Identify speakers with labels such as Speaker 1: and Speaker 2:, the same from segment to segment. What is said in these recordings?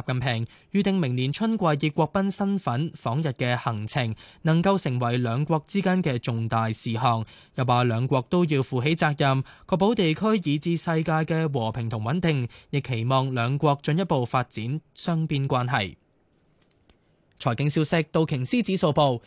Speaker 1: 近平預定明年春季以國賓身份訪日嘅行程能夠成為兩國之間嘅重大事項，又話兩國都要負起責任，確保地區以至世界嘅和平同穩定，亦期望兩國進一步發展雙邊關係。財經消息，道瓊斯指數報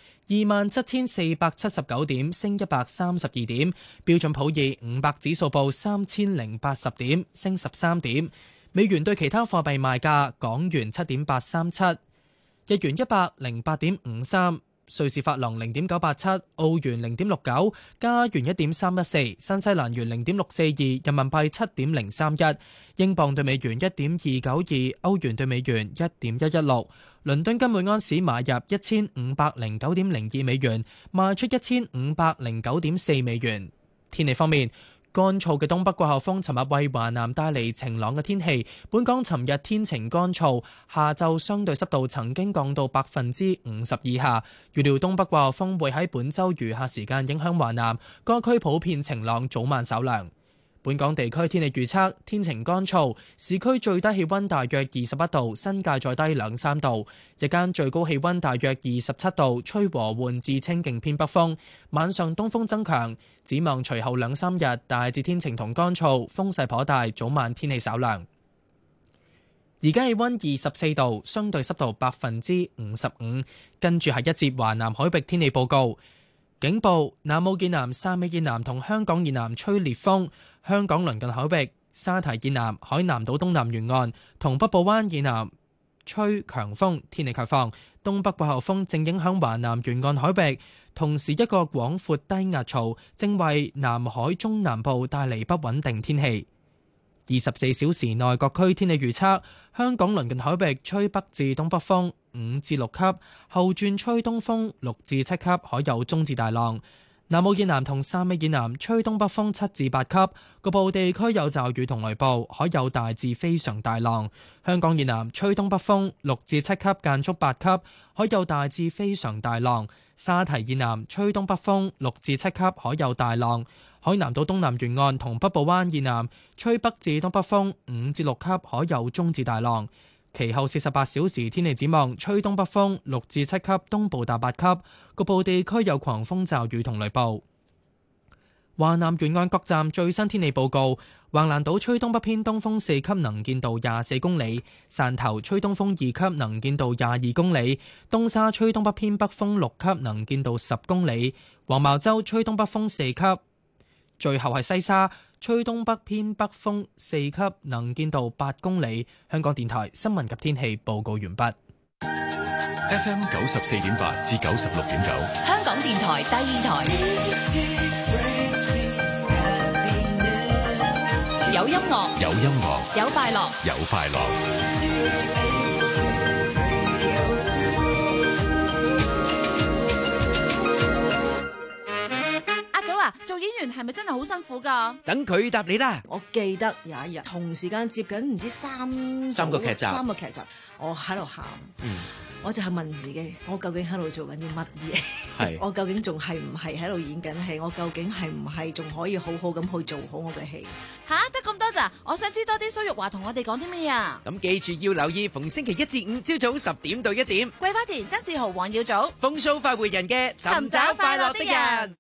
Speaker 1: 27,479點，升132點；標準普爾500指數報3,080點，升13點。美元對其他貨幣賣價：港元7.837，日元108.53，瑞士法郎0.987，澳元0.69，加元1.314，新西蘭元0.642，人民幣7.031，英鎊對美元1.292，歐元對美元1.116。倫敦金每安士買入1509.02美元，賣出1509.4美元。天氣方面，乾燥嘅東北季候風尋日為華南帶嚟晴朗嘅天氣。本港尋日天晴乾燥，下晝相對濕度曾經降到50%以下。預料東北季候風會喺本週餘下時間影響華南，該區普遍晴朗，早晚稍涼。本港地區天氣預測：天晴乾燥，市區最低氣溫大約21度，新界再低2-3度。日間最高氣溫大約27度，吹和緩至清勁偏北風。晚上東風增強。展望隨後2-3日大致天晴同乾燥，風勢頗大，早晚天氣稍涼。而家氣溫24度，相對濕度55%。跟住係一節華南海域天氣報告。警報：南澳以南、汕尾以南同香港以南吹烈風。香港鄰近海域、沙堤以南、海南島東南沿岸同北部灣以南吹強風，天氣概況。東北季候風正影響華南沿岸海域，同時一個廣闊低壓槽正為南海中南部帶嚟不穩定天氣。24小時內各區天氣預測：香港鄰近海域吹北至東北風5至6級，後轉吹東風6至7級，海有中至大浪。南澳以南同汕尾以南吹東北風7至8級，局部地區有驟雨同雷暴，海有大至非常大浪。香港以南吹東北風6至7級，間中8級，海有大至非常大浪。沙堤以南吹東北風6至7級，海有大浪。海南島東南沿岸同北部灣以南吹北至東北風5至6級，海有中至大浪。其後48小時天氣展望：吹東北風6至7級，東部達8級，局部地區有狂風驟雨同雷暴。華南沿岸各站最新天氣報告：橫瀾島吹東北偏東風4級，能見度24公里；汕頭吹東風2級，能見度22公里；東沙吹東北偏北風6級，能見度10公里；黃茅洲吹東北風4級。最後係西沙吹東北偏北風4級，能見度8公里。香港電台新聞及天氣報告完畢。
Speaker 2: FM 94.8至96.9，
Speaker 3: 香港電台第二台，有音樂，
Speaker 2: 有音樂，
Speaker 3: 有快樂，
Speaker 2: 有快樂。
Speaker 4: 做演員係咪真係好辛苦噶？
Speaker 5: 等佢答你啦。
Speaker 4: 我記得有一日同時間接緊唔知三個劇集，我喺度喊，我就係問自己，我究竟喺度做緊啲乜嘢？我究竟仲係唔係喺度演緊戲？我究竟係唔係仲可以好好咁去做好我嘅戲？
Speaker 6: 吓，得咁多咋？我想知多啲蘇玉華同我哋講啲咩啊？
Speaker 5: 咁記住要留意逢星期1至5朝早10點到1點，
Speaker 6: 桂花田、曾志豪、黃耀祖、
Speaker 5: 風騷快活人嘅尋找快樂的人。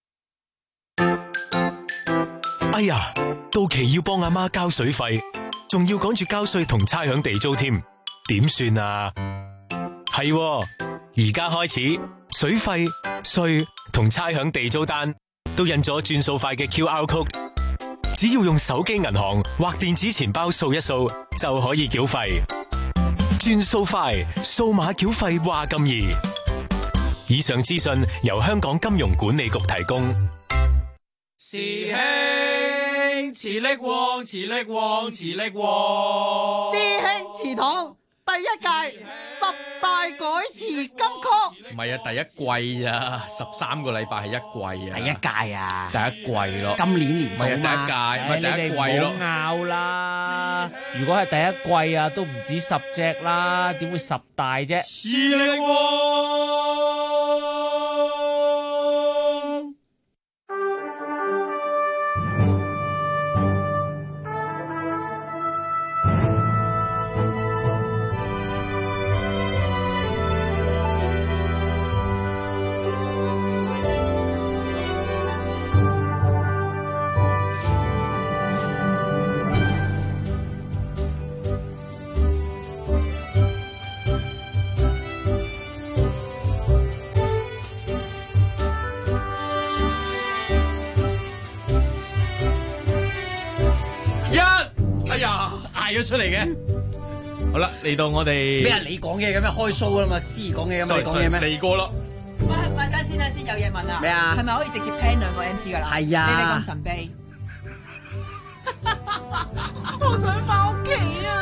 Speaker 7: 哎呀，到期要幫阿媽交水費，仲要趕住交稅同差餉地租添，點算啊？係，而家開始水費、稅同差餉地租單都印咗轉數快嘅 QR code， 只要用手機銀行或電子錢包掃一掃就可以繳費。轉數快，數碼繳費話咁易。以上資訊由香港金融管理局提供。
Speaker 8: 師兄，磁力旺，磁力旺，磁力旺！
Speaker 9: 師兄祠堂第一屆10大改詞金曲，
Speaker 8: 唔係啊，第一季啊，13個禮拜係一季啊，
Speaker 9: 第一屆啊，
Speaker 8: 第一季咯，
Speaker 9: 今年年
Speaker 8: 唔係第一屆，唔係第一季咯。
Speaker 10: 唔好拗啦，如果係第一季啊，都唔止10隻啦，點會10大啫？
Speaker 8: 磁力旺！ 咗出嚟嘅。
Speaker 11: 好啦，嚟到我哋
Speaker 9: 咩啊？你講嘢咁樣開 show 啦嘛，司儀講嘢咁嘛，你講嘢咩？
Speaker 11: 嚟過咯。
Speaker 6: 喂，等陣先有嘢問啊。
Speaker 9: 咩啊？
Speaker 6: 係咪可以直接 plan 兩個 MC 噶啦？
Speaker 9: 係啊。
Speaker 6: 你哋咁神秘。我想翻屋企啊！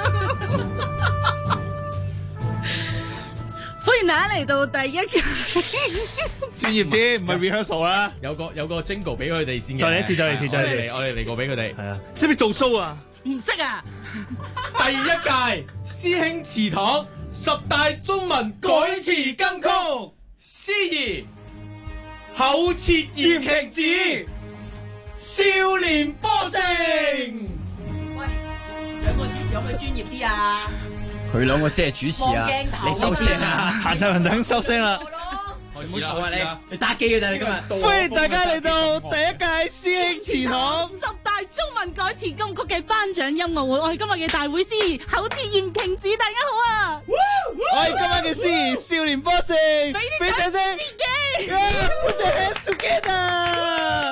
Speaker 6: 歡迎大家嚟到第一期。
Speaker 11: 專業啲，唔係 rehearsal 啦。
Speaker 8: 有個 jingle 俾佢哋先嘅。
Speaker 11: 再嚟一次，我哋嚟過俾佢哋。係啊，識唔識做 show 啊？
Speaker 6: 唔識啊！
Speaker 8: 第一屆師兄祠堂10大中文改詞金曲，司儀口切鹽劇子，少年波成。
Speaker 6: 喂，兩個主持可唔可以專業啲啊？
Speaker 9: 佢兩個先係主持啊，你收聲啊！
Speaker 11: 閒雜人等收聲啦。
Speaker 9: 唔好嘈啊你揸機嘅咋你今日？
Speaker 11: 歡迎大家嚟到第一屆師兄祠堂
Speaker 6: 10大中文改詞金曲嘅頒獎音樂會，我係今日嘅大會司儀口切鹽瓊子，大家好啊！
Speaker 11: 我係今晚嘅司儀少年波成，俾掌聲自己 ，Put your hands together！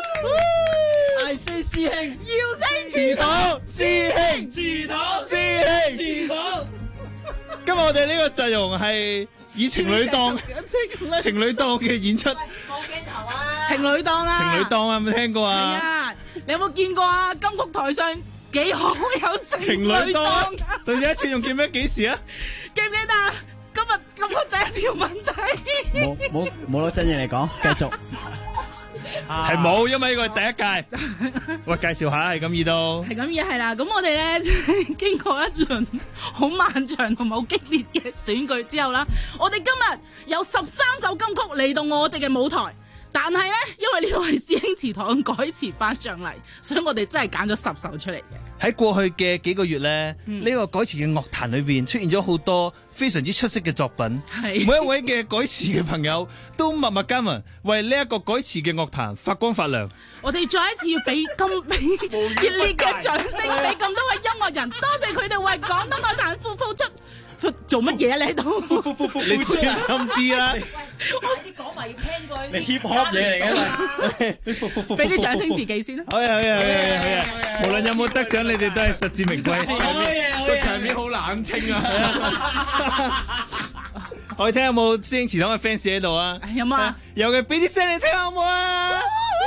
Speaker 9: I say 師兄，
Speaker 6: 要聲
Speaker 11: 祠堂，師兄，
Speaker 8: 祠堂，
Speaker 11: 師兄，
Speaker 8: 祠堂。
Speaker 11: 今日我哋呢個陣容係以情侶檔嘅演出，
Speaker 6: 冇鏡頭啊！情侶檔啊！
Speaker 11: 情侶檔啊，有冇聽過啊？
Speaker 6: 係啊！你有冇見過啊？金曲台上幾好有情侶檔？
Speaker 11: 對住一次仲記唔記得幾時啊？
Speaker 6: 記唔記得？今日金曲第一條問題。
Speaker 9: 冇攞真嘢嚟講，繼續。
Speaker 11: 係冇，因為呢個係第一屆。喂，介紹下係咁意都。
Speaker 6: 係咁意係啦，咁我哋咧經過一輪好漫長同埋好激烈嘅選舉之後啦，我哋今日有13首金曲嚟到我哋嘅舞台。但係咧，因為呢度係師兄祠堂改詞頒獎禮，所以我哋真係揀咗10首出嚟嘅。
Speaker 11: 喺過去嘅幾個月咧，呢個改詞嘅樂壇裏邊出現咗好多非常之出色嘅作品。每一位嘅改詞嘅朋友都默默耕耘，為呢一個改詞嘅樂壇發光發亮。
Speaker 6: 我哋再一次要俾熱烈嘅掌聲，俾咁多位音樂人，多謝佢哋為廣東樂壇付出。做乜嘢啊？你喺度？
Speaker 11: 你專心啲啦！
Speaker 6: 我先講埋要 plan 過
Speaker 8: 你 hip hop 嘢嚟嘅，
Speaker 6: 俾啲掌聲自己先啦。
Speaker 11: 好啊！無論有冇得獎，你哋都係實至名歸。
Speaker 8: 個場面好冷清啊！
Speaker 11: 我哋聽有冇師兄祠堂嘅 fans 喺度啊？
Speaker 6: 有冇？
Speaker 11: 有嘅，俾啲聲你聽好唔好啊？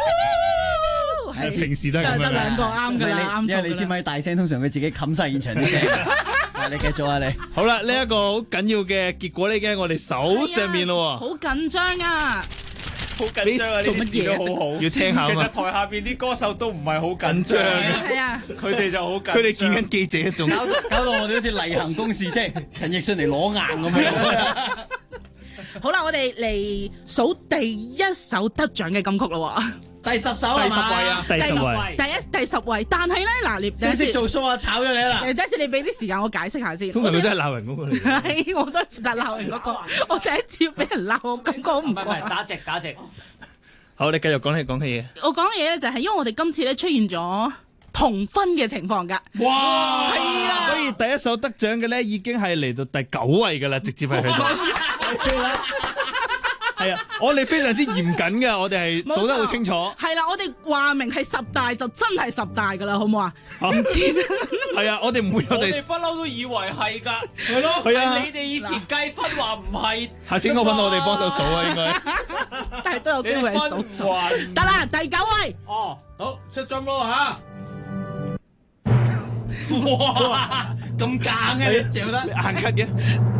Speaker 11: 平時都係咁樣。
Speaker 6: 得兩個啱㗎啦，
Speaker 9: 因為你知唔知大聲，通常佢自己冚晒現場啲聲。你繼續啊！你
Speaker 11: 好啦，呢一個好緊要嘅結果，已經喺我哋手上面咯。
Speaker 6: 好緊張啊！
Speaker 10: 好緊張啊！
Speaker 6: 做乜嘢
Speaker 10: 都好好，
Speaker 11: 要聽下。
Speaker 10: 其實台下邊啲歌手都唔係好緊張嘅，
Speaker 6: 係啊，
Speaker 10: 佢哋就好緊張。
Speaker 11: 佢哋見緊記者一種，
Speaker 9: 搞到我哋好似例行公事，即係陳奕迅嚟攞硬咁樣。
Speaker 6: 好啦，我哋嚟數第一首得獎嘅金曲咯。
Speaker 9: 第10首係嘛？
Speaker 6: 第10位，但係咧嗱，你
Speaker 9: 識唔識做 show 啊？炒咗你啦！
Speaker 6: 第一次你俾啲時間我解釋下先。
Speaker 11: 通常佢都係鬧人嗰個嚟。
Speaker 6: 係，我都係負責鬧人嗰個。我第一次要俾人鬧，我感覺好唔慣。
Speaker 10: 打直。
Speaker 11: 好，你繼續講起嘢。
Speaker 6: 我講嘅嘢咧就係因為我哋今次咧出現咗同分嘅情況㗎。
Speaker 11: 哇！
Speaker 6: 係啦，
Speaker 11: 所以第一首得獎嘅咧已經係嚟到第9位㗎啦，直接係去到。係啊，我哋非常之嚴謹嘅，我哋係數得好清楚。
Speaker 6: 係啦，我哋話明係10大就真係10大噶啦，好唔好啊？唔知。
Speaker 11: 係啊，我哋唔會
Speaker 10: 我哋不嬲都以為係㗎。
Speaker 11: 係咯，係啊。
Speaker 10: 你哋以前計分話唔係。
Speaker 11: 下次我揾我哋幫手數啊，應該。
Speaker 6: 但係都有機會係數錯。得啦，第9位。
Speaker 8: 哦，好出針咯嚇。哇！咁硬嘅你嚼得
Speaker 11: 硬咳嘅。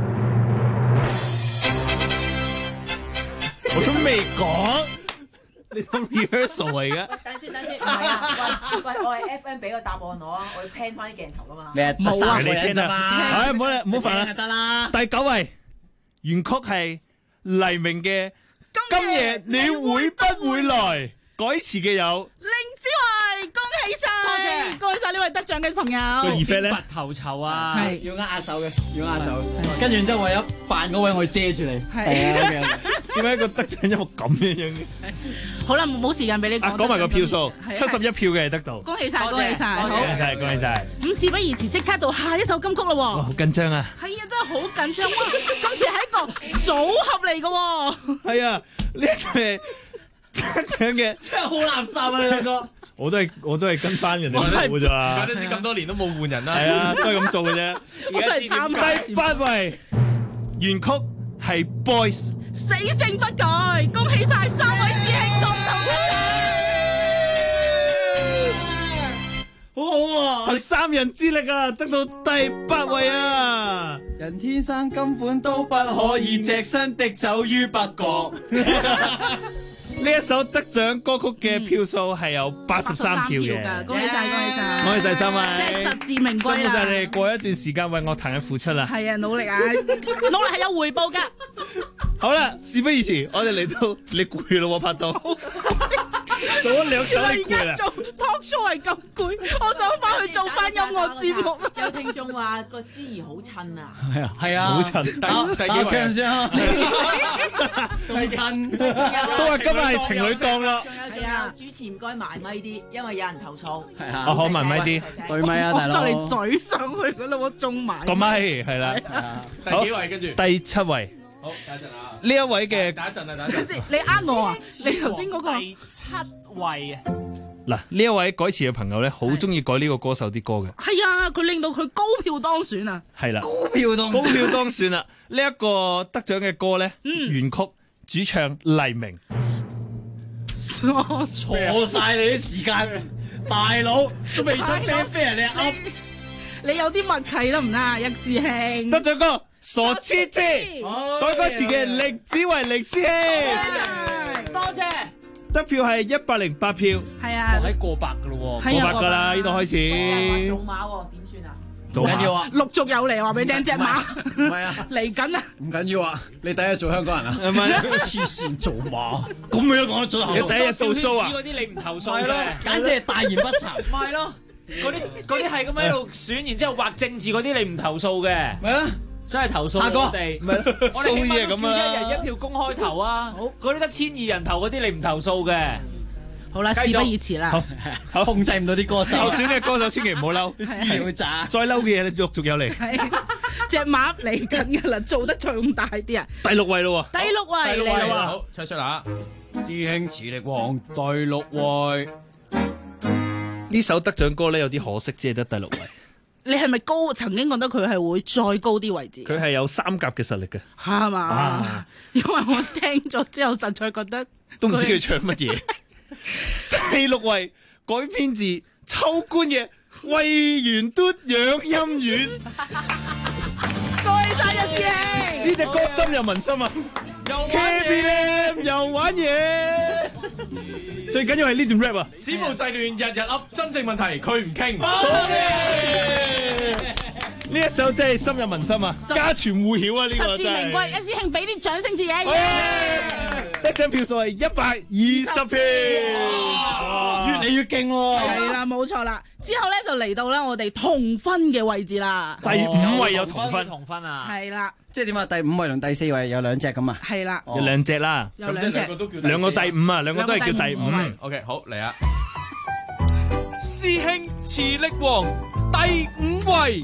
Speaker 11: 我都未講，你個 rehearsal 嚟嘅。
Speaker 6: 等先，唔係啊，喂，我係 FM 俾個答案我啊，我要 plan 翻啲鏡頭噶嘛。
Speaker 9: 咩？
Speaker 11: 冇啊，
Speaker 9: 你聽啫嘛。
Speaker 11: 唔好煩啦，
Speaker 9: 得啦。
Speaker 11: 第9位，原曲係黎明嘅《今夜你會不會來》，改詞嘅有
Speaker 6: 凌子維，恭喜晒，恭喜晒呢位得獎嘅朋友。
Speaker 10: 先拔頭籌啊，
Speaker 9: 要握手嘅，要握手。跟住之後為咗扮嗰位，我要遮住你。係啊。
Speaker 11: 點解個得獎音樂咁樣嘅？
Speaker 6: 好啦，冇時間俾你講。
Speaker 11: 講埋個票數，71票嘅得到。
Speaker 6: 恭喜晒，恭喜晒，
Speaker 11: 恭喜晒，恭喜晒。
Speaker 6: 咁事不宜遲，即刻到下一首金曲咯。哇，
Speaker 11: 好緊張啊！
Speaker 6: 係啊，真係好緊張。哇，今次係一個組合嚟嘅。
Speaker 11: 係啊，呢一對得獎嘅
Speaker 9: 真係好垃圾啊！你兩個
Speaker 11: 我都係跟翻人哋做㗎咋。
Speaker 8: 怪得知咁多年都冇換人啦。
Speaker 11: 係啊，都係咁做嘅啫。
Speaker 6: 我都係參加
Speaker 11: 第8位原曲係 Boys，
Speaker 6: 死性不改，恭喜晒3位師兄共同得獎。
Speaker 11: 好好啊！係3人之力啊，得到第8位啊！
Speaker 9: 人天生根本都不可以隻身的走於北角。
Speaker 11: 呢一首得獎歌曲嘅票數係有83票嘅，
Speaker 6: 恭喜晒，恭喜晒，
Speaker 11: 恭喜晒3位，
Speaker 6: 即係實至名歸啦！
Speaker 11: 辛苦晒你哋過一段時間為樂壇嘅付出啦。
Speaker 6: 係啊，努力啊，努力係有回報㗎。
Speaker 11: 好啦，事不宜遲，我哋嚟到你攰咯喎，拍檔。做咗2首你攰啦。
Speaker 6: 做 talk show 係咁攰，我想翻去做翻音樂節目。
Speaker 4: 有聽眾話個司儀好襯啊！
Speaker 9: 係啊，
Speaker 11: 好襯。
Speaker 8: 第幾位
Speaker 9: 先啊？好襯，
Speaker 11: 都話今日係情侶檔啦。
Speaker 4: 仲有主持唔該埋咪啲，因為有人投訴。
Speaker 9: 係啊，
Speaker 11: 我可埋咪啲，
Speaker 9: 對咪啊，大佬。
Speaker 6: 就嚟嘴上去噶啦，我中埋。
Speaker 11: 個咪係啦。
Speaker 8: 第幾位？跟住
Speaker 11: 第7位。
Speaker 8: 好，等一陣啊。
Speaker 11: 呢一位嘅
Speaker 8: 等一陣啊，等一陣。
Speaker 6: 你呃我啊？你頭先嗰個
Speaker 10: 第7位啊！
Speaker 11: 嗱，呢一位改詞嘅朋友咧，好中意改呢個歌手啲歌嘅。
Speaker 6: 係啊，佢令到佢高票當選啊！
Speaker 11: 係啦，
Speaker 9: 高票當選
Speaker 11: 啦！呢一個得獎嘅歌咧，原曲主唱黎明。
Speaker 9: 錯晒你啲時間，大佬都未出 fanfare 你噏，
Speaker 6: 你有啲默契得唔得啊？一師兄
Speaker 11: 得獎歌傻痴痴，改歌詞嘅力子為力師兄，
Speaker 6: 多謝。
Speaker 11: 得票係108票，
Speaker 6: 係啊，
Speaker 10: 喺過百噶咯喎，
Speaker 11: 過百噶啦，呢度開始。
Speaker 4: 做馬喎，點算啊？
Speaker 9: 唔緊要啊，
Speaker 6: 陸續有嚟話俾你聽隻馬，
Speaker 9: 唔係啊，
Speaker 6: 嚟緊啊！
Speaker 9: 唔緊要啊，你第一日做香港人啊，
Speaker 11: 係咪？
Speaker 9: 黐線做馬，咁樣講得出口？
Speaker 11: 你第一日掃 show 啊？
Speaker 10: 嗰啲你唔投訴嘅，
Speaker 9: 簡直係大言不慚。
Speaker 10: 咪係咯，嗰啲係咁喺度選，然之後畫政治嗰啲你唔投訴嘅，
Speaker 9: 咪啦。
Speaker 10: 真係投訴我哋，我哋起碼都叫1人1票公開投啊！嗰啲得1200人投嗰啲你唔投訴嘅。
Speaker 6: 好啦，事不宜遲啦，
Speaker 11: 好
Speaker 9: 控制唔到啲歌手，
Speaker 11: 候選嘅歌手千祈唔好嬲，
Speaker 9: 係會炸，
Speaker 11: 再嬲嘅嘢你陸續有嚟。
Speaker 6: 隻馬嚟緊噶啦，做得仲大啲啊！
Speaker 11: 第6位咯
Speaker 6: 喎，第6位嚟啦，
Speaker 8: 好，出啦！
Speaker 9: 師兄磁力王第6位，
Speaker 11: 呢首得獎歌咧有啲可惜，只係得第6位。
Speaker 6: 你係咪曾經覺得佢係會再高啲位置？
Speaker 11: 佢係有3甲嘅實力嘅，
Speaker 6: 係嘛？因為我聽咗之後，實在覺得
Speaker 11: 都唔知佢唱乜嘢。第6位改編自秋官嘅《喂完嘟養音丸》，
Speaker 6: 恭喜晒一師兄！
Speaker 11: 呢隻歌深入民心啊！又 KTM 又玩嘢，最緊要係呢段 rap 啊！
Speaker 8: 止暴制亂，日日噏，真正問題佢唔傾。
Speaker 11: 呢一首真係深入民心啊，家傳戶曉啊！呢個真係。實至名歸，
Speaker 6: 一師兄俾啲掌聲自己。
Speaker 11: 得獎票數係120票，越嚟越勁喎。
Speaker 6: 係啦，冇錯啦。之後咧就嚟到咧我哋同分嘅位置啦。
Speaker 11: 第5位有同分
Speaker 10: 啊。
Speaker 6: 係啦。
Speaker 9: 即係點啊？第5位同第4位有2隻咁啊？
Speaker 6: 係啦，
Speaker 11: 有2隻啦。
Speaker 6: 有2隻，
Speaker 11: 兩個第5啊，兩個都係叫第5。
Speaker 8: OK， 好嚟啊！師兄磁力王第5位。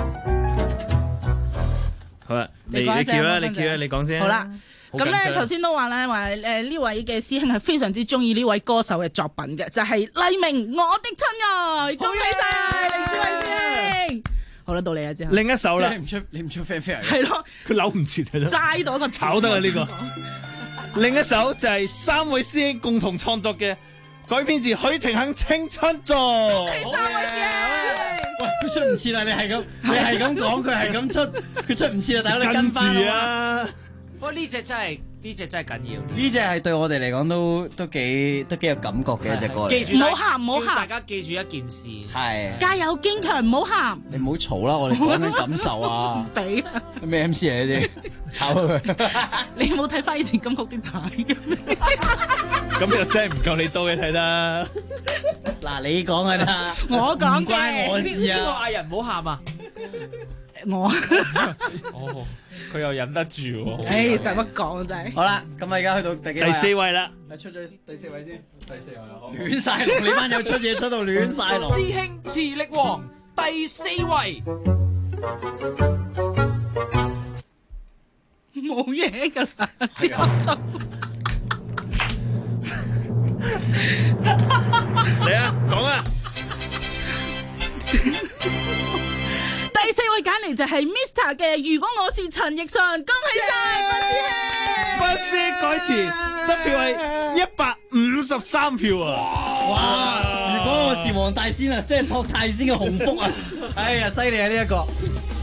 Speaker 11: 好啦，你叫啦，你講先。
Speaker 6: 好啦，咁咧頭先都話咧話呢位嘅師兄係非常之中意呢位歌手嘅作品嘅，就係黎明《我的親愛》，恭喜晒黎子偉師兄。好啦，到你啦之後。
Speaker 11: 另一首啦，
Speaker 9: 你唔出 fanfare。
Speaker 6: 係咯，
Speaker 11: 佢扭唔切啊！
Speaker 6: 齋到一個
Speaker 11: 炒得啊呢個。另一首就係3位師兄共同創作嘅，改編自許廷鏗《青春頌》。
Speaker 6: 恭喜3位師兄。
Speaker 9: 喂，佢出唔切啦！你係咁講，佢係咁出，佢出唔切啦！大佬你跟翻
Speaker 11: 啊！
Speaker 10: 不過呢隻真係緊要。
Speaker 9: 呢隻係對我哋嚟講都幾有感覺嘅一隻歌嚟。
Speaker 10: 記住，
Speaker 6: 唔好喊，唔好喊。
Speaker 10: 大家記住一件事，
Speaker 9: 係
Speaker 6: 加油堅強，唔好喊。
Speaker 9: 你唔好嘈啦，我哋講緊感受啊！
Speaker 6: 俾
Speaker 9: 咩 MC 嚟你哋？炒佢！
Speaker 6: 你有冇睇翻以前金曲啲帶嘅咩？
Speaker 11: 咁又真係唔夠你多嘅睇得。
Speaker 9: 嗱，你講㗎啦，
Speaker 6: 我講嘅，
Speaker 9: 唔關我事啊！
Speaker 10: 邊個嗌人唔好喊啊？
Speaker 6: 我
Speaker 10: 哦，佢又忍得住喎。
Speaker 6: 誒，使乜講真係？
Speaker 9: 好啦，咁啊，而家去到第幾位？
Speaker 11: 第4位啦。
Speaker 9: 出咗第4位先。第4位好。亂晒龍，你班友出嘢出到亂晒龍。
Speaker 5: 師兄磁力王第4位。
Speaker 6: 冇嘢㗎啦，之後就
Speaker 11: 嚟啊，講啊！
Speaker 6: 第4位揀嚟就係 Mr 嘅，如果我是陳奕迅，恭喜晒
Speaker 11: 不思改詞，得票係153票啊！
Speaker 9: 哇！如果我是黃大仙啊，即係托大仙嘅鴻福啊！哎呀，犀利啊呢一個！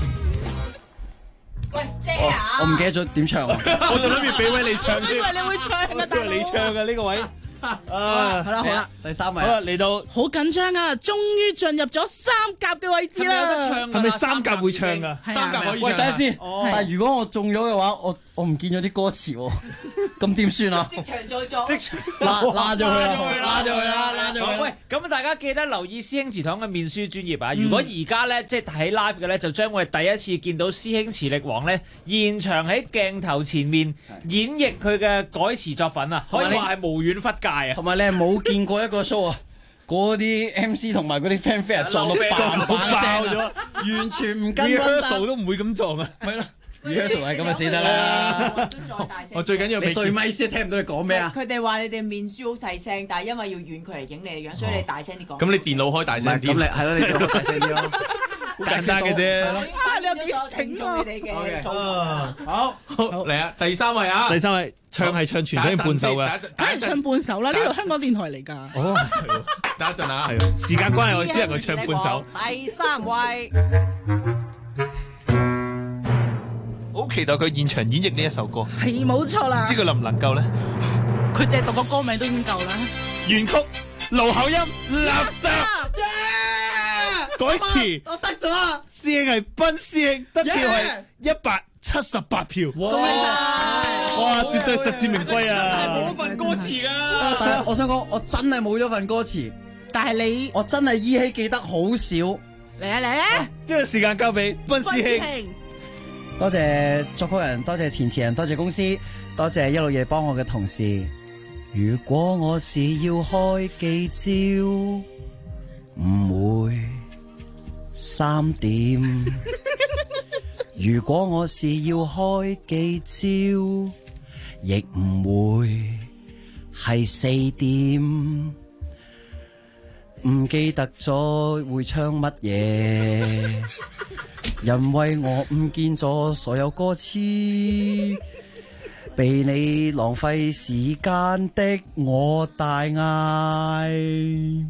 Speaker 4: 喂，姐啊！
Speaker 9: 我唔記得咗點唱啊！
Speaker 11: 我仲諗住俾位你唱添，
Speaker 6: 以為你會唱啊，大佬！
Speaker 11: 你唱嘅呢個位。
Speaker 6: 好啦，
Speaker 9: 第3位，
Speaker 11: 好啦，嚟到
Speaker 6: 好緊張啊！終於進入咗三甲嘅位置啦！
Speaker 11: 係咪三甲會唱噶？
Speaker 10: 三甲可以唱。
Speaker 9: 喂，等下先。但係如果我中咗嘅話，我唔見咗啲歌詞喎，咁點算啊？
Speaker 4: 即場再作，
Speaker 9: 即場拉咗佢啦！
Speaker 10: 喂，咁大家記得留意師兄祠堂嘅面書專頁啊！如果而家咧即係睇 live 嘅咧，就將會第一次見到師兄磁力王咧現場喺鏡頭前面演繹佢嘅改詞作品啊！可以話係無遠弗屆啊！
Speaker 9: 同埋你係冇見過一個 show 啊！嗰啲 MC 同埋嗰啲 fanfare 撞到爆咗，完全唔跟
Speaker 11: rehearsal 都唔會咁撞啊！
Speaker 9: 係咯。rehearsal 係咁就死得啦！
Speaker 11: 我最緊要
Speaker 9: 你對咪先聽唔到你講咩啊？
Speaker 4: 佢哋話你哋面書好細聲，但係因為要遠距離影你嘅樣，所以你大聲啲講。
Speaker 11: 咁你電腦開大聲啲，
Speaker 9: 咁你係咯，你電腦開大聲啲咯，
Speaker 11: 好簡單嘅啫。
Speaker 6: 你有幾醒啊？
Speaker 4: 你哋嘅數
Speaker 11: 好嚟啊！第3位啊！第3位唱係唱全場伴奏嘅，
Speaker 6: 梗係唱伴手啦！呢度香港電台嚟㗎。
Speaker 11: 哦，等一陣啊，係時間關係，我只能夠唱伴手。
Speaker 4: 第3位。
Speaker 11: 好期待佢現場演繹呢一首歌，
Speaker 6: 係冇錯啦。
Speaker 11: 唔知佢能唔能夠咧？
Speaker 6: 佢淨係讀個歌名都已經夠啦。
Speaker 11: 原曲盧口音垃圾，改詞
Speaker 9: 我得咗啊！
Speaker 11: 師兄係斌師兄，得票係178票。哇！絕對實至名歸啊！
Speaker 10: 冇份歌詞㗎。
Speaker 9: 但係我想講，我真係冇咗份歌詞，
Speaker 6: 但係
Speaker 9: 我真係依稀記得好少。
Speaker 6: 嚟啊！
Speaker 11: 將時間交俾斌師兄。
Speaker 9: 多謝作曲人，多謝填詞人，多謝公司，多謝一路夜幫我嘅同事。如果我是要開記招，唔會3點。如果我是要開記招，亦唔會係4點。唔記得咗會唱乜嘢。因為我唔見咗所有歌詞，被你浪費時間的我大嗌，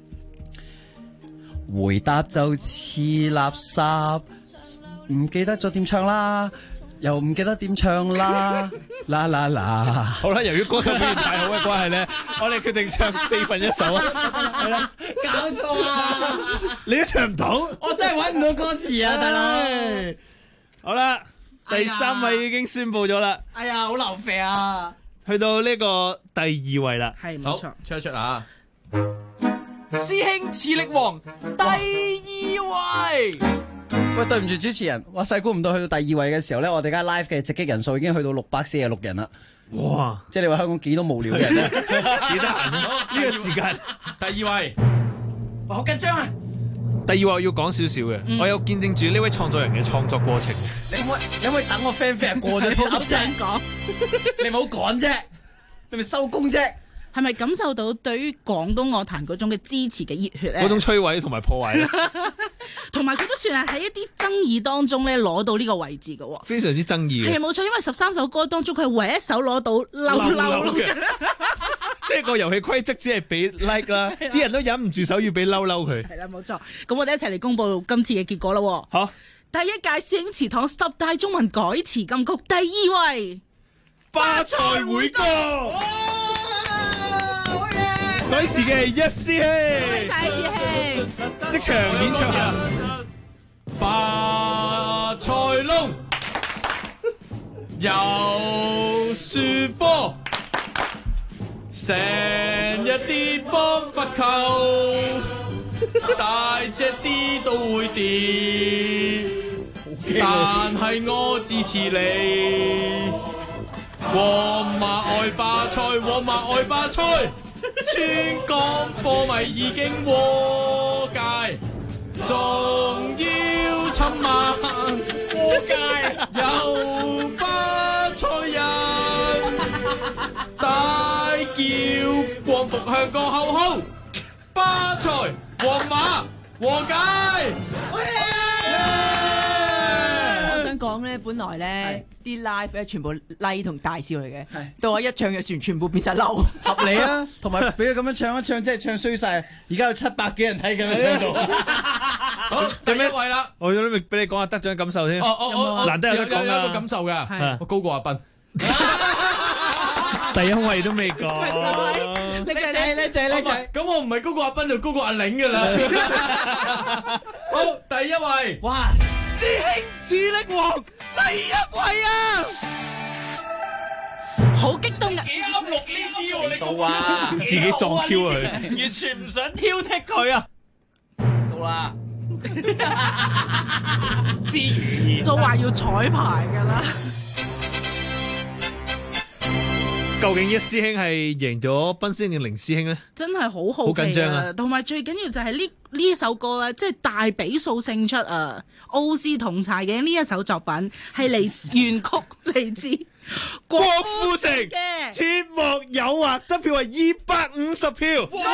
Speaker 9: 回答就似垃圾，唔記得咗點唱啦，又唔記得點唱啦，啦啦啦！
Speaker 11: 好啦，由於歌手表現太好嘅關係咧，我哋決定唱1/4首啊！係啦，
Speaker 9: 搞錯啊！
Speaker 11: 你都唱唔到，
Speaker 9: 我真係揾唔到歌詞啊，大佬！
Speaker 11: 好啦，第3位已經宣佈咗啦。
Speaker 9: 哎呀，好流肥啊！
Speaker 11: 去到呢個第2位啦，
Speaker 6: 係冇錯，
Speaker 11: 出一出啊！
Speaker 10: 師兄磁力王第2位。
Speaker 9: 喂，對唔住主持人，我細估唔到去到第2位嘅時候咧，我哋家 live 嘅直擊人數已經去到646人啦。
Speaker 11: 哇！
Speaker 9: 即係你話香港幾多無聊嘅人咧？
Speaker 11: 幾得閒呢個時間。第2位，
Speaker 9: 哇，好緊張啊！
Speaker 11: 第2位我要講少少嘅，我有見證住呢位創作人嘅創作過程。
Speaker 9: 你可唔可以等我 fan 過咗先
Speaker 6: 想講？
Speaker 9: 你唔好趕啫，你咪收工啫。
Speaker 6: 係咪感受到對於廣東樂壇嗰種嘅支持嘅熱血咧？
Speaker 11: 嗰種摧毀同埋破壞咧，
Speaker 6: 同埋佢都算係喺一啲爭議當中咧攞到呢個位置嘅喎。
Speaker 11: 非常之爭議嘅。
Speaker 6: 係冇錯，因為13首歌當中，佢係唯一一首攞到嬲嘅。
Speaker 11: 即係個遊戲規則只係俾 like 啦，啲人都忍唔住手要俾嬲佢。
Speaker 6: 係啦，冇錯。咁我哋一齊嚟公佈今次嘅結果啦。
Speaker 11: 好，
Speaker 6: 第一屆師兄祠堂10大中文改詞金曲第2位，
Speaker 11: 巴塞會歌。改詞嘅一師兄，
Speaker 6: 多謝師兄，
Speaker 11: 即場演唱下巴塞隆有輸波，成日啲波罰球，大隻啲都會跌，但係我支持你，皇馬愛巴塞，皇馬愛巴塞。全港波迷已經和解，仲要尋晚和解，有巴塞人大叫光復香港口號，巴
Speaker 8: 賽，皇馬和解。
Speaker 12: 我想講咧，本來咧啲 live 咧全部 like 同大笑嚟嘅，到我一唱嘅全部變晒嬲，
Speaker 9: 合理啊！同埋俾佢咁樣唱一唱，真係唱衰晒。而家有700幾人睇緊佢唱到。
Speaker 8: 好，第一位啦，
Speaker 11: 我都俾你講下得獎感受先。難得有得講
Speaker 8: 有一個感受㗎，我高過阿斌。
Speaker 11: 第一位都未講。
Speaker 9: 叻仔。
Speaker 8: 咁我唔係高過阿斌就高過阿玲㗎啦。好，第一位，
Speaker 9: 哇！
Speaker 5: 師兄磁力王第一位啊！
Speaker 6: 好激動啊！
Speaker 8: 幾啱錄呢啲喎，你
Speaker 5: 到啊！
Speaker 11: 自己撞 Q 佢，
Speaker 5: 完全唔想挑剔佢啊！到啦，思如
Speaker 6: 都話要彩排㗎啦。
Speaker 11: 究竟一師兄係贏咗賓師兄定凌師兄咧？
Speaker 6: 真係好好
Speaker 11: 緊張啊！
Speaker 6: 同埋最緊要就係呢首歌咧，即係大比數勝出啊！奧斯同柴嘅呢一首作品係原曲嚟自
Speaker 11: 郭富城嘅，切莫誘惑，得票係250票。
Speaker 9: 恭喜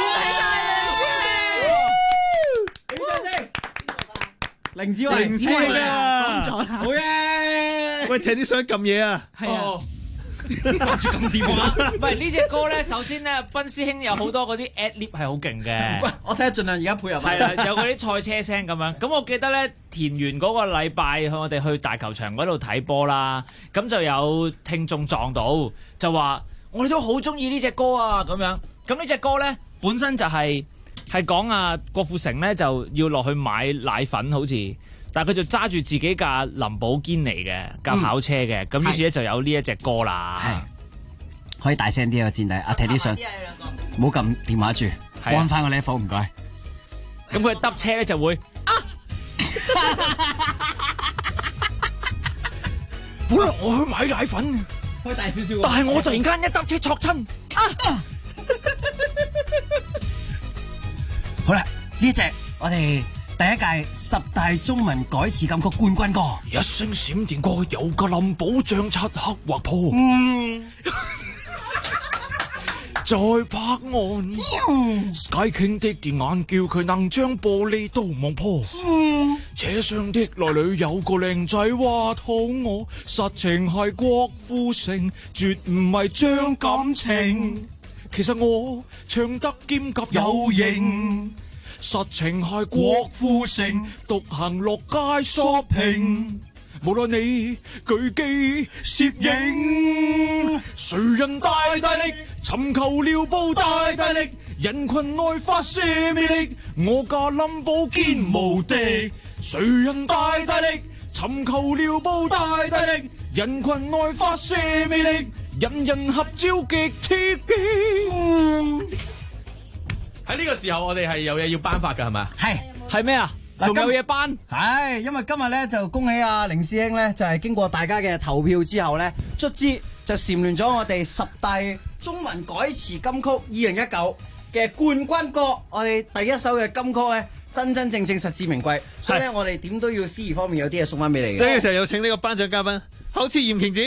Speaker 9: 晒！凌子慧啊，好嘢！
Speaker 11: 喂，睇啲相撳嘢啊！
Speaker 6: 係啊。
Speaker 5: 掛住咁掂啊！
Speaker 10: 唔係呢隻歌咧，首先咧，賓師兄有好多嗰啲 ad-lib 係好勁嘅。
Speaker 9: 我睇下盡量而家配合。
Speaker 10: 係啦，有嗰啲賽車聲咁樣。咁我記得咧，田園嗰個禮拜，我哋去大球場嗰度睇波啦。咁就有聽眾撞到，就話我哋都好中意呢隻歌啊咁樣。咁呢隻歌咧，本身就係講啊郭富城咧就要落去買奶粉，好似。但係佢就揸住自己架林寶堅尼嘅架跑車嘅，咁於是咧就有呢一隻歌啦。
Speaker 9: 係可以大聲啲啊，戰弟，睇啲相，唔好撳電話住，關翻個 level 唔該。
Speaker 10: 咁佢揼車咧就會
Speaker 5: 本來我去買奶粉，
Speaker 9: 開大少少，
Speaker 5: 但係我突然間一揼車挫親。
Speaker 9: 好啦，呢隻我哋第一屆10大中文改詞金曲冠軍歌，
Speaker 5: 一聲閃電過，有個林寶像漆黑劃破，在拍岸 Sky King 的電眼叫佢能將玻璃都望破，車上的內裏有個靚仔話肚餓，實情係郭富城，絕唔係張感情，其實我唱得兼夾有型。實情係郭富城，獨行落街 shopping。無論你舉機攝影，誰人大力尋求撩布大力，人群內發射魅力，我家林寶堅無敵。誰人大力尋求撩布大力，人群內發射魅力，人人合照極貼片。
Speaker 8: 喺呢個時候，我哋係有嘢要頒發㗎，係咪？
Speaker 10: 係咩啊？仲有嘢頒？
Speaker 9: 係，因為今日咧就恭喜阿凌師兄咧，就係經過大家嘅投票之後咧，卒之就蟬聯咗我哋10大中文改詞金曲2019嘅冠軍歌。我哋第一首嘅金曲咧，真真正正實至名歸，所以咧我哋點都要司儀方面有啲嘢送翻俾你嘅。
Speaker 11: 所以嘅時候有請呢個頒獎嘉賓，口似鹽鉗子。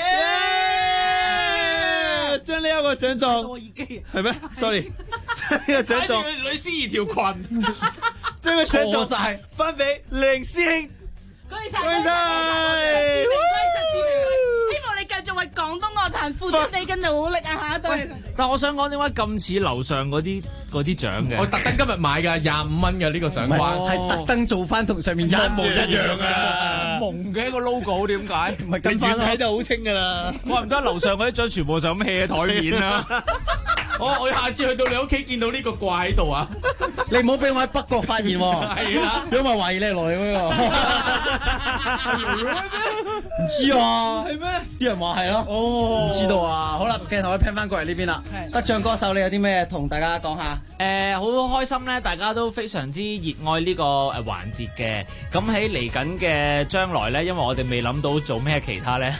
Speaker 11: 將呢一個獎狀係咩 ？Sorry， 將呢個獎狀
Speaker 8: 女司儀條裙，
Speaker 11: 將個獎狀晒翻俾凌師兄。
Speaker 6: 恭喜晒！恭喜晒！希望你繼續為廣東樂壇付出你嘅努力啊！下一代。
Speaker 10: 但係我想講點解咁似樓上嗰啲獎嘅？
Speaker 8: 我特登今日買㗎，25蚊嘅呢個相關，
Speaker 9: 係特登做翻同上面一模一樣啊！
Speaker 10: 蒙嘅一個 logo 點解？
Speaker 9: 唔係跟翻
Speaker 11: 睇就好清㗎啦。
Speaker 10: 我唔得樓上嗰啲獎全部就咁 hea 喺台面啦。
Speaker 8: 我下次去到你屋企見到呢個掛喺度啊！
Speaker 9: 你唔好俾我喺北角發現喎。
Speaker 8: 係啊，
Speaker 9: 如果唔係懷疑你係來嗰個。唔知啊，係咩？啲人話係咯。哦，唔知道啊。好啦，鏡頭可以 pan 翻過嚟呢邊啦。得獎歌手，你有啲咩同大家講下？
Speaker 10: 好開心咧，大家都非常之熱愛呢個環節嘅。咁喺嚟緊嘅將來咧，因為我哋未諗到做咩其他咧。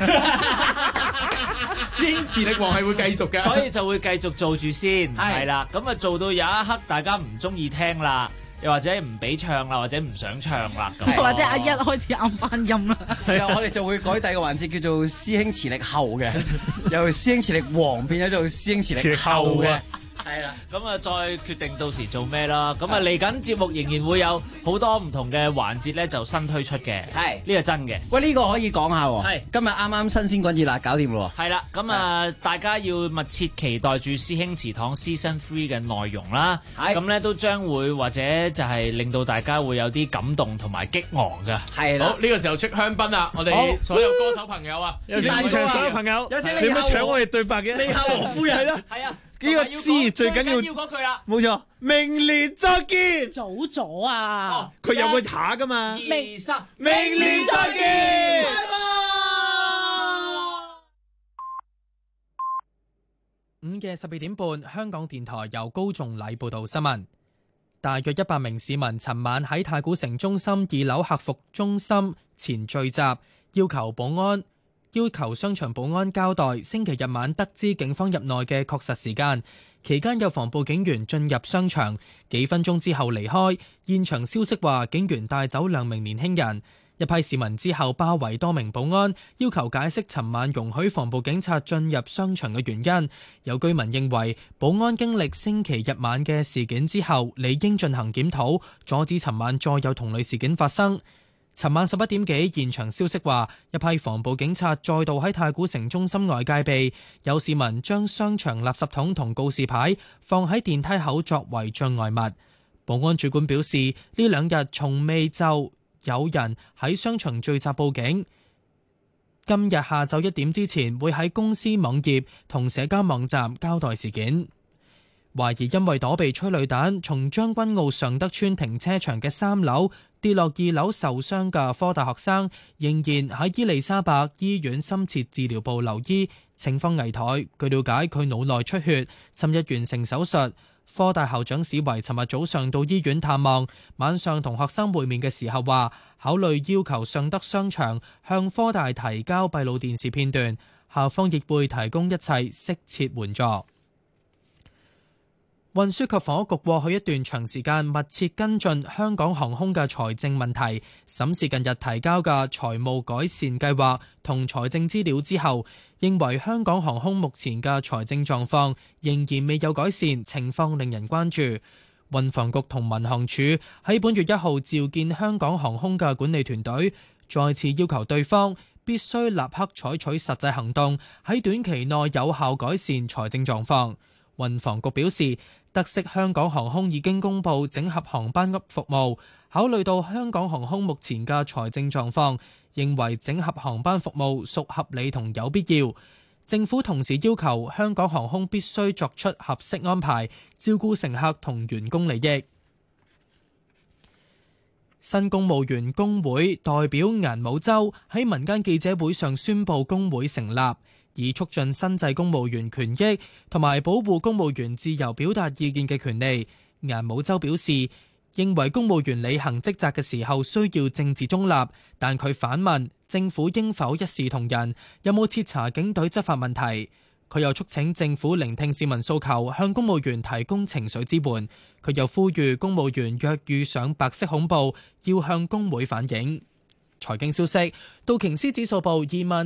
Speaker 8: 先磁力王係會繼續嘅，
Speaker 10: 所以就會繼續做住先，係啦。咁啊做到有一刻大家唔中意聽啦，又或者唔俾唱啦，或者唔想唱啦，咁
Speaker 6: 或者阿一開始啱翻音啦。
Speaker 9: 係啊，我哋就會改第二個環節，叫做師兄磁力後嘅，由師兄磁力王變咗做師兄磁力後嘅。
Speaker 10: 係啦，咁啊再決定到時做咩啦。咁啊嚟緊節目仍然會有好多唔同嘅環節咧，就新推出嘅。係呢個真嘅。
Speaker 9: 喂，呢個可以講下喎。
Speaker 10: 係
Speaker 9: 今日啱啱新鮮滾熱辣搞掂咯。
Speaker 10: 係啦，咁啊大家要密切期待住師兄祠堂 Season 3嘅內容啦。咁咧都將會或者就係令到大家會有啲感動同埋激昂嘅。
Speaker 9: 係啦。
Speaker 8: 好，呢個時候出香檳啦，我哋所有歌手朋友啊，
Speaker 11: 有請現場所有朋友，
Speaker 9: 有請
Speaker 11: 你唔好搶我哋對白嘅。
Speaker 8: 你下王夫人
Speaker 11: 係啦，
Speaker 10: 係啊。
Speaker 11: 呢個字最緊要
Speaker 10: 嗰句啦，
Speaker 11: 冇錯，明年再見。
Speaker 6: 早咗啊！
Speaker 11: 佢有個下噶嘛？
Speaker 10: 明年
Speaker 11: 再見。
Speaker 1: 午夜12點半，香港電台由高頌禮報道新聞。大約100名市民尋晚喺太古城中心2樓客服中心前聚集，要求商場保安交代星期日晚得知警方入內嘅確實時間。期間有防暴警員進入商場，幾分鐘之後離開。現場消息話警員帶走2名年輕人。一批市民之後包圍多名保安，要求解釋尋晚容許防暴警察進入商場嘅原因。有居民認為保安經歷星期日晚嘅事件之後，理應進行檢討，阻止尋晚再有同類事件發生。尋晚11點幾，現場消息話，一批防暴警察再度喺太古城中心外戒備，有市民將商場垃圾桶同告示牌放喺電梯口作為障礙物。保安主管表示，呢2日從未就有人喺商場聚集報警。今日下晝1點之前會喺公司網頁同社交網站交代事件。懷疑因為躲避催淚彈，從將軍澳尚德邨停車場嘅3樓跌落2樓受傷嘅科大學生，仍然喺伊利沙伯醫院深切治療部留醫，情況危殆。據了解，佢腦內出血，尋日完成手術。科大校長史維尋日早上到醫院探望，晚上同學生會面嘅時候話，考慮要求尚德商場向科大提交閉路電視片段，校方亦會提供一切適切援助。運輸及房屋局過去一段長時間密切跟進香港航空嘅財政問題，審視近日提交嘅財務改善計劃同財政資料之後，認為香港航空目前嘅財政狀況仍然未有改善，情況令人關注。運房局同民航處喺本月1號召見香港航空嘅管理團隊，再次要求對方必須立刻採取實際行動，喺短期內有效改善財政狀況。運房局表示，得悉香港航空已經公布整合航班服務，考慮到香港航空目前嘅財政狀況，認為整合航班服務屬合理同有必要。政府同時要求香港航空必須作出合適安排，照顧乘客同員工利益。新公務員工會代表顏武洲喺民間記者會上宣布工會成立，以促進新制公務員權益同埋保護公務員自由表達意見嘅權利。顏武洲表示，認為公務員履行職責嘅時候需要政治中立，但佢反問政府應否一視同仁，有冇徹查警隊執法問題。佢又促請政府聆聽市民訴求，向公務員提供情緒支援。佢又呼籲公務員若遇上白色恐怖，要向工會反映。財經消息，道瓊斯指數報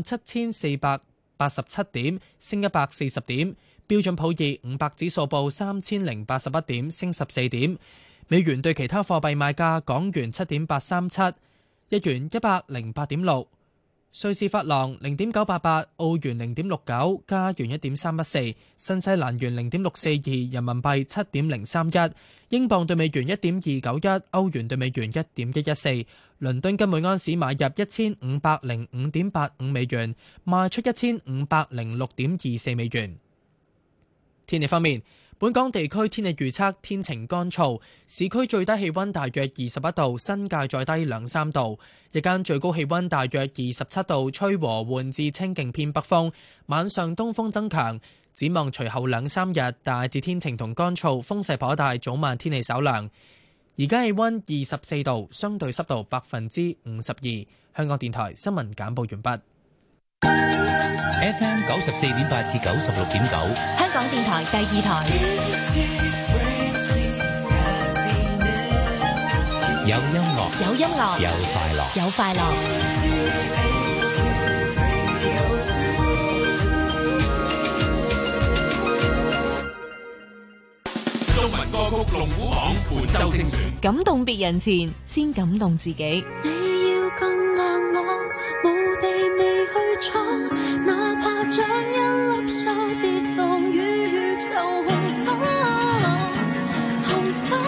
Speaker 1: 27,487點，升140點；標準普爾500指數報3081點，升14點。美元對其他貨幣賣價：港元7.837，日元108.6，瑞士法郎0.988，澳元0.69，加元1.314，新西蘭元0.642，人民幣7.031，英鎊對美元1.291，歐元對美元1.114。倫敦金每盎司買入1505.85美元，賣出1506.24美元。天氣方面，本港地區天氣預測天晴乾燥，市區最低氣溫大約21度，新界再低2-3度。日間最高氣溫大約27度，吹和緩至清勁偏北風。晚上東風增強。展望隨後2-3日大致天晴同乾燥，風勢頗大，早晚天氣稍涼。而家氣溫24度，相對濕度52%。香港電台新聞簡報完畢。
Speaker 7: FM 94.8至96.9，
Speaker 3: 香港電台第2台。
Speaker 7: 有音樂，
Speaker 3: 有音樂，
Speaker 7: 有快樂，
Speaker 3: 有快樂。
Speaker 13: 感動別人前，先感動自己。
Speaker 14: 你要更愛我，無地未去闖，哪怕將一粒沙跌宕於宇宙紅花，紅花。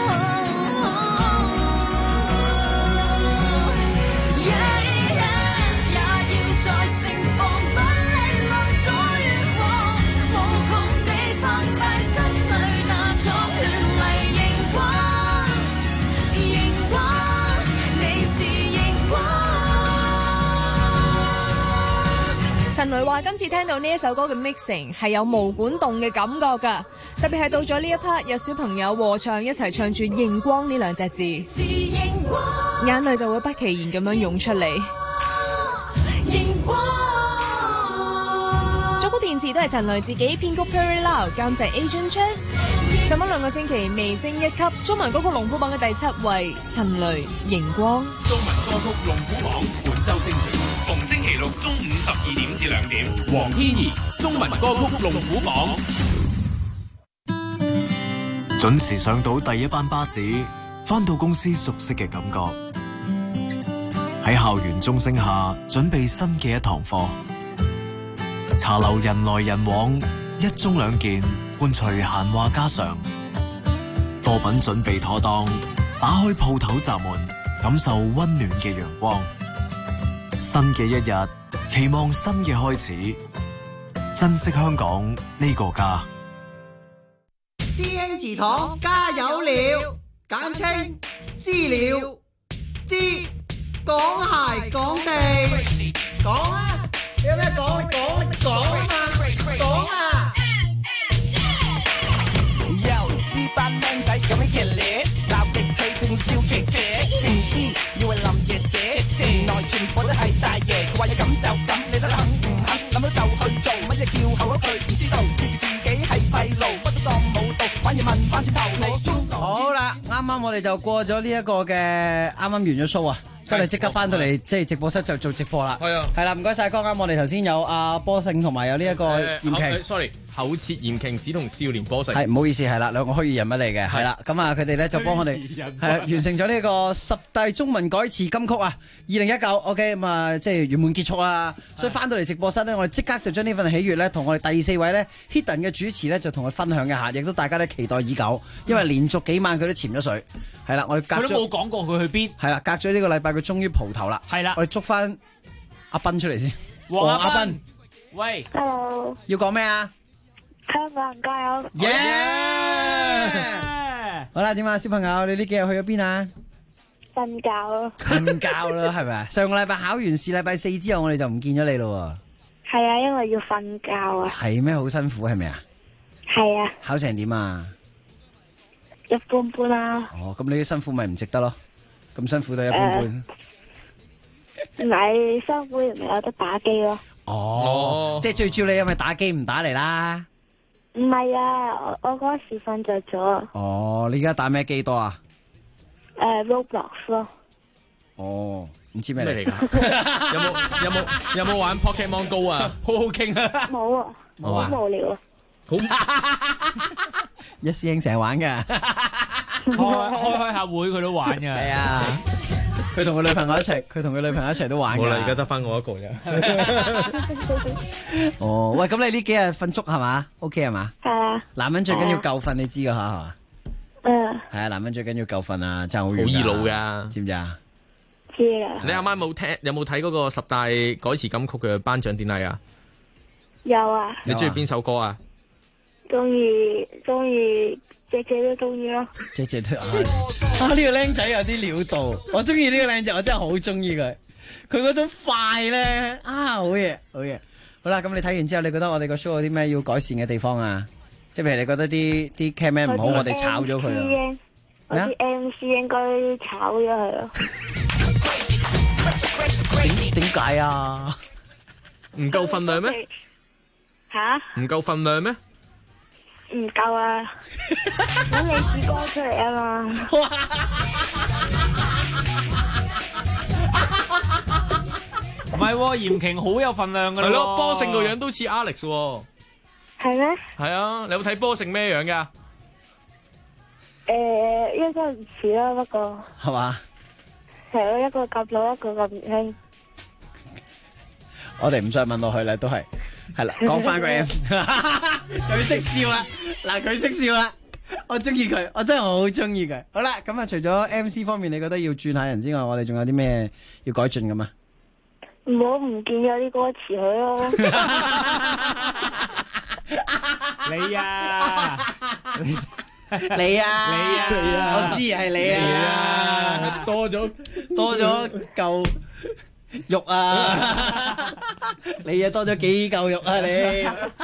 Speaker 13: 陳雷話：今次聽到呢一首歌嘅 mixing 係有毛管動嘅感覺㗎，特別係到咗呢一 part 有小朋友和唱一齊唱住熒光呢兩隻字，眼淚就會不其然咁樣湧出嚟。作曲填詞都係陳雷自己，編曲 Perry Lau， 監製 Agent Chan。上咗2個星期微升一級，中文歌曲龍虎榜嘅第7位，陳雷熒光。
Speaker 15: 中文歌曲龍虎榜本周星馳，逢星期六中午12點至2點。黃天怡中文歌曲龍虎榜。
Speaker 16: 準時上到第一班巴士，返到公司熟悉嘅感覺。喺校園鐘聲下，準備新嘅一堂課。茶樓人來人往，一盅兩件，伴隨閒話家常。貨品準備妥當，打開鋪頭閘門，感受溫暖嘅陽光。新嘅一日，期望新嘅開始，珍惜香港呢個家。
Speaker 17: 師兄祠堂加油了，簡稱私了。知講鞋講地，講啊！你有咩講？你講啊嘛！講啊！呢班靚仔咁樣熱烈，立力去定笑騎騎，唔知以為林姐姐，原來全部都係大爺。佢話要咁就咁，你得肯唔肯？諗到就去做，乜嘢叫後佢唔知道，記住自己係細路，乜都當冇到，反而問翻轉頭你中道。好啦，啱啱我哋就過咗呢一個嘅啱啱完咗 show 啊！真係即刻翻到嚟，即係直播室就做直播啦。係啊，係啦，唔該晒。剛啱我哋頭先有阿波勝同埋有呢一個嚴瓊
Speaker 8: ，sorry， 厚切嚴瓊子同少年波勝。
Speaker 9: 係唔好意思，係啦，兩個虛擬人物嚟嘅，係啦。咁啊，佢哋咧就幫我哋係完成咗呢個10大中文改詞金曲啊，2019 OK 咁啊，即係圓滿結束啦。所以翻到嚟直播室咧，我哋即刻就將呢份喜悅咧，同我哋第4位咧 Hidden 嘅主持咧，就同佢分享一下，亦都大家咧期待已久，因為連續幾晚佢都潛咗水。係啦，我哋
Speaker 10: 佢都冇講過佢去邊。
Speaker 9: 係啦，隔咗呢個禮拜，佢終於蒲頭啦。
Speaker 10: 係啦，
Speaker 9: 我哋捉翻阿斌出嚟先。
Speaker 10: 黃阿
Speaker 9: 斌，
Speaker 10: 喂
Speaker 18: ，Hello，
Speaker 9: 要講咩啊？
Speaker 18: 香港人加油！
Speaker 9: 好啦，點啊，小朋友，你呢幾日去咗邊啊？
Speaker 18: 瞓覺咯。
Speaker 9: 瞓覺啦，係咪啊？上個禮拜考完試，禮拜4之後，我哋就唔見咗你咯。
Speaker 18: 係啊，因為要瞓覺啊。
Speaker 9: 係咩？好辛苦係咪啊？
Speaker 18: 係啊。
Speaker 9: 考成點啊？
Speaker 18: 一般般啦。
Speaker 9: 哦，咁你啲辛苦咪唔值得咯？咁辛苦都一般般。
Speaker 18: 唔係辛苦，咪有得打機咯。
Speaker 9: 哦，即係最主要你因為打機唔打嚟啦。
Speaker 18: 唔係啊，我嗰時瞓着咗。
Speaker 9: 哦，你而家打咩機多啊
Speaker 18: ？Roblox 咯。
Speaker 9: 哦，唔知咩嚟
Speaker 8: 㗎？有冇玩 Pokemon Go 啊？好好傾啊！
Speaker 18: 冇啊，好無聊啊。
Speaker 8: 好，
Speaker 9: 一師兄成日玩㗎，
Speaker 10: 開下會佢都玩㗎。
Speaker 9: 係啊，佢同佢女朋友一齊都玩㗎。
Speaker 8: 好啦，而家得翻我一個啫。
Speaker 9: 哦，喂，咁你呢幾日瞓足係嘛 ？OK 係嘛？
Speaker 18: 係啊。
Speaker 9: 男人最緊要夠瞓，你知㗎吓係嘛？
Speaker 18: 嗯。
Speaker 9: 係啊，男人最緊要夠瞓啊，真係好
Speaker 8: 好易老㗎，知唔知啊？
Speaker 18: 知啊。
Speaker 8: 你啱啱有冇睇嗰個10大改詞金曲嘅頒獎典禮啊？
Speaker 18: 有啊。
Speaker 8: 你中意邊首歌啊？
Speaker 18: 中意，隻都中意咯。
Speaker 9: 隻都啊！呢個僆仔有啲料到，我中意呢個僆仔，我真係好中意佢。佢嗰種快咧啊，好嘢，好嘢。好啦，咁你睇完之後，你覺得我哋個 show 有啲咩要改善嘅地方啊？即係譬如你覺得啲 cameraman 唔好，我哋炒咗佢啊？
Speaker 18: 我啲 MC 應該炒咗佢咯。
Speaker 9: 點解啊？
Speaker 8: 唔夠份量咩？
Speaker 18: 吓？
Speaker 8: 唔夠份量咩？
Speaker 18: 唔夠啊！咁你試歌出嚟啊嘛！
Speaker 10: 唔係喎，嚴瓊好有份量噶咯。
Speaker 8: 係咯，波勝個樣都似 Alex 喎。
Speaker 18: 係咩？
Speaker 8: 係啊，你有冇睇波勝咩樣噶？
Speaker 18: 應該唔似啦，不過
Speaker 9: 係嘛？
Speaker 18: 係咯，一個咁老，一個咁年輕。
Speaker 9: 我哋唔再問落去啦，都係啦，講翻個 M， 佢識笑啦，嗱佢識笑啦，我中意佢，我真係好中意佢。好啦，咁啊，除咗 MC 方面，你覺得要轉下人之外，我哋仲有啲咩要改進噶嘛？
Speaker 18: 唔好唔見咗啲歌詞佢咯。
Speaker 10: 你啊，
Speaker 9: 你啊，我知係你啊，
Speaker 5: 多咗
Speaker 9: 嚿肉啊！你啊多咗幾嚿肉啊！你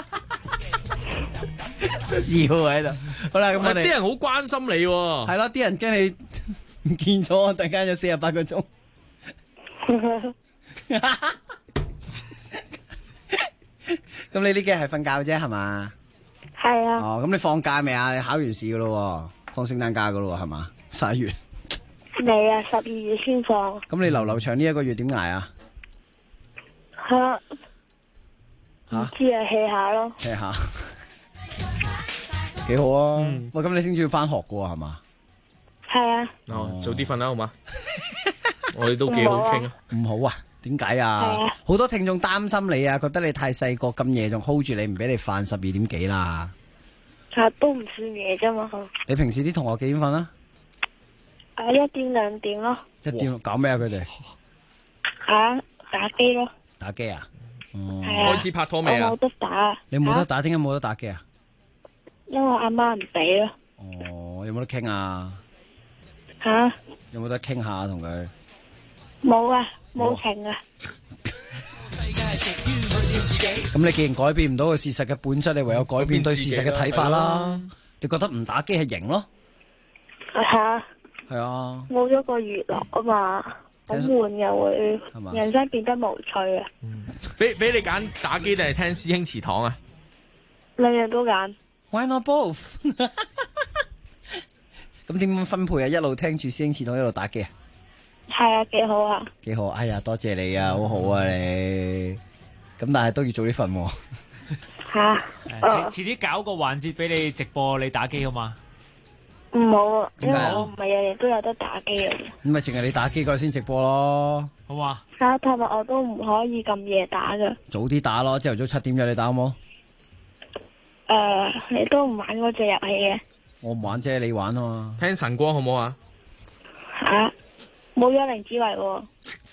Speaker 9: 笑喺度。好啦，咁我哋
Speaker 5: 啲人好關心你喎。
Speaker 9: 係咯，啲人驚你唔見咗，突然間有48個鐘。咁你呢幾日係瞓覺啫，係嘛？
Speaker 18: 係啊。
Speaker 9: 哦，咁你放假未啊？你考完試噶咯，放聖誕假噶咯，係嘛？11月。
Speaker 18: 未啊，12月先放。
Speaker 9: 咁你流長呢一個月點捱啊？
Speaker 18: 唔知啊，hea下咯。
Speaker 9: hea下，幾好啊！喂，咁你聽朝要翻學噶喎，係嘛？
Speaker 18: 係啊。
Speaker 5: 哦，早啲瞓啦，好嘛？我哋都幾好傾啊。
Speaker 9: 唔好啊？點解啊？好多聽眾擔心你啊，覺得你太細個，咁夜仲 hold 住你，唔俾你瞓，12點幾啦。
Speaker 18: 都唔算夜啫嘛。
Speaker 9: 你平時啲同學幾點瞓啊
Speaker 18: ？1點2點咯。
Speaker 9: 1點搞咩啊？佢哋
Speaker 18: 打機咯。
Speaker 9: 打機啊？
Speaker 5: 開始拍拖未啊？
Speaker 18: 我冇得打。
Speaker 9: 你冇得打，點解冇得打機啊？
Speaker 18: 因為阿媽唔俾咯。
Speaker 9: 哦，有冇得傾啊？有冇得傾下同佢？
Speaker 18: 冇啊，冇情啊。
Speaker 9: 咁你既然改變唔到個事實嘅本質，你唯有改變對事實嘅睇法啦。你覺得唔打機係型咯？係啊。
Speaker 18: 冇咗個娛樂啊嘛，好悶又會，人生變得無趣啊。
Speaker 5: 俾你揀打機定係聽師兄祠堂啊？
Speaker 18: 兩樣都揀。
Speaker 9: Why not both？ 咁點樣分配啊？一路聽住師兄祠堂，一路打機啊？
Speaker 18: 係啊，幾好啊！
Speaker 9: 幾好，哎呀，多謝你啊，好好啊你。咁但係都要做呢份喎。
Speaker 10: 遲啲搞個環節俾你直播你打機好嘛？
Speaker 18: 唔好啊，因為我唔係日日都有得打機啊。
Speaker 9: 咁咪淨係你打機嗰日先直播咯，
Speaker 10: 好嘛？
Speaker 18: 同埋我都唔可以咁夜打噶。
Speaker 9: 早啲打咯，朝頭早7點約你打好冇？
Speaker 18: 你都唔玩嗰隻遊戲嘅？
Speaker 9: 我唔玩啫，你玩啊嘛。
Speaker 5: 聽晨光好唔好啊？
Speaker 18: 冇咗凌子維喎。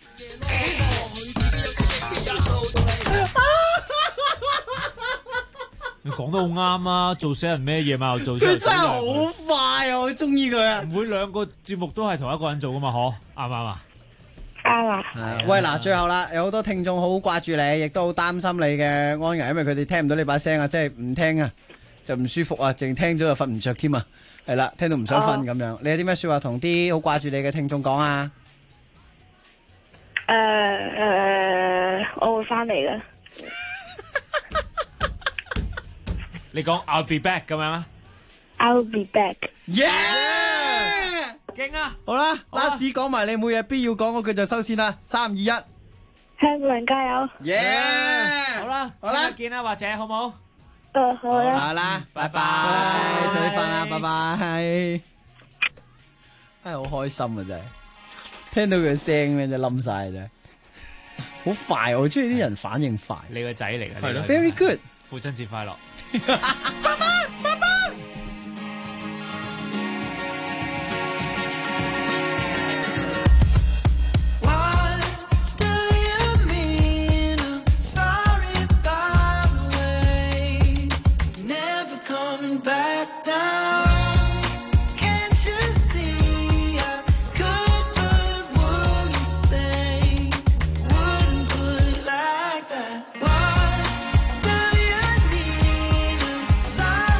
Speaker 10: 你講得好啱啊！做死人咩嘢嘛？又做。
Speaker 9: 佢真係好快啊！我中意佢啊！
Speaker 10: 唔會兩個節目都係同一個人做噶嘛？嗬，啱唔啱啊？
Speaker 18: 啱啊！
Speaker 9: 喂，嗱，最後啦，有好多聽眾好掛住你，亦都好擔心你嘅安危，因為佢哋聽唔到你把聲啊，即係唔聽啊，就唔舒服啊，淨聽咗就瞓唔着添啊，係啦，聽到唔想瞓咁樣。你有啲咩說話同啲好掛住你嘅聽眾講啊？
Speaker 18: 我會翻嚟嘅。
Speaker 10: 你講 I'll be back 咁樣啊
Speaker 18: ？I'll be back。
Speaker 9: Yeah！
Speaker 10: 勁啊！
Speaker 9: 好啦，last 講埋你每日必要講嗰句就收線啦。3、2、1，
Speaker 18: 香港人加油！
Speaker 10: Yeah！好啦，好啦，見啦，或者好冇？
Speaker 18: 好啦。
Speaker 9: 好啦，拜拜，早啲瞓啦，拜拜。真係好開心啊！真係，聽到佢嘅聲咧就冧晒真係，好快！我中意啲人反應快。
Speaker 10: 你個仔嚟嘅，
Speaker 9: 係咯 ，very good。
Speaker 10: 父親節快樂。
Speaker 14: 爸爸，爸爸。
Speaker 17: Sorry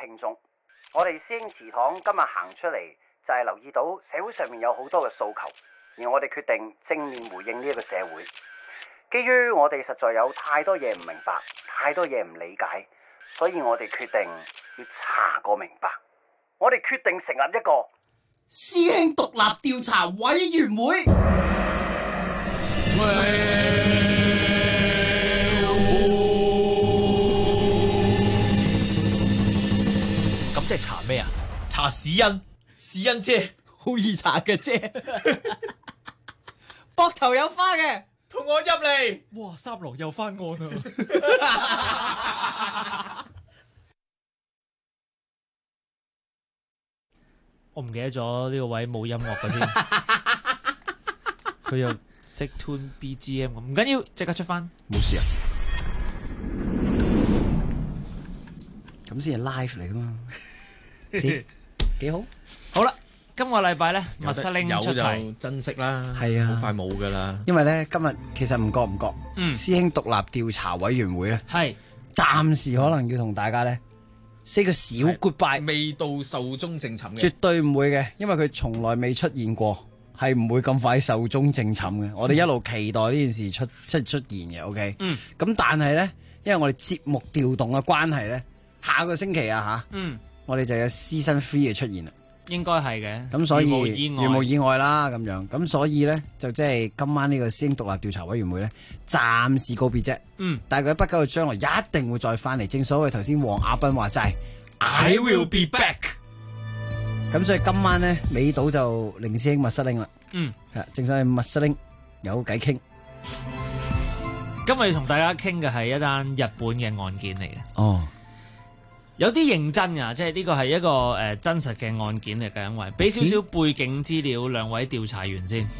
Speaker 19: 聽眾。我哋師兄祠堂今日行出嚟，就係留意到社會上面有好多嘅訴求，而我哋決定正面回應呢一個社會。基於我哋實在有太多嘢唔明白，太多嘢唔理解，所以我哋決定要查個明白。我哋決定成立一個
Speaker 17: 師兄獨立調查委員會。
Speaker 8: 咁即係查咩啊？查屎因，屎因姐好易查嘅啫。
Speaker 17: 膊頭有花嘅，
Speaker 8: 同我入嚟。哇，三郎又翻案啦！
Speaker 10: 我唔記得咗呢個位冇音樂嗰啲，佢又識 tune BGM 咁，唔緊要，即刻出翻。
Speaker 9: 冇事啊，咁先係 live 嚟噶嘛，幾好。
Speaker 10: 好啦，今個禮拜咧，麥瑟玲出題，
Speaker 8: 有就珍惜啦，
Speaker 9: 係啊，
Speaker 8: 好快冇噶啦。
Speaker 9: 因為咧今日其實唔覺，師兄獨立調查委員會咧，
Speaker 10: 係
Speaker 9: 暫時可能要同大家咧。say 個小 goodbye，
Speaker 8: 未到壽終正寢嘅，
Speaker 9: 絕對唔會嘅，因為佢從來未出現過，係唔會咁快壽終正寢嘅。我哋一路期待呢件事出現嘅，OK。咁但係咧，因為我哋節目調動嘅關係咧，下個星期啊我哋就有 Season 3嘅出現啦。
Speaker 10: 應該係嘅。
Speaker 9: 咁所以
Speaker 10: 如無意
Speaker 9: 外啦，咁樣。咁所以咧，就即係今晚呢個師兄獨立調查委員會咧，暫時告別啫。但係佢不久嘅將來一定會再翻嚟。正所謂頭先黃亞斌話齋
Speaker 8: I will be back。
Speaker 9: 咁所以今晚咧，美島就凌師兄麥瑟玲啦。正所謂麥瑟玲有偈傾。
Speaker 10: 今日要同大家傾嘅係一單日本嘅案件嚟嘅。
Speaker 9: 哦。
Speaker 10: 有啲認真㗎，即係呢個係一個真實嘅案件嚟嘅，因為俾少少背景資料，兩位調查員先。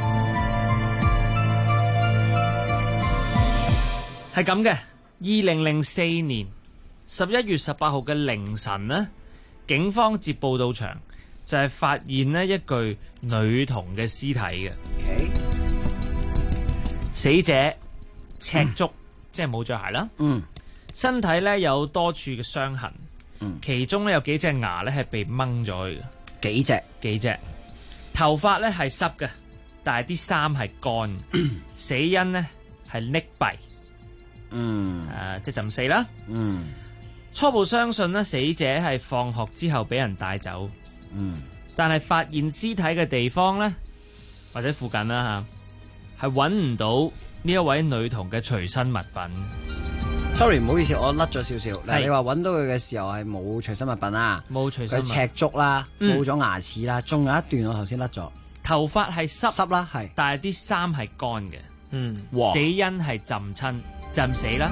Speaker 10: 係咁嘅，2004年11月18號嘅凌晨呢，警方接報到場，就係發現呢一具女童嘅屍體嘅。死者赤足，即係冇着鞋啦。身體咧有多處嘅傷痕，其中咧有幾隻牙咧係被掹咗嘅，幾隻頭髮咧係濕嘅，但係啲衫係乾，死因咧係溺斃，即係浸死啦。初步相信咧死者係放學之後俾人帶走，但係發現屍體嘅地方咧或者附近啦嚇，係揾唔到呢一位女童嘅隨身物品。
Speaker 9: Sorry， 唔好意思，我甩咗少少。嗱，你話揾到佢嘅時候係冇隨身物品啦，
Speaker 10: 冇隨身物品，
Speaker 9: 佢赤足啦，冇咗牙齒啦，仲有一段我頭先甩咗，
Speaker 10: 頭髮係濕
Speaker 9: 啦，係，
Speaker 10: 但係啲衫係乾嘅。死因係浸死啦。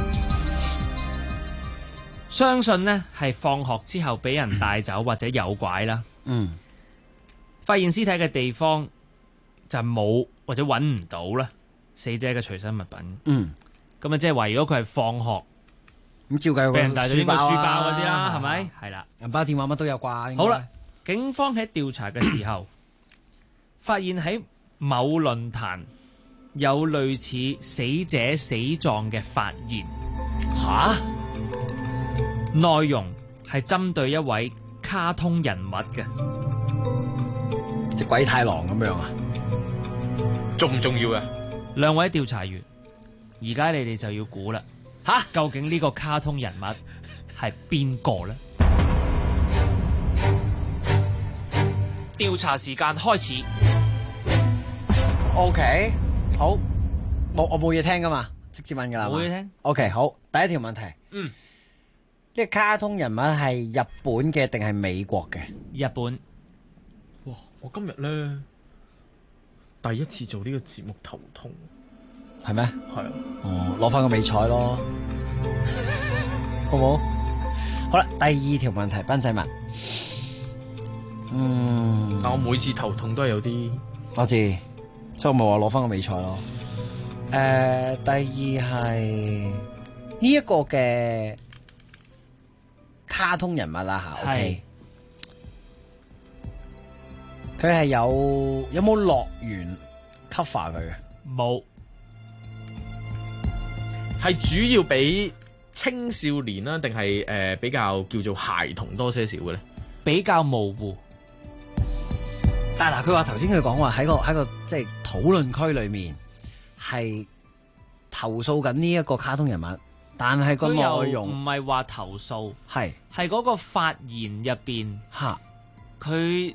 Speaker 10: 相信呢係放學之後俾人帶走或者誘拐啦。發現屍體嘅地方就冇或者揾唔到啦，死者嘅隨身物品。咁啊，即係話如果佢係放學，
Speaker 9: 咁照計
Speaker 10: 俾人帶咗應該書包嗰啲啦，係咪？係啦，
Speaker 9: 銀包、電話乜都有啩。
Speaker 10: 好啦，警方喺調查嘅時候，發現喺某論壇有類似死者死狀嘅發言。內容係針對一位卡通人物嘅，
Speaker 9: 即鬼太郎咁樣啊？
Speaker 8: 重唔重要啊？
Speaker 10: 兩位調查員。而家你哋就要估啦，究竟呢個卡通人物係邊個呢？調查時間開始。
Speaker 9: OK， 好，我冇嘢聽噶嘛，直接問噶啦。
Speaker 10: 冇嘢聽。
Speaker 9: OK， 好，第一條問題。呢個卡通人物係日本嘅定係美國嘅？
Speaker 10: 日本。
Speaker 8: 哇！我今日咧第一次做呢個節目頭痛。
Speaker 9: 係咩？
Speaker 8: 係啊。
Speaker 9: 攞翻個美彩咯，好冇？好啦，第二條問題，斌仔問。
Speaker 8: 但我每次頭痛都係有啲，
Speaker 9: 我知，所以我咪話攞翻個美彩咯。第二係呢一個嘅卡通人物啦吓 ，OK。佢係有冇樂園 cover 佢嘅？
Speaker 10: 冇。
Speaker 8: 係主要俾
Speaker 20: 青少年啦，定係比較叫做孩童多些少嘅咧？
Speaker 10: 比較模糊。
Speaker 9: 但係嗱，佢話頭先佢講話喺個即係討論區裏面係投訴緊呢一個卡通人物，但係個內容
Speaker 10: 唔係話投訴，
Speaker 9: 係
Speaker 10: 嗰個發言入邊，佢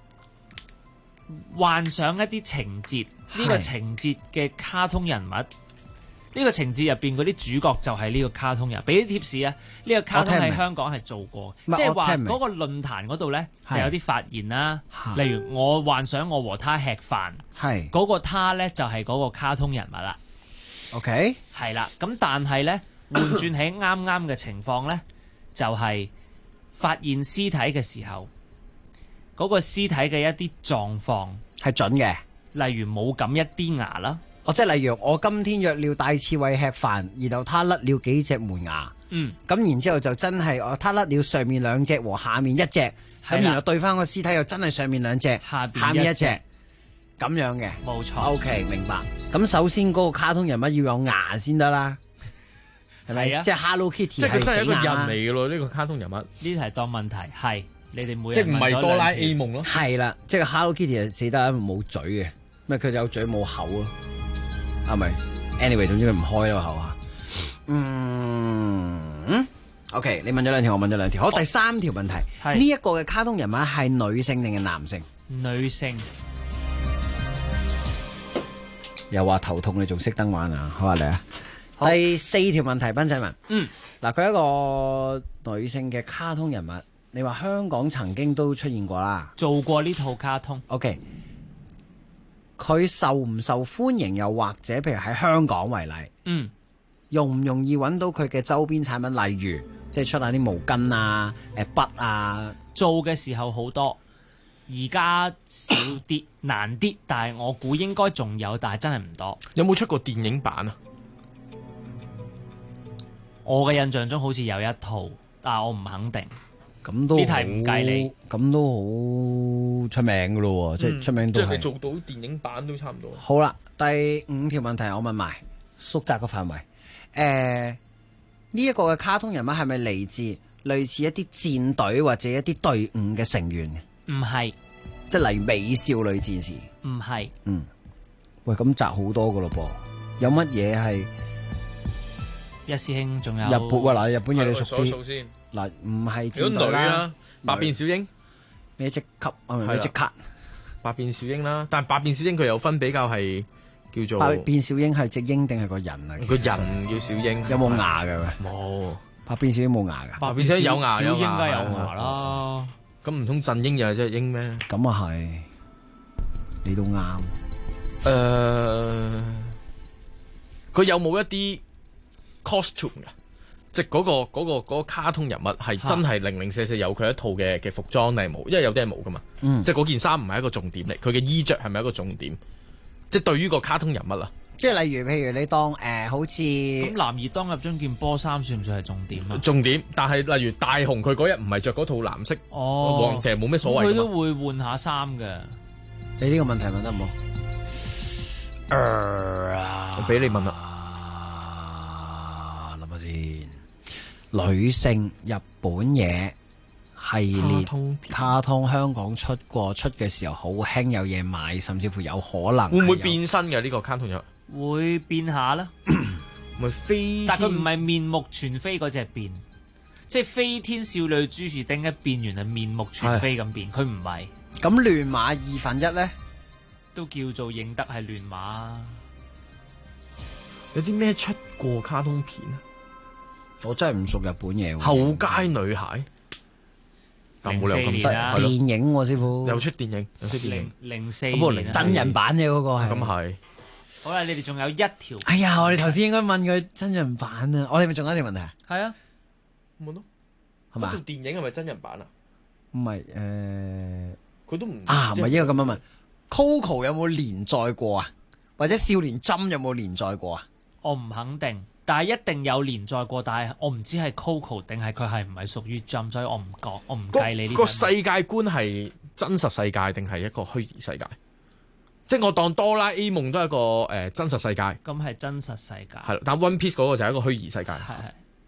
Speaker 10: 幻想一啲情節，呢個情節嘅卡通人物，呢個情節入邊嗰啲主角就係呢個卡通人。俾啲貼士啊，呢個卡通喺香港係做過，即係話嗰個論壇嗰度咧就有啲發言啦。例如我幻想我和他吃飯，嗰個他咧就係嗰個卡通人物啦。
Speaker 9: OK，
Speaker 10: 係啦。咁但係咧換轉喺啱啱嘅情況咧，就係發現屍體嘅時候，嗰個屍體嘅一啲狀況
Speaker 9: 係準嘅，
Speaker 10: 例如冇咁一啲牙啦。
Speaker 9: 即係例如我今天約了戴刺蝟吃飯，然後他甩了幾隻門牙。咁然之後就真係他甩了上面兩隻和下面一隻，咁然後對翻個屍體又真係上面兩隻，下面一隻咁樣嘅。
Speaker 10: 冇錯。
Speaker 9: OK， 明白。咁首先嗰個卡通人物要有牙先得啦，係咪？即係 Hello Kitty，
Speaker 20: 即係佢真係一個人嚟嘅咯，呢個卡通人物。呢
Speaker 10: 題當問題係你哋每人
Speaker 20: 即係唔係哆啦 A 夢咯？
Speaker 9: 係啦，即係 Hello Kitty 係死得冇嘴嘅，咩佢有嘴冇口咯。係咪 ？Anyway， 總之佢唔開咯口啊。OK， 你問咗兩條，我問咗兩條。好，第三條問題，呢一個嘅卡通人物係女性定係男性？
Speaker 10: 女性。
Speaker 9: 又話頭痛，你仲識得玩啊？好啊，嚟啊！第四條問題，賓仔文。嗱，佢係一個女性嘅卡通人物，你話香港曾經都出現過啦，
Speaker 10: 做過呢套卡通。
Speaker 9: OK。佢受唔受歡迎，又或者譬如喺香港為例，容唔容易揾到佢嘅周邊產品？例如即係出下啲毛巾啊、筆啊。
Speaker 10: 做嘅時候好多，而家少啲，難啲。但係我估應該仲有，但係真係唔多。
Speaker 20: 有冇出過電影版啊？
Speaker 10: 我嘅印象中好似有一套，但係我唔肯定。
Speaker 9: 咁都
Speaker 10: 呢題唔計你，
Speaker 9: 咁都好出名噶咯，即係出名都係。
Speaker 20: 即係你做到電影版都差唔多。
Speaker 9: 好啦，第五條問題我問埋，縮窄個範圍。呢一個嘅卡通人物係咪嚟自類似一啲戰隊或者一啲隊伍嘅成員？
Speaker 10: 唔係，
Speaker 9: 即係例如美少女戰士。
Speaker 10: 唔係。
Speaker 9: 喂，咁窄好多噶咯噃。有乜嘢係？
Speaker 10: 一師兄仲有
Speaker 9: 日本嗱，日本嘢你熟啲。嗱，唔係戰隊啦，
Speaker 20: 百變小櫻
Speaker 9: 咩職級啊？咩職級？
Speaker 20: 百變小櫻啦，但係百變小櫻佢有分比較係叫做
Speaker 9: 百變小櫻係隻鷹定係個人啊？
Speaker 20: 個人叫小櫻，
Speaker 9: 有冇牙嘅？
Speaker 20: 冇，
Speaker 9: 百變小櫻冇牙嘅。
Speaker 20: 百變小櫻有牙，
Speaker 10: 小櫻應該有牙啦。
Speaker 20: 咁唔通振英又係隻鷹咩？
Speaker 9: 咁啊係，你都啱。
Speaker 20: 佢有冇一啲 costume 嘅？即係嗰個卡通人物係真係零零舍舍有佢一套嘅服裝定係冇？因為有啲係冇噶嘛。即係嗰件衫唔係一個重點嚟，佢嘅衣着係咪一個重點？即係對於個卡通人物啊，
Speaker 9: 即係例如譬如你當好似
Speaker 10: 咁男兒當入樽件波衫算唔算係重點啊？
Speaker 20: 重點，但係例如大雄佢嗰日唔係着嗰套藍色，其實冇咩所謂。
Speaker 10: 佢都會換下衫嘅。
Speaker 9: 你呢個問題問得唔好？
Speaker 20: 我俾你問啦，
Speaker 9: 諗下先。女性日本嘢系列卡通香港出過，出嘅時候好興，有嘢買，甚至乎有可能
Speaker 20: 會唔會變身嘅呢個卡通人
Speaker 10: 物？會變下啦，
Speaker 20: 咪飛，
Speaker 10: 但佢唔係面目全非嗰隻變，即係飛天少女朱樹丁一變完係面目全非咁變，佢唔係。
Speaker 9: 咁亂馬1/2咧，
Speaker 10: 都叫做認得係亂馬。
Speaker 20: 有啲咩出過卡通片啊？
Speaker 9: 我真係唔熟日本嘢。
Speaker 20: 後街女孩，但冇理由咁細。
Speaker 9: 電影喎，師傅
Speaker 20: 有出電影，有出電影。
Speaker 10: 04年
Speaker 9: 真人版嘅嗰個係。
Speaker 20: 咁係。
Speaker 10: 好啦，你哋仲有一條。
Speaker 9: 哎呀，我哋頭先應該問佢真人版啊！我哋咪仲有一條問題啊？
Speaker 10: 係啊，
Speaker 20: 問咯，
Speaker 9: 係嘛？
Speaker 20: 嗰套電影係咪真人版啊？
Speaker 9: 唔係
Speaker 20: 佢都唔
Speaker 9: 唔係應該咁樣問。Coco 有冇連載過啊？或者少年針有冇連載過啊？
Speaker 10: 我唔肯定。但係一定有連載過，但係我唔知係 Coco 定係佢係唔係屬於 Jump，所以我唔講，我唔計你呢
Speaker 20: 個世界觀係真實世界定係一個虛擬世界？即係我當哆啦 A 夢都係一個真實世界。
Speaker 10: 咁係真實世界。
Speaker 20: 係，但 One Piece 嗰個就係一個虛擬世界。
Speaker 10: 係，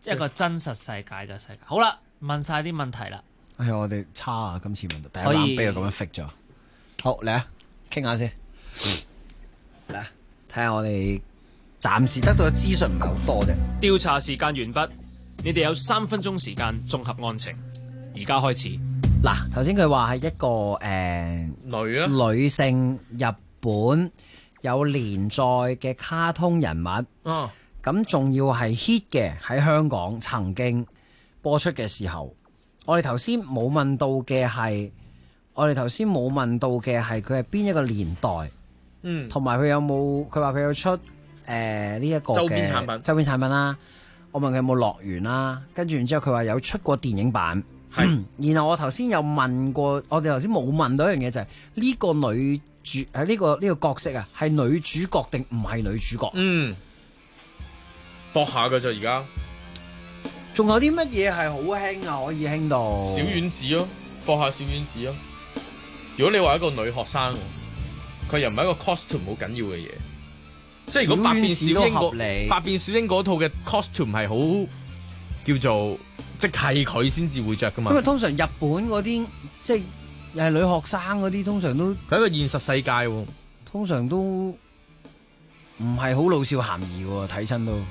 Speaker 10: 一個真實世界嘅世界。好啦，問晒啲問題啦。
Speaker 9: 哎呀，我哋差啊！今次問到第一欄俾佢咁樣 fit 咗。好嚟啊，傾下先。嚟啊，睇下我哋暫時得到嘅資訊唔係好多啫。
Speaker 21: 調查時間完畢，你哋有3分鐘時間綜合案情。而家開始。
Speaker 9: 嗱，頭先佢話係一個女性日本有連載嘅卡通人物。
Speaker 20: 哦，
Speaker 9: 咁仲要係 hit 嘅，喺香港曾經播出嘅時候，我哋頭先冇問到嘅係佢係邊一個年代，同埋佢有冇佢話佢有出呢一個
Speaker 20: 周邊產品
Speaker 9: 啦。我問佢有冇樂園啦，跟住然之後佢話有出過電影版。然後我頭先有問過，我哋頭先冇問到一樣嘢，就係呢個女主呢個角色啊，係女主角定唔係女主角？
Speaker 20: 搏下㗎咋而家。
Speaker 9: 仲有啲乜嘢係好興啊？可以興到
Speaker 20: 小丸子咯，搏下小丸子咯。如果你話一個女學生，佢又唔係一個 costume 好緊要嘅嘢，即係如果百變小櫻嗰套嘅 costume 係好叫做即係佢先至會着噶嘛。
Speaker 9: 因為通常日本嗰啲即係又係女學生嗰啲，通常都
Speaker 20: 佢係一個現實世界喎，
Speaker 9: 通常都唔係好老少咸宜喎，睇親都。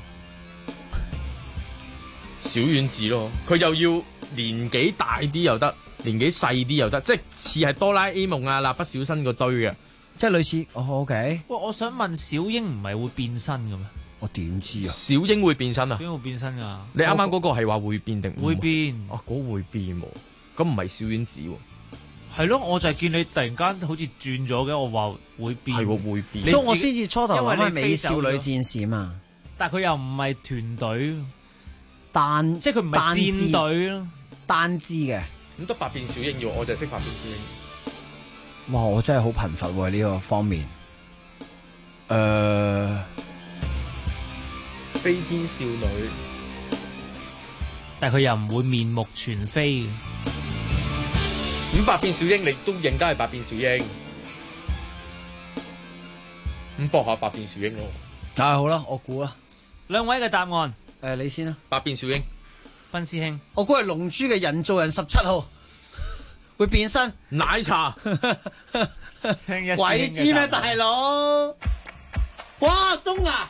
Speaker 20: 小丸子咯，佢又要年紀大啲又得，年紀細啲又得，即係似係哆啦 A 夢啊、蠟筆小新嗰堆嘅，
Speaker 9: 即係類似。OK。
Speaker 10: 喂，我想問小櫻唔係會變身嘅咩？
Speaker 9: 我點知啊？
Speaker 20: 小櫻會變身啊？
Speaker 10: 小櫻會變身㗎？
Speaker 20: 你啱啱嗰個係話會變定
Speaker 10: 會變？
Speaker 20: 哦，嗰個會變喎，咁唔係小丸子喎。
Speaker 10: 係咯，我就係見你突然間好似轉咗嘅，我話會變。
Speaker 20: 係喎，會變。
Speaker 9: 所以我先至初頭諗係美少女戰士嘛。
Speaker 10: 但係佢又唔係團隊。
Speaker 9: 即係佢唔係戰隊咯，單支嘅。
Speaker 20: 咁得百變小櫻要，我就係識百變小櫻。
Speaker 9: 哇！我真係好貧乏喎呢個方面。
Speaker 20: 飛天少女，
Speaker 10: 但係佢又唔會面目全非嘅。
Speaker 20: 咁百變小櫻你都認得係百變小櫻，咁搏下百變小櫻咯。
Speaker 9: 好啦，我估啦。
Speaker 10: 兩位嘅答案。
Speaker 9: 你先啦。
Speaker 20: 百變小櫻，
Speaker 10: 斌師兄，
Speaker 9: 我估係龍珠嘅人造人17號會變身。
Speaker 20: 奶茶，
Speaker 9: 鬼知咩大佬？哇，中啊！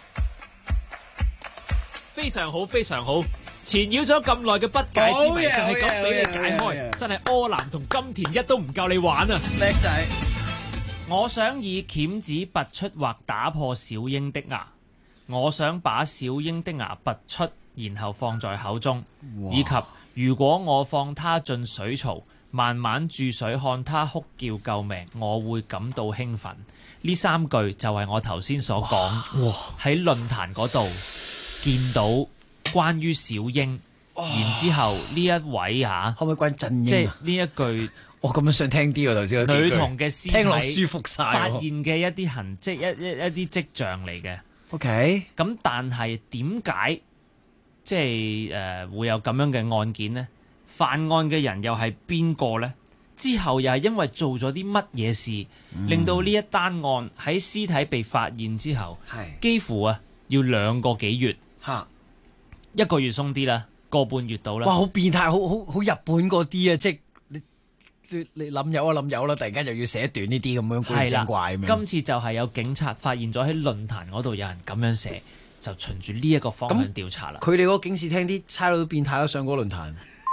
Speaker 21: 非常好，非常好。纏繞咗咁耐嘅不解之謎就係咁俾你解開，真係柯南同金田一都唔夠你玩啊！
Speaker 9: 叻仔，
Speaker 10: 我想以鉗子拔出或打破小櫻的牙。我想把小櫻的牙拔出，然後放在口中，以及如果我放它進水槽，慢慢注水看它哭叫救命，我會感到興奮。呢3句就係我頭先所講，喺論壇嗰度見到關於小櫻，然之後呢一位可
Speaker 9: 唔可以關震英？
Speaker 10: 即係呢一句，
Speaker 9: 我咁樣想聽啲喎，頭先
Speaker 10: 女童嘅屍體
Speaker 9: 聽落舒服晒，
Speaker 10: 發現嘅一啲痕跡，一啲跡象嚟嘅。
Speaker 9: OK，
Speaker 10: 咁但係點解即係會有咁樣嘅案件呢？犯案嘅人又係邊個呢？之後又係因為做咗啲乜嘢事，令到呢一單案喺屍體被發現之後，幾乎要2個幾月，1個月鬆啲啦，個半月到啦。
Speaker 9: 哇！好變態，好日本嗰啲啊！即係你諗有啦，突然間又要寫短呢啲咁樣古靈精怪咁樣。
Speaker 10: 今次就係有警察發現咗喺論壇嗰度有人咁樣寫，就循住呢一個方向調查啦。
Speaker 9: 佢哋嗰個警視廳啲差佬都變態啦，上嗰個論壇。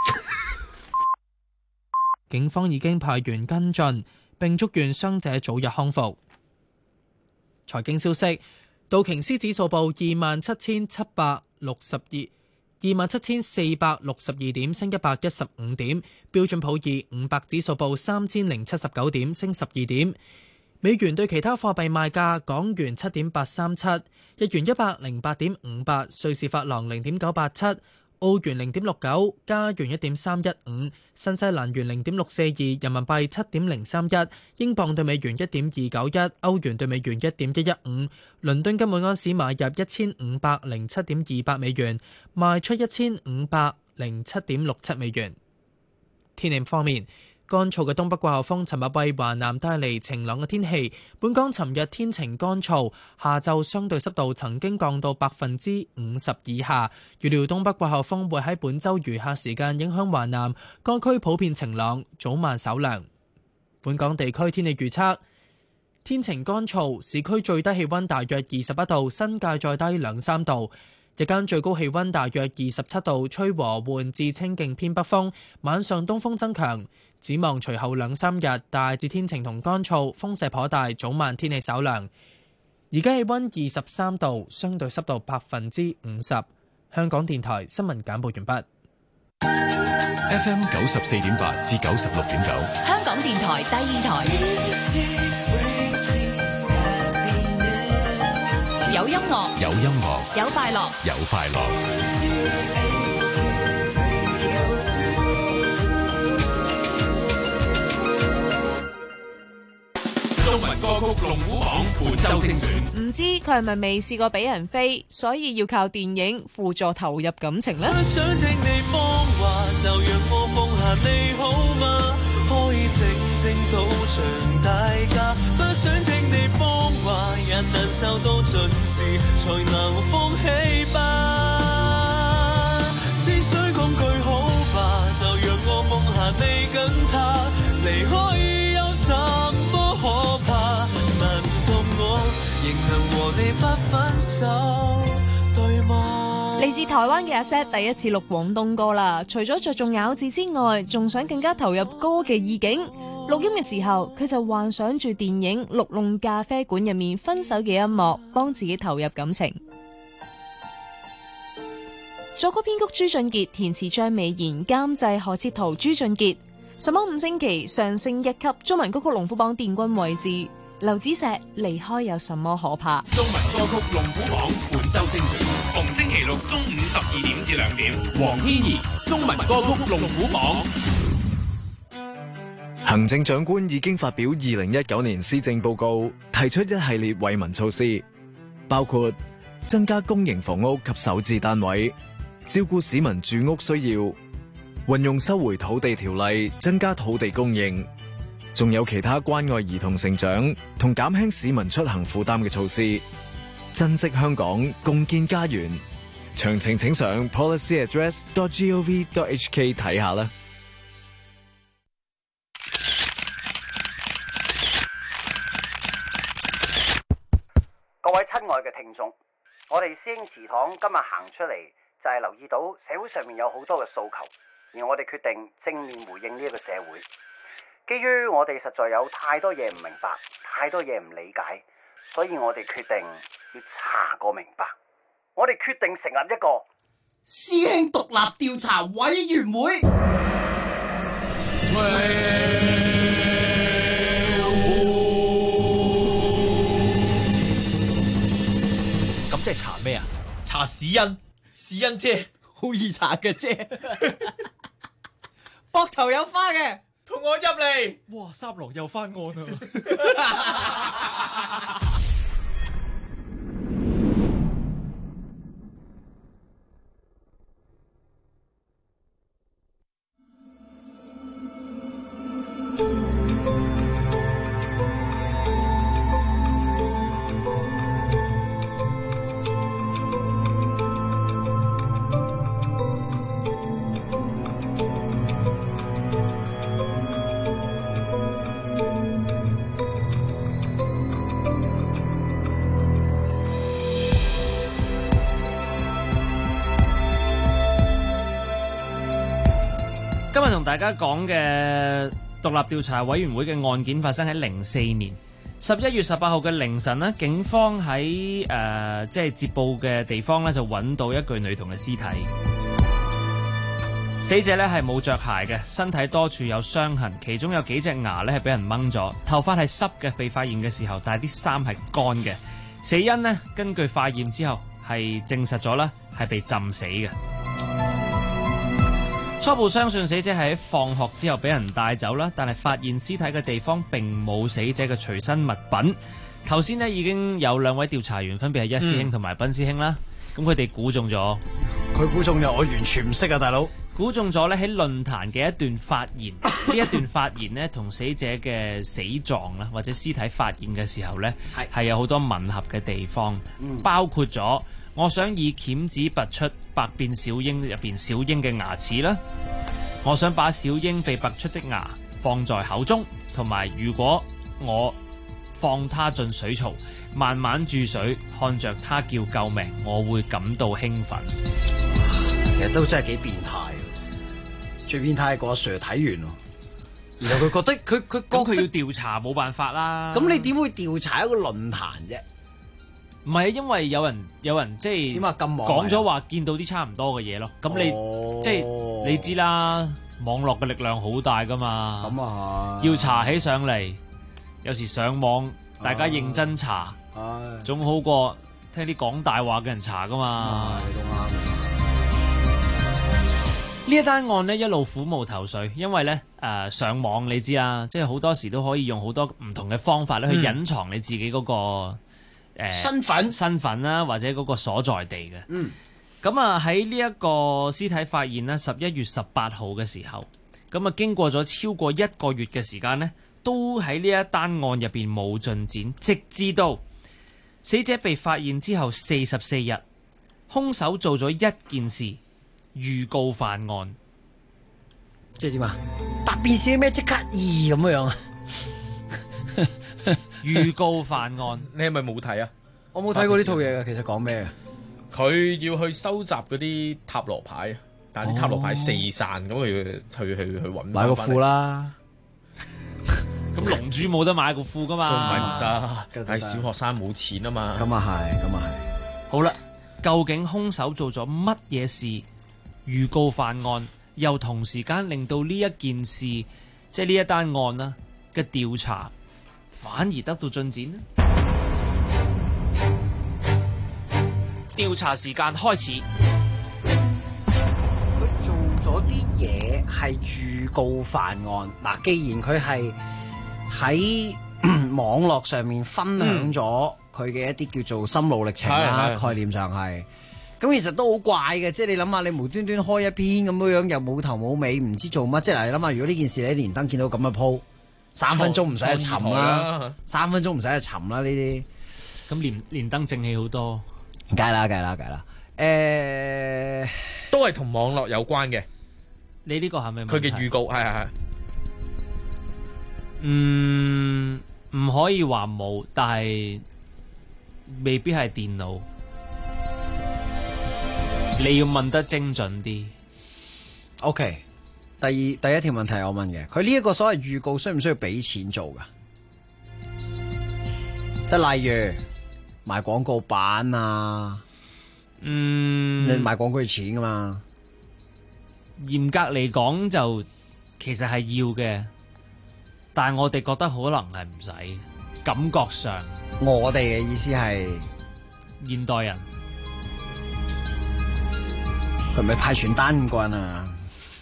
Speaker 1: 警方已經派員跟進，並祝願傷者早日康復。財經消息，道瓊斯指數報27,462點，升115點；標準普爾500指數報3079點，升12點。美元對其他貨幣賣價：港元7.837，日元108.58，瑞士法郎0.987，澳元0.69，加元1.315，新西蘭元0.642，人民幣7.031，英鎊對美元1.291，歐元對美元1.115。倫敦金每安士買入1507.28美元，賣出1507.67美元。天氣方面， 乾燥嘅東北季候風尋日為華南帶嚟晴朗嘅天氣。本港尋日天晴乾燥，下晝相對濕度曾經降到50%以下。預料東北季候風會喺本週餘下時間影響華南，各區普遍晴朗，早晚稍涼。本港地區天氣預測。天晴乾燥，市區最低氣溫大約21度，新界再低2-3度。日間最高氣溫大約27度，吹和緩至清勁偏北風，晚上東風增強。展望隨後2-3日，大致天晴同乾燥，風勢頗大，早晚天氣稍涼。而家氣溫23度，相對濕度50%。香港電台新聞簡報完畢。
Speaker 2: FM 94.8至96.9，
Speaker 3: 香港電台第二台。有音樂，
Speaker 2: 有音樂，
Speaker 3: 有快樂，
Speaker 2: 有快樂。
Speaker 15: 中文歌曲龍虎榜本周精選。
Speaker 13: 唔知佢係咪未試過俾人飛，所以要靠電影輔助投入感情呢？
Speaker 22: 想聽你芳話，就讓我放下你好嗎？可以靜靜到場大家，不想聽你芳話，也難受到盡時，才能放棄吧。只需講句好吧，就讓我夢下你跟他離開，有什麼可怕？難道我仍能和你不分手，對嗎？
Speaker 13: 嚟自台灣嘅阿 Set 第一次錄廣東歌啦，除咗着重咬字之外，仲想更加投入歌嘅意境。錄音嘅時候，佢就幻想住電影《綠弄咖啡館》入面分手嘅一幕，幫自己投入感情。作曲編曲朱俊傑，填詞張美賢，監製何哲圖、朱俊傑。上網5星期上升1級，中文歌曲龍虎榜殿軍位置。劉子石離開有什麼可怕？
Speaker 15: 中文歌曲龍虎榜本周精選，逢星期六中午12點至2點。黃天怡，中文歌曲龍虎榜。
Speaker 16: 行政長官已經發表2019年施政報告，提出一系列惠民措施，包括增加公營房屋及首置單位，照顧市民住屋需要，運用收回土地條例增加土地供應，仲有其他關愛兒童成長同減輕市民出行負擔嘅措施。珍惜香港，共建家園。詳情請上 policyaddress.gov.hk 睇下啦。
Speaker 19: 各位親愛嘅聽眾，我哋師兄祠堂今日行出嚟，就係留意到社會上面有好多嘅訴求，而我哋決定正面回應呢一個社會。基於我哋實在有太多嘢唔明白，太多嘢唔理解，所以我哋決定要查個明白。我哋決定成立一個
Speaker 23: 師兄獨立調查委員會。
Speaker 21: 咁即係查咩啊？查史恩，史恩姐，
Speaker 23: 好易查嘅啫。膊頭有花嘅，
Speaker 21: 同我入嚟。 哇，三郎又翻案啦！
Speaker 10: 今日同大家講嘅獨立調查委員會嘅案件發生喺04年11月18號嘅凌晨呢，警方喺即係接報嘅地方呢，就揾到一具女童嘅屍體。死者呢係冇着鞋嘅，身體多處有傷痕，其中有幾隻牙呢係俾人掹咗，頭髮係濕嘅，被發現嘅時候，但係啲衫係乾嘅。死因呢，根據化驗之後係證實咗啦，係被浸死嘅。初步相信死者係喺放學之後俾人帶走啦，但係發現屍體嘅地方並冇死者嘅隨身物品。頭先呢已經有兩位調查員，分別係一師兄同埋賓師兄啦。咁佢哋估中咗，
Speaker 9: 佢估中嘅，我完全唔識啊，大佬。
Speaker 10: 估中咗咧喺論壇嘅一段發言，呢一段發言呢，同死者嘅死狀啦，或者屍體發現嘅時候呢，係有好多吻合嘅地方，包括咗我想以鉗子拔出百變小櫻入邊小櫻嘅牙齒啦，我想把小櫻被拔出的牙放在口中，同埋如果我放他進水槽，慢慢注水，看着他叫救命，我會感到興奮。
Speaker 9: 其實都真係幾變態。最變態係個阿 Sir 睇完喎，然後佢覺得佢
Speaker 10: 佢要調查冇辦法啦。
Speaker 9: 咁你點會調查一個論壇啫？
Speaker 10: 唔係，因為有人即係
Speaker 9: 點啊咁忙
Speaker 10: 講咗話見到啲差唔多嘅嘢咯。咁你、即係你知啦，網絡嘅力量好大噶嘛。
Speaker 9: 咁啊
Speaker 10: 要查起上嚟，有時上網大家認真查，總好過聽啲講大話嘅人查噶嘛。
Speaker 9: 你都啱。
Speaker 10: 呢一單案呢，一路苦無頭緒，因為呢上網你知啦，即係好多時都可以用好多唔同嘅方法咧去隱藏你自己嗰、個身份啦，或者嗰個所在地嘅。咁啊喺呢一個屍體發現呢，11月18號嘅時候，咁啊經過咗超過1個月嘅時間呢，都喺呢一單案入邊冇進展，直至到死者被發現之後44日，兇手做咗一件事。預告犯案，
Speaker 9: 即係點啊？百變小櫻咩即刻2咁樣啊？
Speaker 10: 預告犯案，
Speaker 20: 你係咪冇睇啊？
Speaker 9: 我冇睇過呢套嘢嘅，其實講咩嘅？
Speaker 20: 佢要去收集嗰啲塔羅牌，但係啲塔羅牌四散，咁佢去揾
Speaker 9: 買個庫啦。
Speaker 10: 咁龍珠冇得買個庫噶嘛？
Speaker 20: 仲唔係唔得？係小學生冇錢啊嘛。
Speaker 9: 咁啊係，咁啊係。
Speaker 10: 好啦，究竟兇手做咗乜嘢事？預告犯案，又同時間令到呢一件事，即係呢一單案啦嘅調查，反而得到進展呢？調查時間開始。
Speaker 9: 佢做咗啲嘢係預告犯案。嗱，既然佢係喺網絡上面分享咗佢嘅一啲叫做心路歷程啦，概念上係。咁其實都好怪嘅，即係你諗下，你無端端開一篇咁樣又冇頭冇尾，唔知做乜。即係嗱，你諗下，如果呢件事你喺連登見到咁嘅鋪，3分鐘唔使去尋啦，3分鐘唔使去尋啦呢啲。
Speaker 10: 咁連登正氣好多，
Speaker 9: 梗係啦。
Speaker 20: 都係同網絡有關嘅。
Speaker 10: 你呢個係咪？
Speaker 20: 佢嘅預告係。
Speaker 10: 唔可以話冇，但係未必係電腦。你要問得精準啲。
Speaker 9: OK， 第一條問題我問嘅，佢呢一個所謂預告需唔需要俾錢做噶？即係例如賣廣告版啊，你賣廣告要錢噶嘛？
Speaker 10: 嚴格嚟講就其實係要嘅，但係我哋覺得可能係唔使，感覺上。
Speaker 9: 我哋嘅意思係
Speaker 10: 現代人。
Speaker 9: 佢唔係派傳單咁個人啊！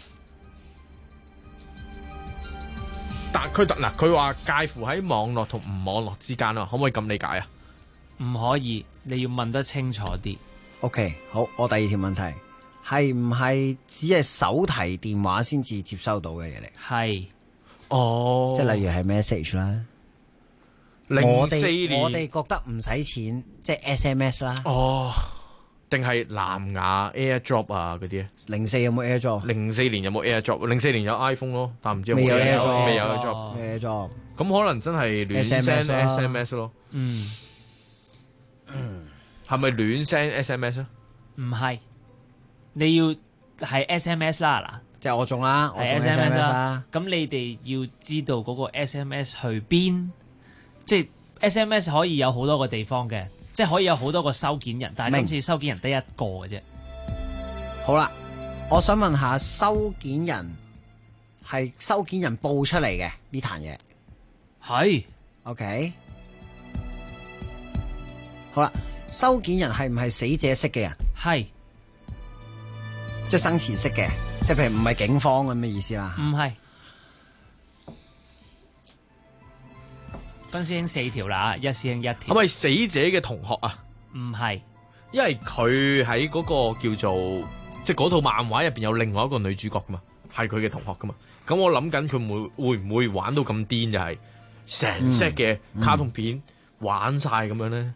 Speaker 20: 但佢話介乎喺網絡同唔網絡之間啊，可唔可以咁理解啊？
Speaker 10: 唔可以，你要問得清楚啲。
Speaker 9: OK， 好，我第二條問題係唔係只係手提電話先至接收到嘅嘢嚟？
Speaker 10: 係，
Speaker 20: 哦，
Speaker 9: 即係例如係 message 啦。
Speaker 20: 04年
Speaker 9: 我哋覺得唔使錢，即係 SMS 啦。
Speaker 20: 哦。定係藍牙 AirDrop 啊嗰啲
Speaker 9: 04有冇 AirDrop？
Speaker 20: 04年有冇 AirDrop？04年有 iPhone 咯，但唔知有冇
Speaker 9: AirDrop。
Speaker 20: 未有 AirDrop。咁可能真係亂 send SMS 咯。係咪亂 send SMS 啊？
Speaker 10: 唔係，你要係 SMS 啦嗱，
Speaker 9: 即係我中啦，我中
Speaker 10: SMS 啦。咁你哋要知道嗰個 SMS 去邊，即係 SMS 可以有好多個地方嘅。即係可以有好多個收件人，但係今次收件人得一個嘅啫。
Speaker 9: 好啦，我想問下收件人係收件人報出嚟嘅呢壇嘢？
Speaker 10: 係
Speaker 9: OK。好啦，收件人係唔係死者識嘅人？
Speaker 10: 係，
Speaker 9: 即係生前識嘅，即係譬如唔係警方咁嘅意思啦。
Speaker 10: 唔係。分師兄4條啦，一師兄1條。
Speaker 20: 係咪死者嘅同學啊？
Speaker 10: 唔係，
Speaker 20: 因為佢喺嗰個叫做即係嗰套漫畫入邊有另外一個女主角噶嘛，係佢嘅同學噶嘛。咁我諗緊佢會唔會玩到咁癲，就係成 set 嘅卡通片玩晒咁樣咧？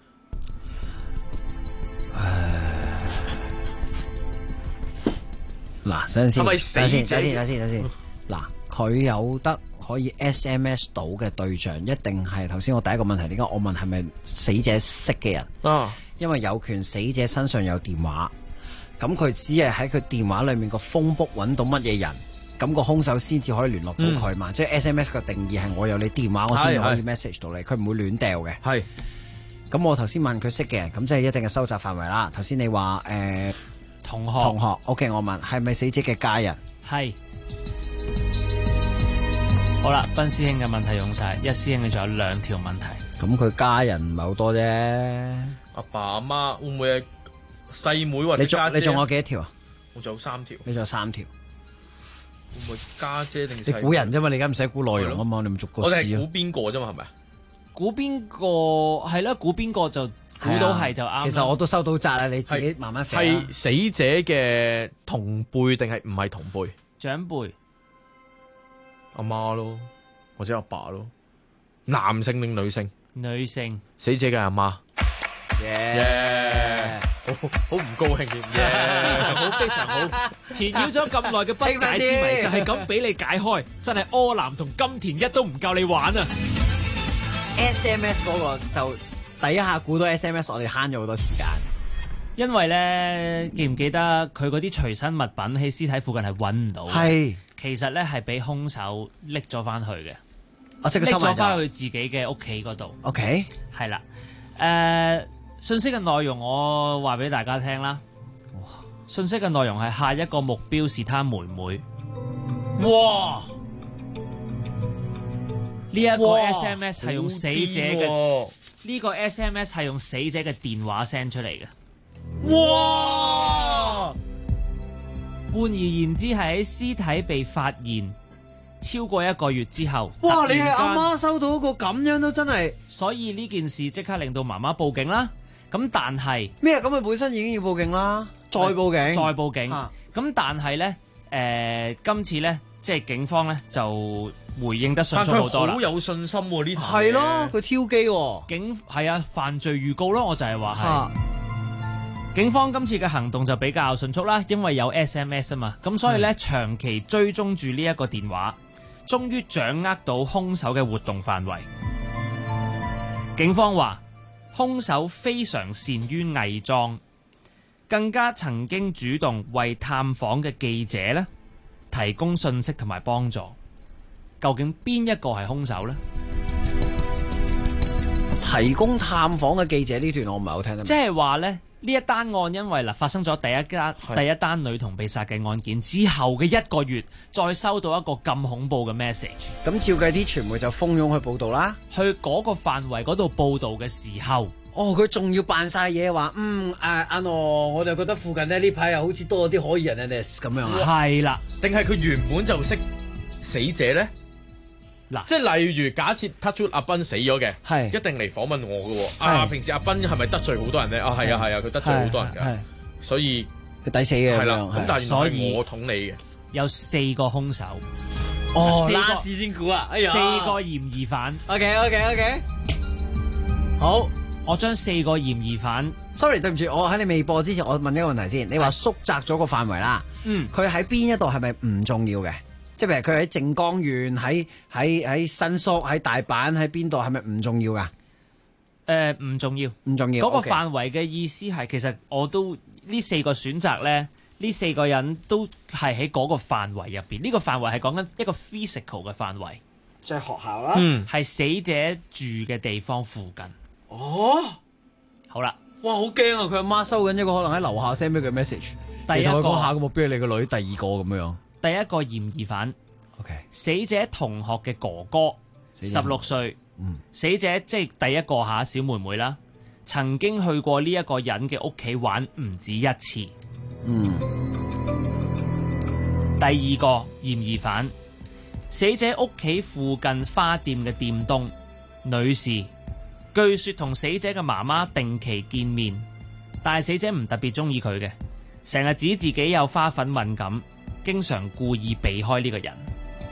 Speaker 9: 嗱，等陣先，
Speaker 20: 係咪死者
Speaker 9: 等先。嗱，佢有得可以 SMS 到嘅對象，一定係頭先我第一個問題，點解我問係咪死者識嘅人？
Speaker 20: 啊，
Speaker 9: 因為有權死者身上有電話，咁佢只係喺佢電話裏面個 phone book 揾到乜嘢人，咁個兇手先至可以聯絡到佢嘛。即係 SMS 嘅定義係我有你電話，我先可以 message 到你，佢唔會亂掉嘅。
Speaker 20: 係。
Speaker 9: 咁我頭先問佢識嘅人，咁即係一定係收集範圍啦。頭先你話同學 ，OK， 我問係咪死者嘅家人？
Speaker 10: 係。好啦，賓師兄嘅問題用晒，一師兄你仲有2條問題。
Speaker 9: 咁佢家人唔係好多啫。
Speaker 20: 阿爸阿媽會唔會係細妹或者家姐？
Speaker 9: 你仲有幾多條啊？
Speaker 20: 我仲有3條。
Speaker 9: 你仲有3條。
Speaker 20: 會唔會家姐定細妹？
Speaker 9: 你估人啫嘛，你而家唔使估內容啊嘛，你咪逐個試。
Speaker 20: 我哋係估邊個啫嘛，係咪？
Speaker 10: 估邊個係啦？估邊個就估到係就啱。
Speaker 9: 其實我都收到責啦，你自己慢慢肥啦。
Speaker 20: 係死者嘅同輩定係唔係同輩？
Speaker 10: 長輩。
Speaker 20: 阿媽咯，或者阿爸咯。男性定女性？
Speaker 10: 女性。
Speaker 20: 死者嘅阿媽。好唔高興嘅。
Speaker 10: 非常好，非常好。纏繞咗咁耐嘅不解之謎就係咁俾你解開，真係柯南同金田一都唔夠你玩啊！
Speaker 9: SMS 嗰個就第一下估到 SMS， 我哋慳咗好多時間。
Speaker 10: 因為咧，記唔記得佢嗰啲隨身物品喺屍體附近係揾唔到嘅？係，其實咧係俾兇手拎咗翻去嘅。
Speaker 9: 即係
Speaker 10: 拎咗翻去自己嘅屋企嗰度。
Speaker 9: OK，
Speaker 10: 係啦。信息嘅內容我話俾大家聽啦。信息嘅內容係下一個目標是他妹妹。哇！呢一個 SMS 係用死者嘅，呢個 SMS 係用死者嘅電話 send 出嚟嘅。哇！換而言之，係喺屍體被發現超過1個月之後。
Speaker 9: 哇！你係阿媽收到一個咁樣都真係，
Speaker 10: 所以呢件事即刻令到媽媽報警啦。咁但係
Speaker 9: 咩？咁佢本身已經要報警啦，再報警，
Speaker 10: 再報警。咁但係咧，今次咧，即係警方咧就回應得迅速好多啦。
Speaker 20: 好有信心喎呢頭。
Speaker 9: 係咯，佢挑機喎。
Speaker 10: 係啊，犯罪預告咯，我就係話係。警方今次嘅行動就比較迅速啦，因為有 SMS 啊嘛，咁所以咧長期追蹤住呢一個電話，終於掌握到兇手嘅活動範圍。警方話，兇手非常善於偽裝，更加曾經主動為探訪嘅記者咧提供信息同埋幫助。究竟邊一個係兇手呢？
Speaker 9: 提供探訪嘅記者呢段我唔係好聽得明。
Speaker 10: 即係話咧，呢一單案因為發生咗第一單女童被殺嘅案件之後嘅1個月，再收到一個咁恐怖嘅 message。
Speaker 9: 咁照計啲傳媒就蜂擁去報導啦。
Speaker 10: 去嗰個範圍嗰度報導嘅時候，
Speaker 9: 佢仲要扮晒嘢話，我就覺得附近咧呢排又好似多咗啲可疑人咁樣啊。
Speaker 10: 係啦，
Speaker 20: 定係佢原本就識死者咧？嗱，即係例如假設 touch 阿斌死咗嘅，係一定嚟訪問我嘅喎。平時阿斌係咪得罪好多人咧？係啊，佢得罪好多人㗎，所以
Speaker 9: 佢抵死嘅。
Speaker 20: 係啦，咁但係
Speaker 10: 所以
Speaker 20: 我統你嘅
Speaker 10: 有4個兇手。
Speaker 9: 拉屎先估啊！哎呀
Speaker 10: ，4個嫌疑犯。
Speaker 9: OK，
Speaker 10: 好，我將4個嫌疑犯。
Speaker 9: Sorry， 對唔住，我喺你未播之前，我問一個問題先。你話縮窄咗個範圍啦，佢喺邊一度係咪唔重要嘅？即係譬如佢喺靜岡縣、喺新宿、喺大阪、喺邊度，係咪唔重要噶？
Speaker 10: 唔重要，
Speaker 9: 唔重要。
Speaker 10: 嗰個範圍嘅意思係，其實我都呢4個選擇咧，呢4個人都係喺嗰個範圍入邊。呢個範圍係講緊一個 physical 嘅範圍，
Speaker 9: 即係學校啦。
Speaker 10: 係死者住嘅地方附近。好啦，
Speaker 9: 哇，好驚啊！佢阿媽收緊一個可能喺樓下 send 俾佢 message。
Speaker 10: 第一個
Speaker 9: 講下個目標係你個女，第2個咁樣。
Speaker 10: 第一個嫌疑犯，死者同學嘅哥哥，16歲，死者即係第一個小妹妹啦，曾經去過呢一個人嘅屋企玩唔止1次。第2個嫌疑犯，死者屋企附近花店嘅店東女士，據說同死者嘅媽媽定期見面，但係死者唔特別中意佢嘅。 成日指自己有花粉敏感，經常故意避開呢個人。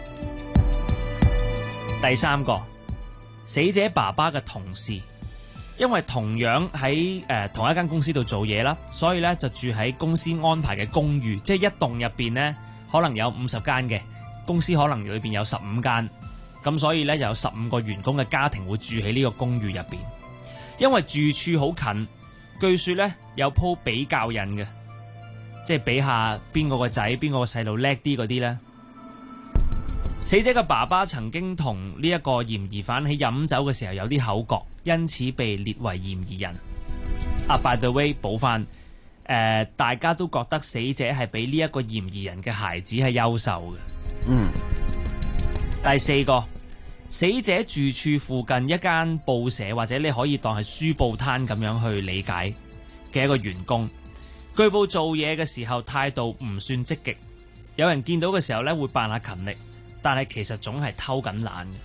Speaker 10: 第三個，死者爸爸嘅同事，因為同樣喺同一間公司度做嘢啦，所以咧就住喺公司安排嘅公寓，即係一棟入邊呢，可能有50間嘅公司，可能裏邊有15間，咁所以咧有15個員工嘅家庭會住喺呢個公寓入邊。因為住處好近，據說咧有鋪比較癮嘅，即係比下邊個個仔邊個個細路叻啲嗰啲呢。死者嘅爸爸曾經同呢一個嫌疑犯喺飲酒嘅時候有啲口角，因此被列為嫌疑人。by the way 補翻，大家都覺得死者係比呢一個嫌疑人嘅孩子係優秀嘅。第四個，死者住處附近一間報社，或者你可以當係書報攤咁樣去理解嘅一個員工，據報做嘢嘅時候態度唔算積極，有人見到嘅時候咧會扮下勤力，但係其實總係偷緊懶嘅。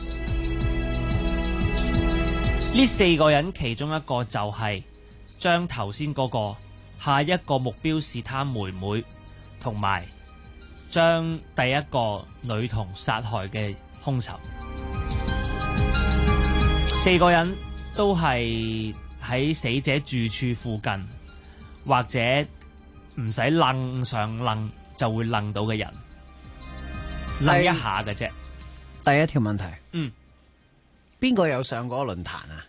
Speaker 10: 呢4個人其中一個就係將頭先嗰個下一個目標是他妹妹，同埋將第一個女童殺害嘅兇手。4個人都係喺死者住處附近，或者唔使愣上愣就會愣到嘅人，愣一下嘅啫。
Speaker 9: 第一條問題，邊個有上過論壇啊？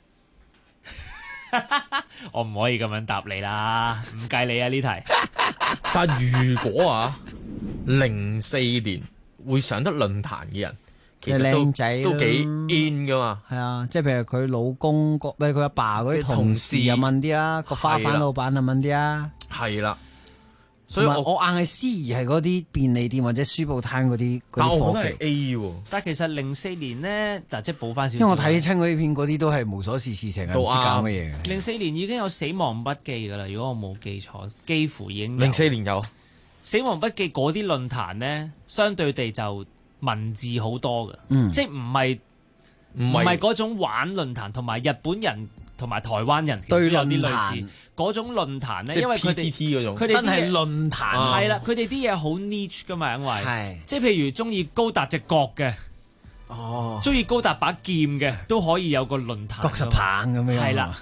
Speaker 10: 我唔可以咁樣答你啦，唔計你啊呢題。
Speaker 20: 但如果04年會上得論壇嘅人，其實
Speaker 9: 靚仔
Speaker 20: 都幾 in 噶嘛。
Speaker 9: 係啊，即係譬如佢老公佢阿爸嗰啲同事又問啲啦，個花販老闆又問啲啦。
Speaker 20: 係啦，所以我
Speaker 9: 硬係思疑係嗰啲便利店或者書報攤嗰啲
Speaker 20: 但我
Speaker 9: 伙
Speaker 20: 覺得係 A 喎。
Speaker 10: 但係其實04年呢，嗱即係補翻少少。
Speaker 9: 因為我睇親嗰啲片，嗰啲都係無所事事，成日唔知搞乜嘢嘅。
Speaker 10: 04年已經有死亡筆記㗎啦，如果我冇記錯，幾乎已經
Speaker 20: 04年有
Speaker 10: 死亡筆記嗰啲論壇呢，相對地就文字好多嘅，即係唔係嗰種玩論壇，同埋日本人同埋台灣人其實都有啲類似嗰種論壇咧，因為佢哋
Speaker 20: 嗰種，
Speaker 10: 佢哋
Speaker 9: 真係論壇
Speaker 10: 係啦，佢哋啲嘢好 niche 噶嘛，因為即係譬如中意高達隻角嘅，中意高達把劍嘅都可以有個論壇，
Speaker 9: 角石棒咁樣，
Speaker 10: 係啦。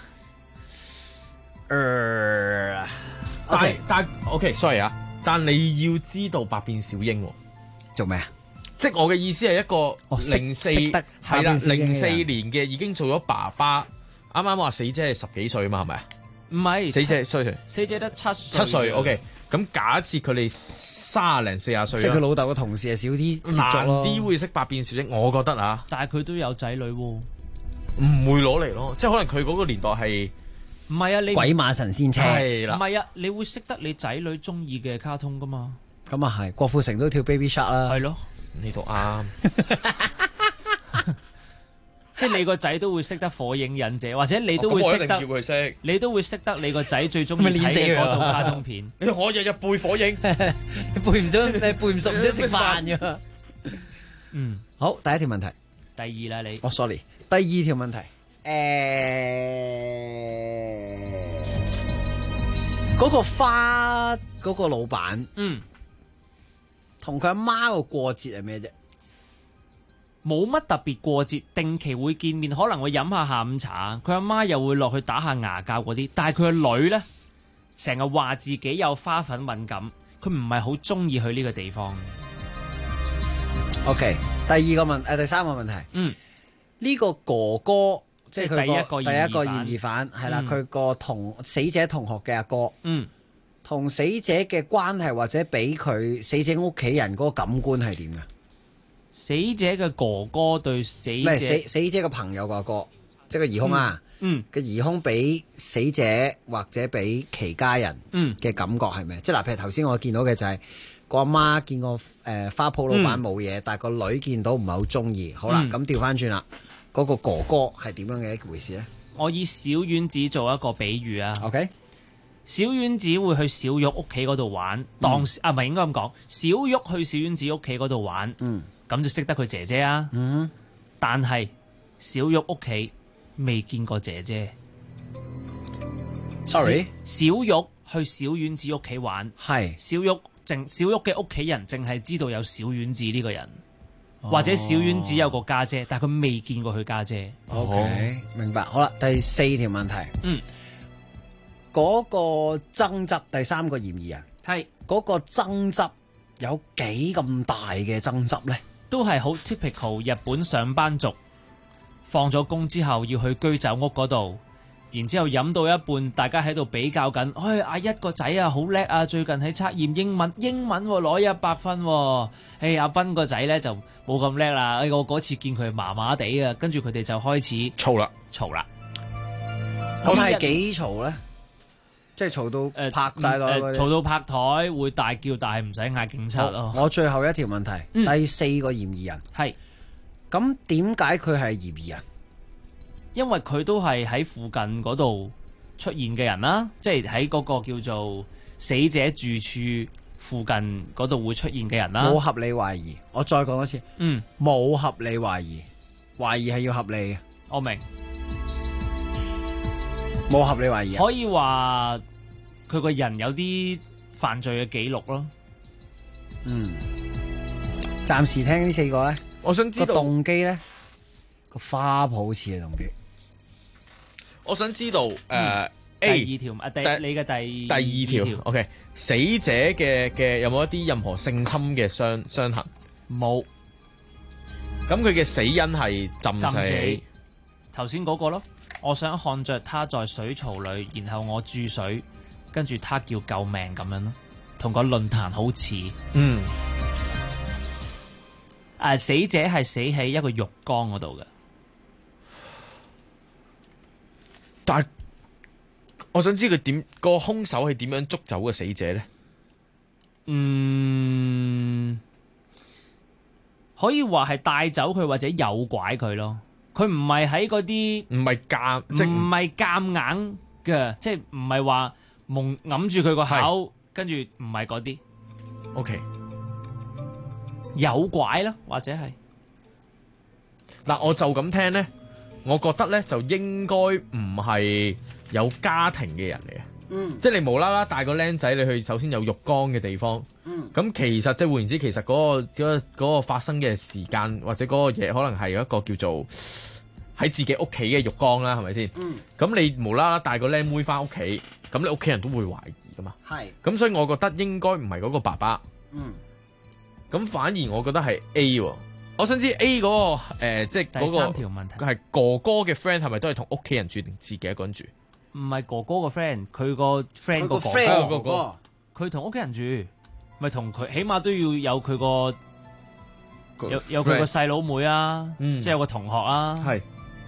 Speaker 20: 但 OK，sorry 啊，但你要知道百變小櫻
Speaker 9: 做咩啊？
Speaker 20: 即係我嘅意思係一個04係啦，04年嘅已經做咗爸爸。啱啱話死者係10幾歲啊嘛，係咪啊？
Speaker 10: 唔係，
Speaker 20: 死者得7歲。OK，咁假設佢哋30零40歲，
Speaker 9: 即係佢老豆嘅同事係少啲接觸咯，
Speaker 20: 難啲會識百變小櫻，我覺得啊。
Speaker 10: 但係佢都有仔女喎，
Speaker 20: 唔會攞嚟咯，即係可能佢嗰個年代係
Speaker 10: 唔係啊？你
Speaker 9: 鬼馬神仙車
Speaker 20: 係啦，
Speaker 10: 唔係啊？你會識得你仔女中意嘅卡通噶嘛？
Speaker 9: 咁啊係，郭富城都跳 Baby Shark 啦，
Speaker 10: 係咯，
Speaker 20: 呢度啱。
Speaker 10: 即係你個仔都會識得火影忍者，或者你都會識得，你都會識得你個仔最中意睇嘅嗰套卡通片。
Speaker 20: 我日日背火影，
Speaker 9: 你背唔咗，你背唔熟唔知食飯噶。好，第一條問題。
Speaker 10: 第二啦，你。
Speaker 9: sorry，第二條問題。嗰個花嗰個老闆，同佢阿媽個過節係咩啫？
Speaker 10: 冇乜特別過節，定期會見面，可能會飲下下午茶。佢阿媽又會落去打下牙骹嗰啲，但係佢個女呢，成日話自己有花粉敏感，佢唔係好中意去呢個地方。
Speaker 9: OK，第三個問題，呢個哥哥即係佢第一個嫌疑犯係啦，佢個死者同學嘅阿哥，同死者嘅關係或者俾佢死者屋企人嗰個感官係點㗎？
Speaker 10: 死者嘅哥哥對死
Speaker 9: 者嘅朋友個哥，即係個疑兇啊！個疑兇俾死者或者俾其家人嘅感覺係咩？即係嗱，譬如頭先我見到嘅就係個阿媽見個花鋪老闆冇嘢，但係個女見到唔係好中意。好啦，咁調翻轉啦，嗰個哥哥係點樣嘅一回事咧？
Speaker 10: 我以小丸子做一個比喻啊。
Speaker 9: OK，
Speaker 10: 小丸子會去小玉屋企嗰度玩，唔係應該咁講，小玉去小丸子屋企嗰度玩。咁就識得佢姐姐啊，但係小玉屋企未見過姐姐。
Speaker 9: Sorry，
Speaker 10: 小玉去小丸子屋企玩，
Speaker 9: 係
Speaker 10: 小玉嘅屋企人淨係知道有小丸子呢個人，或者小丸子有個家姐，但係佢未見過佢家姐。
Speaker 9: OK，明白。好啦，第4條問題。嗰個爭執，第3個嫌疑人
Speaker 10: 係
Speaker 9: 嗰個爭執有幾咁大嘅爭執呢？
Speaker 10: 都係好 typical 日本上班族放咗工之後要去居酒屋嗰度，然之後飲到一半，大家喺度比較緊。阿一個仔啊好叻啊，最近喺測驗英文攞100分喎。阿斌個仔呢就冇咁叻啦。我嗰次見佢麻麻地啊，跟住佢哋就開始嘈啦。
Speaker 9: 咁係幾嘈呢？即係嘈到拍晒台，
Speaker 10: 嘈到拍台會大叫，但係唔使嗌警察咯。
Speaker 9: 我最後一條問題，第4個嫌疑人
Speaker 10: 係
Speaker 9: 咁點解佢係嫌疑人？
Speaker 10: 因為佢都係喺附近嗰度出現嘅人啦，即係喺嗰個叫做死者住處附近嗰度會出現嘅人啦。
Speaker 9: 冇合理懷疑，我再講多次，冇合理懷疑，懷疑係要合理嘅。
Speaker 10: 我明。
Speaker 9: 冇合理懷疑，
Speaker 10: 可以話佢個人有啲犯罪嘅記錄咯。
Speaker 9: 暫時聽呢4個咧，
Speaker 20: 我想知道
Speaker 9: 個動機咧，個花圃似嘅動機。
Speaker 20: 我想知道
Speaker 10: 第2條你嘅
Speaker 20: 第2條 OK， 死者嘅有冇一啲任何性侵嘅傷痕？
Speaker 10: 冇。
Speaker 20: 咁佢嘅死因係浸死。
Speaker 10: 頭先嗰個咯。我想看着他在水槽裏，然後我注水，跟住他叫救命咁樣咯，同個論壇好似。死者係死喺一個浴缸嗰度嘅。
Speaker 20: 但係我想知佢個兇手係點樣捉走個死者呢？
Speaker 10: 可以話係帶走佢或者誘拐佢咯。佢唔係喺嗰啲，唔係夾硬嘅，即係唔係話揞住佢個口，跟住唔係嗰啲。
Speaker 20: OK，
Speaker 10: 誘拐啦，或者係
Speaker 20: 嗱，我就咁聽咧，我覺得咧就應該唔係有家庭嘅人嚟嘅。即係你無啦啦帶個僆仔你去，首先有浴缸嘅地方。咁其實即係換言之，其實嗰個發生嘅時間或者嗰個嘢，可能係一個叫做喺自己屋企嘅浴缸啦，係咪先？咁你無啦啦帶個僆妹翻屋企，咁你屋企人都會懷疑噶嘛。係。咁所以我覺得應該唔係嗰個爸爸。咁反而我覺得係 A 喎。我想知 A 嗰個即係嗰個
Speaker 10: 第3條問題
Speaker 20: 係哥哥嘅 friend 係咪都係同屋企人住定自己一個人住？
Speaker 10: 唔係哥哥個 friend，佢個 friend 個哥哥，佢同屋企人住，咪同佢起碼都要有佢個有佢個細佬妹啊，即係有個同學啊。
Speaker 20: 係，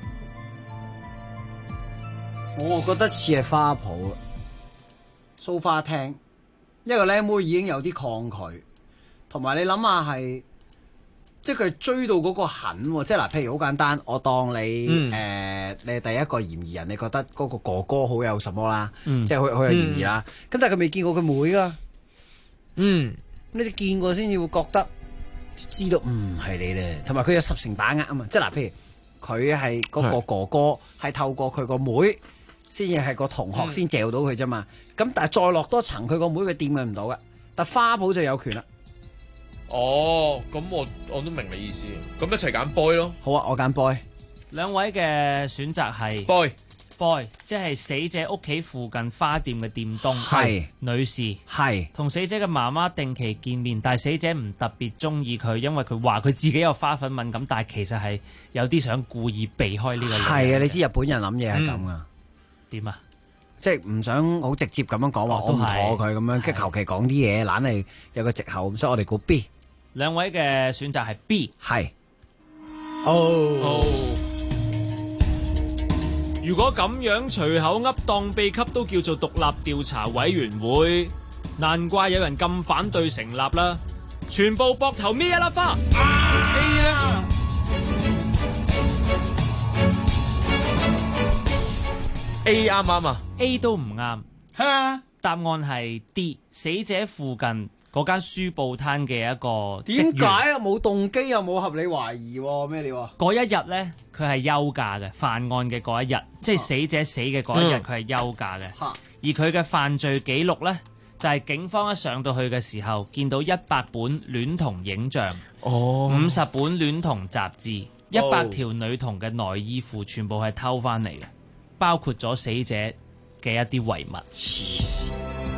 Speaker 9: 我覺得似係花圃蘇花廳，一個靚妹已經有啲抗拒，同埋你諗下係。即係佢追到嗰個狠喎，即係嗱，譬如好簡單，我當你你係第一個嫌疑人，你覺得嗰個哥哥好有什麼啦，即係好有嫌疑啦。咁但係佢未見過佢妹噶，你哋見過先至會覺得知道唔係你咧，同埋佢有10成把握啊嘛。即係嗱，譬如佢係嗰個哥哥係透過佢個妹先至係個同學先嚼到佢啫嘛。咁但係再落多層，佢個妹佢掂佢唔到噶，但花圃就有權啦。
Speaker 20: 哦，咁我都明你意思，咁一齊揀 boy 咯。
Speaker 9: 好啊，我揀 boy。
Speaker 10: 兩位嘅選擇係 boy，即係死者屋企附近花店嘅店東係女士，
Speaker 9: 係
Speaker 10: 同死者嘅媽媽定期見面，但係死者唔特別中意佢，因為佢話佢自己有花粉敏感，但係其實係有啲想故意避開呢個。
Speaker 9: 係啊，你知日本人諗嘢係咁噶。
Speaker 10: 點啊？
Speaker 9: 即係唔想好直接咁樣講話，我唔妥佢咁樣，跟住求其講啲嘢，懶係有個藉口，所以我哋估 B。
Speaker 10: 兩位嘅選擇係 B，
Speaker 9: 係。
Speaker 21: 如果咁樣隨口噏當秘笈都叫做獨立調查委員會，難怪有人咁反對成立啦！全部膊頭搣一粒花。A 啦。
Speaker 20: A 啱唔啱啊
Speaker 10: ？A 都唔啱。答案係 D， 死者附近嗰間書報攤嘅一個
Speaker 9: 點解啊？冇動機又冇合理懷疑喎？咩料啊？
Speaker 10: 嗰一日咧，佢係休假嘅，犯案嘅嗰一日，即係死者死嘅嗰一日，佢係休假嘅。 而佢嘅犯罪記錄呢，就係警方一上到去嘅時候，見到100本戀童影像，50本戀童雜誌，100條女童嘅內衣褲，全部係偷翻嚟嘅，包括咗死者嘅一啲遺物。黐線！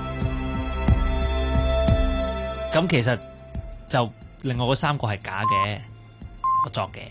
Speaker 10: 咁其實就另外嗰3個係假嘅，我作嘅。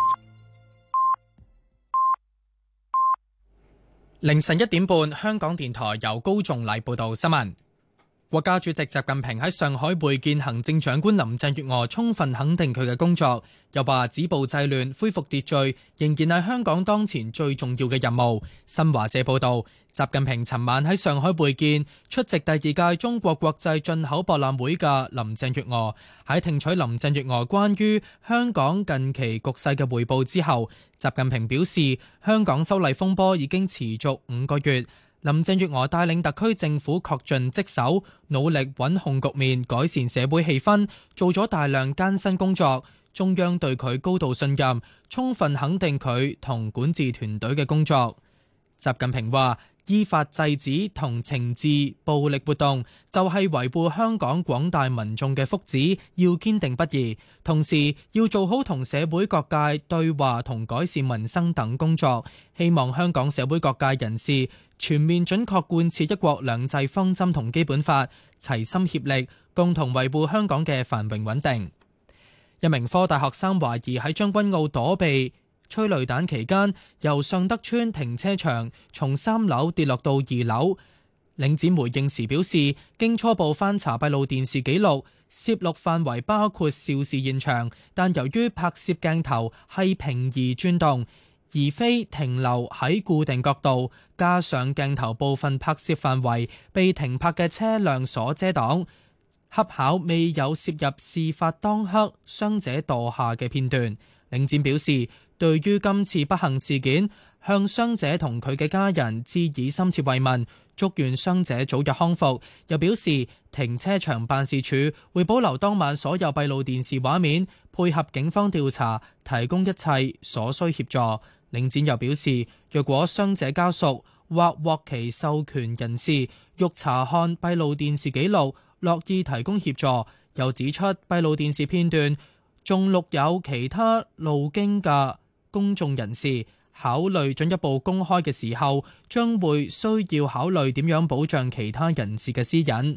Speaker 1: 凌晨1點半，香港電台由高仲禮報道新聞。國家主席習近平喺上海會見行政長官林鄭月娥，充分肯定佢嘅工作，又話止暴制亂、恢復秩序仍然係香港當前最重要嘅任務。新華社報道，習近平尋晚喺上海會見出席第2屆中國國際進口博覽會嘅林鄭月娥，喺聽取林鄭月娥關於香港近期局勢嘅彙報之後，習近平表示，香港修例風波已經持續5個月。林鄭月娥帶領特區政府恪盡職守，努力穩控局面，改善社會氣氛，做咗大量艱辛工作。中央對佢高度信任，充分肯定佢同管治團隊嘅工作。習近平話：依法制止同懲治暴力活動，就係維護香港廣大民眾嘅福祉，要堅定不移。同時要做好同社會各界對話同改善民生等工作。希望香港社會各界人士全面準確貫徹一國兩制方針同基本法，齊心協力，共同維護香港嘅繁榮穩定。一名科大學生懷疑喺將軍澳躲避催淚彈期間，由尚德邨停車場從3樓跌落到2樓。領展回應時表示，經初步翻查閉路電視記錄，攝錄範圍包括肇事現場，但由於拍攝鏡頭係平移轉動，而非停留喺固定角度，加上鏡頭部分拍攝範圍被停泊嘅車輛所遮擋，恰巧未有攝入事發當刻傷者墮下嘅片段。領展表示，對於今次不幸事件，向傷者同佢嘅家人致以深切慰問，祝願傷者早日康復。又表示，停車場辦事處會保留當晚所有閉路電視畫面，配合警方調查，提供一切所需協助。領展又表示，若果傷者家屬或獲其授權人士欲查看閉路電視記錄，樂意提供協助。又指出，閉路電視片段仲錄有其他路經嘅公眾人士，考慮進一步公開嘅時候，將會需要考慮點樣保障其他人士嘅私隱。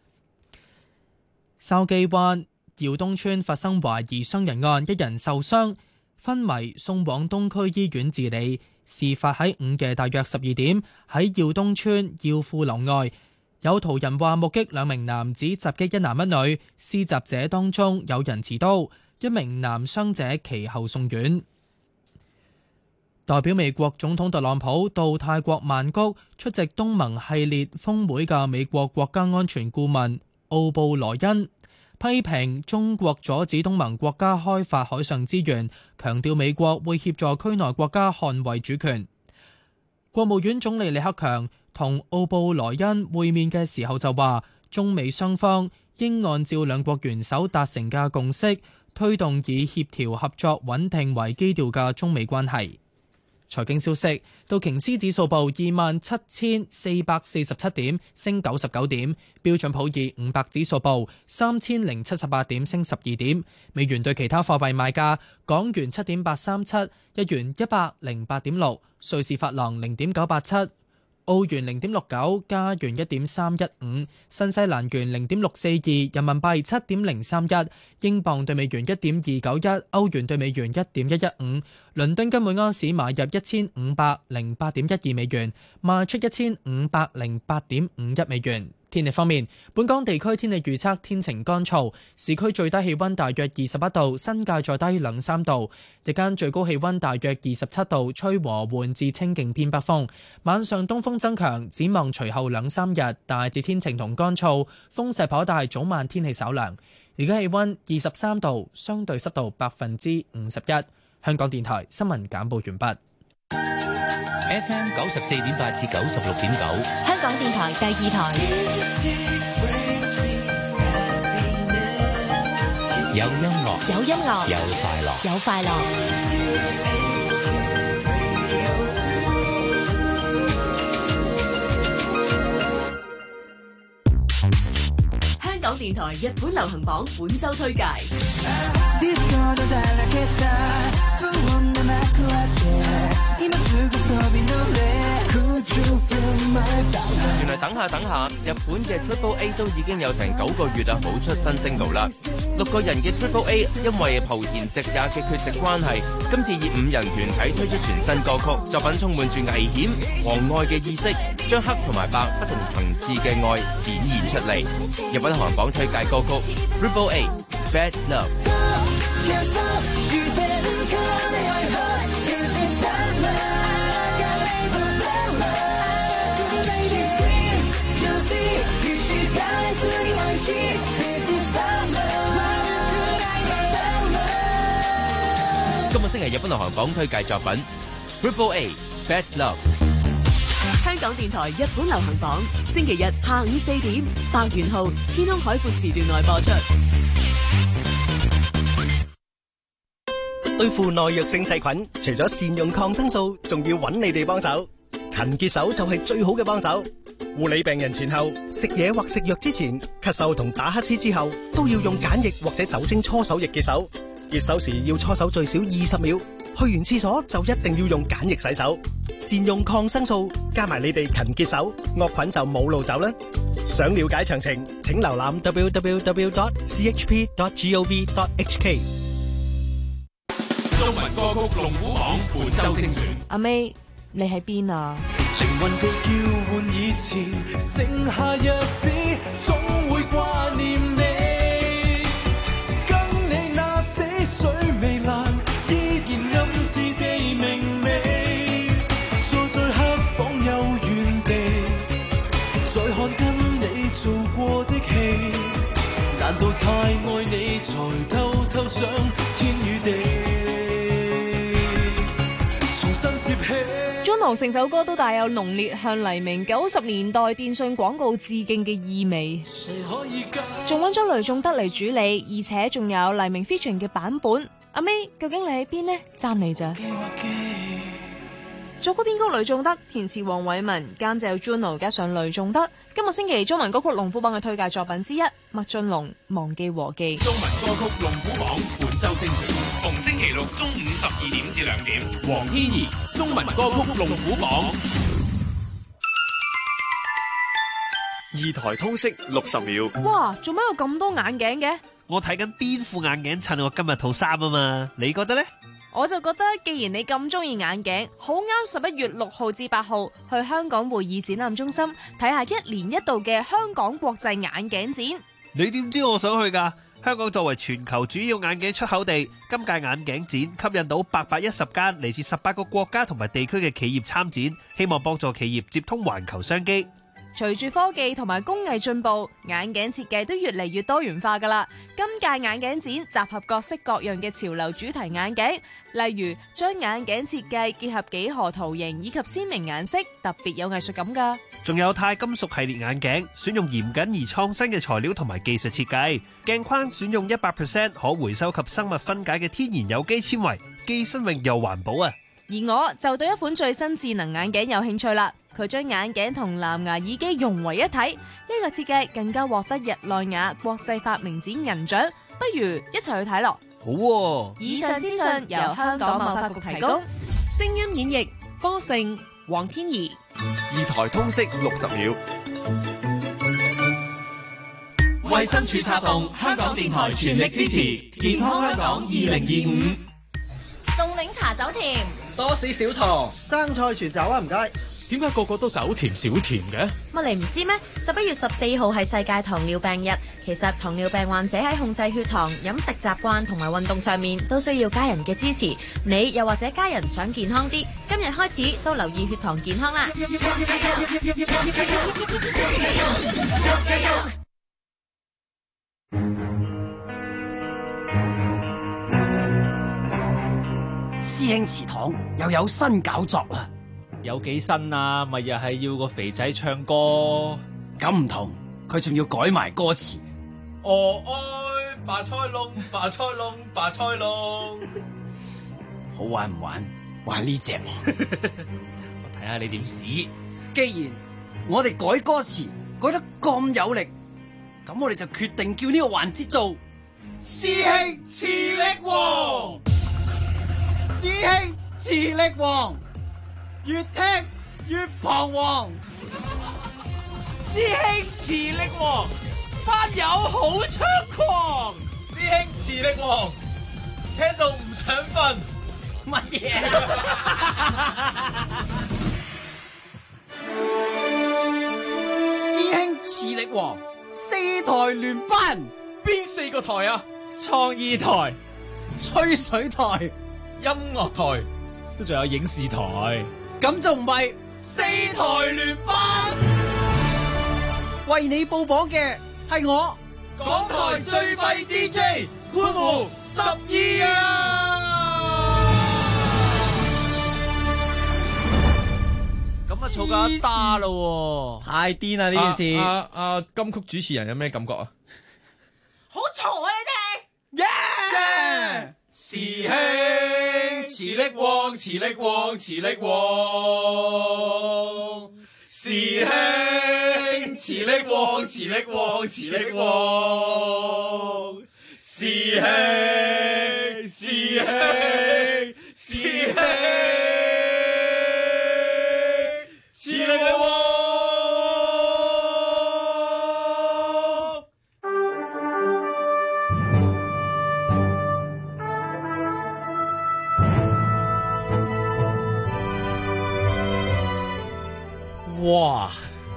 Speaker 1: 筲箕灣耀東村發生懷疑傷人案，一人受傷，昏迷送往東區醫院治理。事發喺午夜大約12點，喺耀東村耀富樓外，有途人話目擊2名男子襲擊一男一女，施襲者當中有人持刀，一名男傷者其後送院。代表美國總統特朗普到泰國曼谷出席東盟系列峰會嘅美國國家安全顧問奧布萊恩批評中國阻止東盟國家開發海上資源，強調美國會協助區內國家捍衛主權。國務院總理李克強同奧布萊恩會面嘅時候就話，中美雙方應按照兩國元首達成嘅共識，推動以協調合作穩定為基調嘅中美關係。財經消息，道瓊斯指數報27,447點，升99點；標準普爾500指數報3078點，升12點。美元對其他貨幣賣價：港元7.837，日元108.6，瑞士法郎0.987，澳元0.69，加元1.315，新西蘭元0.642，人民幣7.031，英鎊對美元1.291，歐元對美元1.115，倫敦金每盎司買入1508.12美元，賣出1508.51美元。天氣方面，本港地區天氣預測天晴乾燥，市區最低氣溫大約21度，新界再低2-3度，日間最高氣溫大約27度，吹和緩至清勁偏北風，晚上東風增強。展望隨後2-3日大致天晴同乾燥，風勢頗大，早晚天氣稍涼。而家氣溫23度，相對濕度51%。香港電台新聞簡報完畢。
Speaker 4: FM 94.8至96.9，
Speaker 3: 香港電台第2台。
Speaker 4: 有音樂，
Speaker 3: 有音樂，
Speaker 4: 有快樂，
Speaker 3: 有快樂。
Speaker 6: 港電台日本流行榜本周推介。
Speaker 11: 原來等下，日本嘅 Triple A 都已經有成9個月啦，冇出新single啦。6個人嘅 Triple A 因為蒲田直也嘅缺席關係，今次以5人團體推出全新歌曲，作品充滿住危險和愛嘅意識，將黑同埋白不同層次嘅愛展現出嚟。日本行榜推介歌曲 Triple A Bad Love。今個星期日本流行榜推介作品 Triple A Bad Love。
Speaker 6: 香港電台日本流行榜，星期日下午4點，白元浩天空海闊時段內播出。
Speaker 12: 對付耐藥性細菌，除咗善用抗生素，仲要揾你哋幫手。勤潔手就係最好嘅幫手。護理病人前後食嘢或食藥之前，咳嗽同打乞嗤之後，都要用梘液或者酒精搓手液潔手。潔手時要搓手最少20秒，去完廁所就一定要用梘液洗手。善用抗生素，加埋你哋勤潔手，惡菌就冇路走啦。想了解詳情，請瀏覽 www.chp.gov.hk。
Speaker 15: 中文歌曲龍虎榜本周精選。
Speaker 13: 阿 May，你喺邊啊？
Speaker 22: 靈魂被叫喚以前，剩下日子總會掛念你。跟你那死水未爛，依然暗自地明媚。坐在黑房又原地，再看跟你做過的戲。難道太愛你，才偷偷想天與地？重新接起。
Speaker 13: Juno 成首歌都帶有濃烈向黎明90年代電訊廣告致敬嘅意味，仲揾咗雷頌德嚟主理，而且仲有黎明 featuring 嘅版本。阿 May， 究竟你喺邊呢？讚你咋？作曲編曲雷頌德，填詞黃偉文，監製 Juno 加上雷頌德。今個星期中文歌曲龍虎榜嘅推介作品之一，麥浚龍《忘記和記》。
Speaker 15: 中文歌曲龍虎榜本周精選，逢星期六中午12點至2點，黃天怡中文歌曲龍虎榜。
Speaker 24: 二台通識60秒。
Speaker 13: 哇，做咩有咁多眼鏡嘅？
Speaker 21: 我睇緊邊副眼鏡襯我今日套衫啊嘛，你覺得呢？
Speaker 13: 我就覺得，既然你咁中意眼鏡，好啱11月6號至8號去香港會議展覽中心睇下1年1度嘅香港國際眼鏡展。
Speaker 21: 你點知我想去㗎？香港作為全球主要眼鏡出口地，今屆眼鏡展吸引到810間嚟自18個國家同埋地區嘅企業參展，希望幫助企業接通環球商機。
Speaker 13: 隨住科技同埋工藝進步，眼鏡設計都越嚟越多元化㗎喇。今屆眼鏡展集合各式各樣嘅潮流主題眼鏡，例如將眼鏡設計結合幾何圖形以及鮮明顏色，特別有藝術感㗎。
Speaker 21: 仲有鈦金屬系列眼鏡，選用嚴謹而創新嘅材料同埋技術設計，鏡框選用100% 可回收及生物分解嘅天然有機纖維，既新穎又環保啊！
Speaker 13: 而我就對一款最新智能眼鏡有興趣啦。佢將眼鏡同藍牙耳機融為一體，呢個設計更加獲得日內瓦國際發明展銀獎。不如一齊去睇咯！
Speaker 21: 好喎。
Speaker 13: 以上資訊由香港貿發局提供。
Speaker 25: 聲音演繹：波盛、黃天怡。
Speaker 24: 二台通識60秒。
Speaker 15: 衛生署策動，香港電台全力支持健康香港2025。
Speaker 3: 凍檸茶走甜，
Speaker 8: 多士少糖，
Speaker 9: 生菜全走啊！唔該。
Speaker 8: 點解個個都走甜少甜嘅？
Speaker 3: 乜你唔知咩？11月14號係世界糖尿病日。其實糖尿病患者喺控制血糖、飲食習慣同埋運動上面都需要家人嘅支持。你又或者家人想健康啲，今日開始都留意血糖健康啦。
Speaker 23: 師兄祠堂又有新搞作啦！
Speaker 10: 有幾新啊？咪又係要個肥仔唱歌？
Speaker 23: 咁唔同，佢仲要改埋歌詞。
Speaker 8: 哦愛白菜窿，白菜窿，白菜窿。
Speaker 23: 好玩唔玩？玩呢隻。
Speaker 10: 我睇下你點屎。
Speaker 23: 既然我哋改歌詞改得咁有力， 咁我哋就決定叫呢個環節做
Speaker 8: 師兄磁力王，
Speaker 23: 師兄磁力王，越聽越彷徨。
Speaker 8: 師兄磁力王，班友好猖狂。師兄磁力王，聽到唔想瞓。乜嘢？
Speaker 23: 師兄磁力王，4台聯班，
Speaker 8: 邊4個台啊？
Speaker 10: 創意台、
Speaker 23: 吹水台、
Speaker 8: 音樂台，
Speaker 10: 都仲有影視台，
Speaker 23: 咁就唔係
Speaker 8: 4台聯班。
Speaker 23: 為你報榜嘅係我，
Speaker 8: 港台最廢 DJ 官湖12啊！
Speaker 10: 咁啊，嘈架打咯，
Speaker 23: 太癲啦呢件事。
Speaker 20: 金曲主持人有咩感覺啊？
Speaker 23: 好嘈啊你哋！
Speaker 8: 師兄磁力王，磁力王，磁力王。師兄磁力王，磁力王，磁力王。師兄，師兄，師兄，磁力王。
Speaker 23: 哇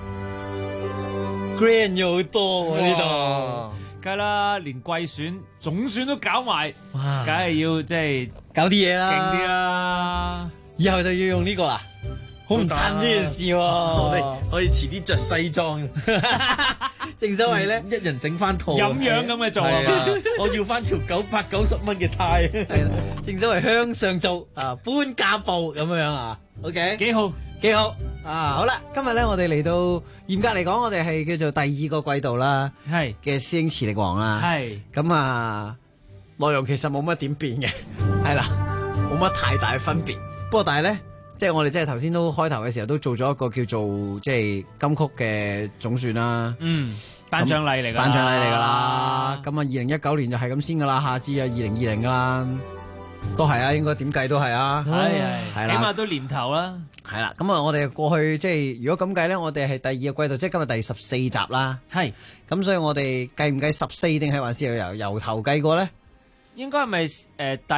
Speaker 23: ，grand 咗好多喎呢度，
Speaker 10: 梗係啦，連季選、總選都搞埋，
Speaker 23: 哇
Speaker 10: 梗係要即係
Speaker 23: 搞啲嘢啦，
Speaker 10: 勁啲啦，
Speaker 23: 以後就要用呢個啦，好唔襯呢件事喎，
Speaker 20: 我哋可以遲啲着西裝，
Speaker 23: 正所謂咧，
Speaker 20: 一人整翻套
Speaker 10: 咁樣咁嘅做啊嘛，
Speaker 20: 我要翻條990蚊嘅呔，
Speaker 23: 係啦，正所謂向上做啊，搬家步咁樣啊 ，OK，
Speaker 10: 幾好。
Speaker 23: 幾好啊！好啦，今日咧我哋嚟到嚴格嚟講，我哋係叫做第2個季度啦，
Speaker 10: 係
Speaker 23: 嘅師兄磁力王啦，
Speaker 10: 係
Speaker 23: 咁啊，內容其實冇乜點變嘅，係啦，冇乜太大分別。不過但係咧，即係我哋即係頭先都開頭嘅時候都做咗一個叫做即係金曲嘅總選啦，
Speaker 10: 頒獎禮嚟㗎，
Speaker 23: 頒獎禮嚟㗎啦。咁啊，2019年就係咁先㗎啦，下次啊2020㗎啦。都係啊，應該點計都係啊，
Speaker 10: 係啦，起碼都年頭啦。
Speaker 23: 係啦，咁啊，我哋過去即係如果咁計咧，我哋係第2個季度，即係今日第14集啦。
Speaker 10: 係，
Speaker 23: 咁所以我哋計唔計14定係還是由頭計過咧？
Speaker 10: 應該係咪第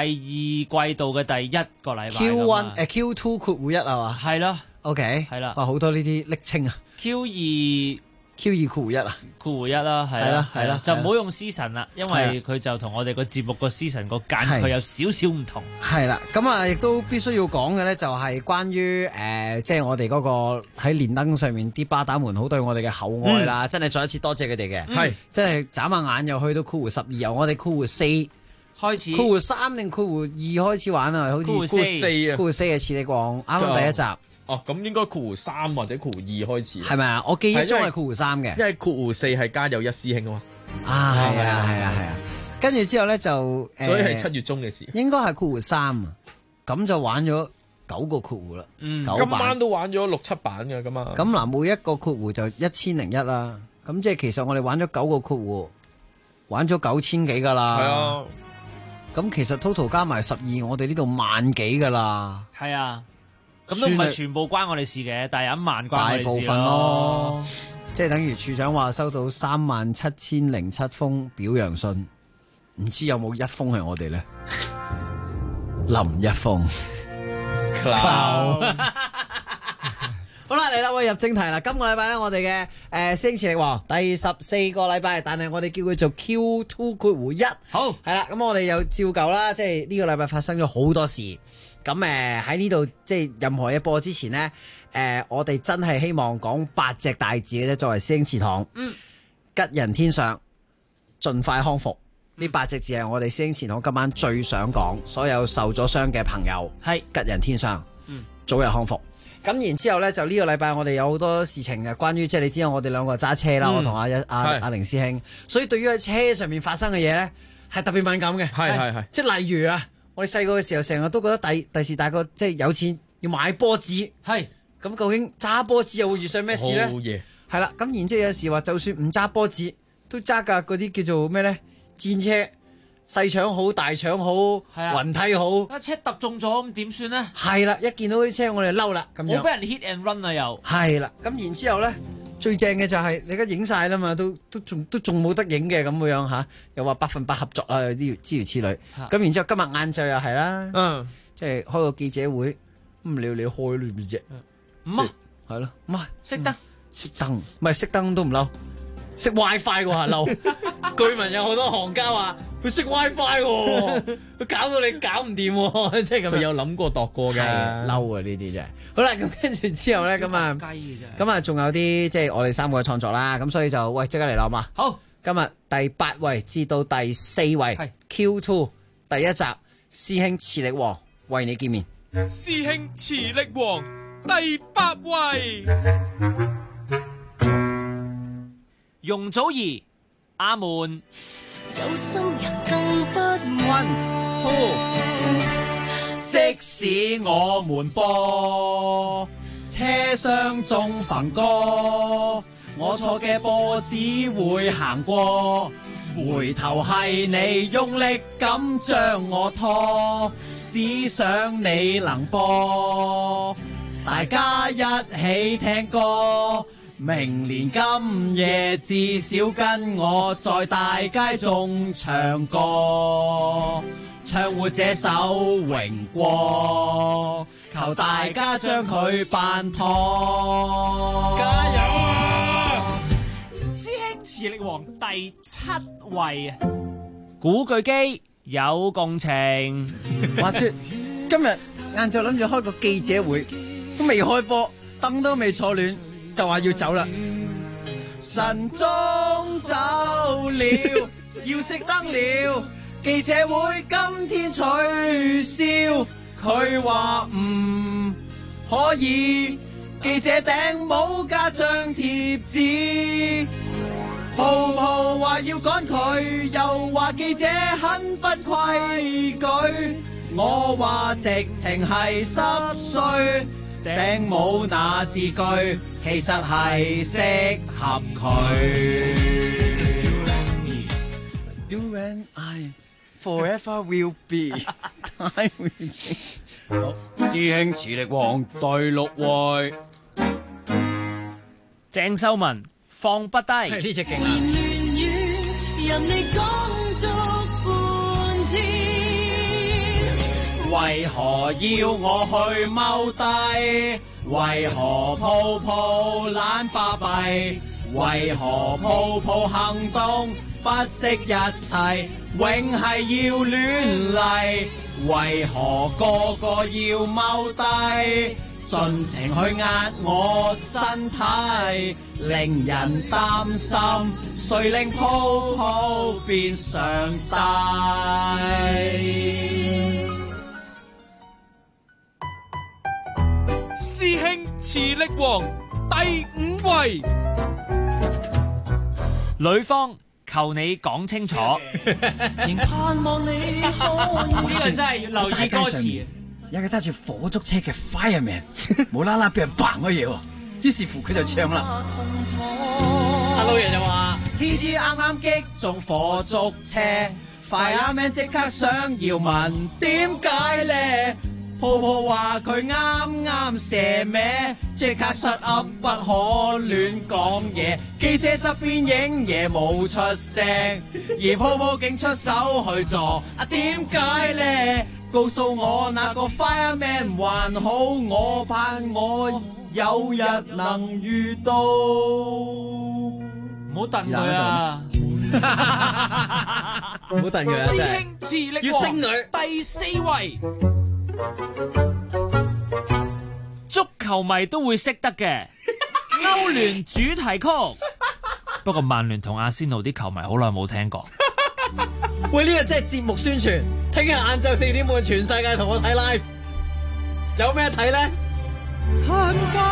Speaker 10: 2季度嘅第1個禮拜
Speaker 23: ？Q1 Q2 括弧1係嘛？
Speaker 10: 係咯
Speaker 23: ，OK，
Speaker 10: 係啦。
Speaker 23: 哇，好多呢啲昵稱啊。Q2 括弧1啊，
Speaker 10: 括弧1啦，係啦，係啦，就唔好用 season 啦，因為佢就同我哋個節目個 season 個間距有少少唔同。
Speaker 23: 係啦，咁啊，亦都必須要講嘅咧，就係關於即係我哋嗰個喺連登上面啲巴打們好對我哋嘅厚愛啦，真係再一次多謝佢哋嘅，係真係眨下眼又去到括弧12，由我哋括弧4
Speaker 10: 開始，
Speaker 23: 括弧3定括弧2開始玩啊，好似
Speaker 20: 括弧4啊，
Speaker 23: 括弧4嘅磁力王啱啱第一集。
Speaker 20: 哦，咁應該括弧3或者括弧2開始，
Speaker 23: 係咪啊？我記憶中係括弧3嘅，
Speaker 20: 因為括弧4係家有一師兄啊嘛。
Speaker 23: 啊，係啊。跟住之後咧就，
Speaker 20: 所以係7月中嘅事，
Speaker 23: 應該係括弧3啊。咁就玩咗9個括弧啦。
Speaker 20: 今晚都玩咗6、7版嘅咁啊。
Speaker 23: 咁嗱，每一個括弧就1001啦。咁即係其實我哋玩咗9個括弧，玩咗9000幾噶啦。
Speaker 20: 係啊。
Speaker 23: 咁其實 total 加埋12，我哋呢度10000幾噶啦。
Speaker 10: 係啊。咁都唔係全部關我哋事嘅，但係有1萬關我哋事
Speaker 23: 大部分咯，即係等於處長話收到37007封表揚信，唔知有冇1封係我哋咧？林一峰，好啦，嚟啦，我入正題啦。今個禮拜咧，我哋嘅師兄磁力王第14個禮拜，但係我哋叫佢做 Q2 括弧1。好，係啦，咁我哋又照舊啦，即係呢個禮拜發生咗好多事。咁喺呢度即係任何嘢播之前呢，我哋真係希望講8隻大字嘅啫，作為師兄祠堂，吉人天相，盡快康復。呢8隻字係我哋師兄祠堂今晚最想講，所有受咗傷嘅朋友係吉人天相，早日康復。咁然之後呢，就呢個禮拜我哋有好多事情嘅，關於即係你知道我哋兩個揸車啦，我同阿凌師兄，所以對於喺車上面發生嘅嘢呢，係特別敏感嘅，係，即係例如啊。我哋細個嘅時候，成日都覺得第時大個即係有錢要買波子，係咁究竟揸波子又會遇上咩事咧？係啦，咁然之後有時話就算唔揸波子， 都揸架嗰啲叫做咩咧？戰車，細腸好，大腸好，雲梯好。
Speaker 10: 架車揼中咗咁點算咧？
Speaker 23: 係啦，一見到啲車我哋嬲啦，咁樣。
Speaker 10: 我俾人 hit and run 啊又。
Speaker 23: 係啦，咁然之後咧，最正嘅就係你而家影晒啦嘛，都仲冇得影嘅咁樣嚇，又話100%合作啊，啲諸如此類。咁然之後今日晏晝又係啦，即係開個記者會，唔理你開裏面啫。
Speaker 10: 唔啊，
Speaker 23: 係咯，唔係
Speaker 10: 熄燈，
Speaker 23: 唔係熄燈都唔嬲，熄 WiFi 喎嬲。據聞有好多行家話佢熄 WiFi 喎，佢搞到你搞唔掂喎，即係咁。
Speaker 20: 佢有諗過度過嘅，
Speaker 23: 嬲啊呢啲真係。好啦，咁跟住之後咧，咁啊仲有啲即係我哋3個嘅創作啦，咁所以就喂即刻嚟啦嘛。
Speaker 10: 好，
Speaker 23: 今日第8位至到第4位，Q2 第一集，師兄磁力王為你見面。
Speaker 8: 師兄磁力王第8位，
Speaker 10: 容祖兒、阿門。
Speaker 22: 有心人更不穩，
Speaker 23: 即使我們播車廂中焚歌，我錯嘅波只會行過，回頭係你用力咁將我拖，只想你能播，大家一起聽歌。明年今夜至少跟我在大街中唱歌，唱活這首榮光，求大家將佢辦妥。
Speaker 10: 加油啊！師兄磁力王第7位，古巨基有共情。
Speaker 23: 話說今日晏晝諗住開個記者會，都未開波，燈都未坐暖。就話要走啦，晨鐘走了，要熄燈了，記者會今天取消。佢話唔可以，記者頂冇加張貼紙。泡泡話要趕佢，又話記者很不規矩。我話直情係濕碎。頂帽那字句其實係適合佢。You and I forever will be。time will change。好，師兄磁力王第6位，
Speaker 10: 鄭秀文放不低。
Speaker 23: 呢隻勁啊！
Speaker 22: 任你講足半天。
Speaker 23: 為何要我去踎低？為何泡泡懶巴閉？為何泡泡行動不惜一切？永係要亂嚟？為何個個要踎低？盡情去壓我身體，令人擔心，誰令泡泡變上帝？
Speaker 8: 師兄磁力王第5位，
Speaker 10: 呂方求你講清楚。
Speaker 22: 仍盼望你
Speaker 10: 呢個真係要留意歌詞。
Speaker 23: 有個揸住火燭車嘅 fireman， 無啦啦俾人嘭咗嘢喎，於是乎佢就唱啦。阿老爺就話 ：T.G. 啱啱擊中火燭車 ，fireman 即刻想要問點解咧？泡泡話佢啱啱射咩，即刻失噏不可亂講嘢。記者側邊影嘢冇出聲，而泡泡竟出手去助。點解咧？告訴我那個 fireman 還好，我怕我有日能遇到。
Speaker 10: 唔好戥佢啊！
Speaker 23: 唔好戥佢啊！
Speaker 10: 師兄磁力王第4位。足球迷都會識得嘅歐聯主題曲，不過曼聯同阿仙奴啲球迷好耐冇聽過。
Speaker 23: 喂，呢個真係節目宣傳，聽日晏晝4點半全世界同我睇 live， 有咩睇咧？陳百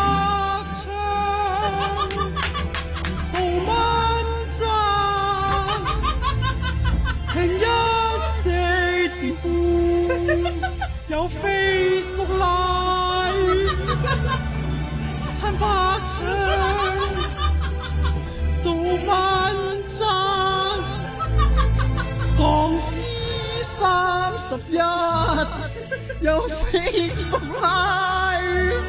Speaker 23: 祥、杜汶澤，平日4點半有 Facebook Live， 陳百祥、杜汶澤。 講師31有 Facebook Live，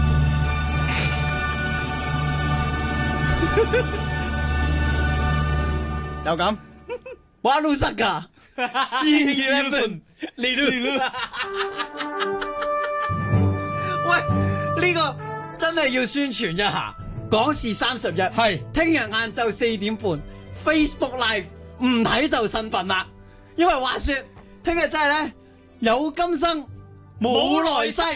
Speaker 23: 就咁玩到塞噶 ，C11 嚟啦！喂，呢個真係要宣傳一下，講事31係聽日晏晝4點半 Facebook Live， 唔睇就呻笨啦。因為話說聽日真係咧有今生冇來世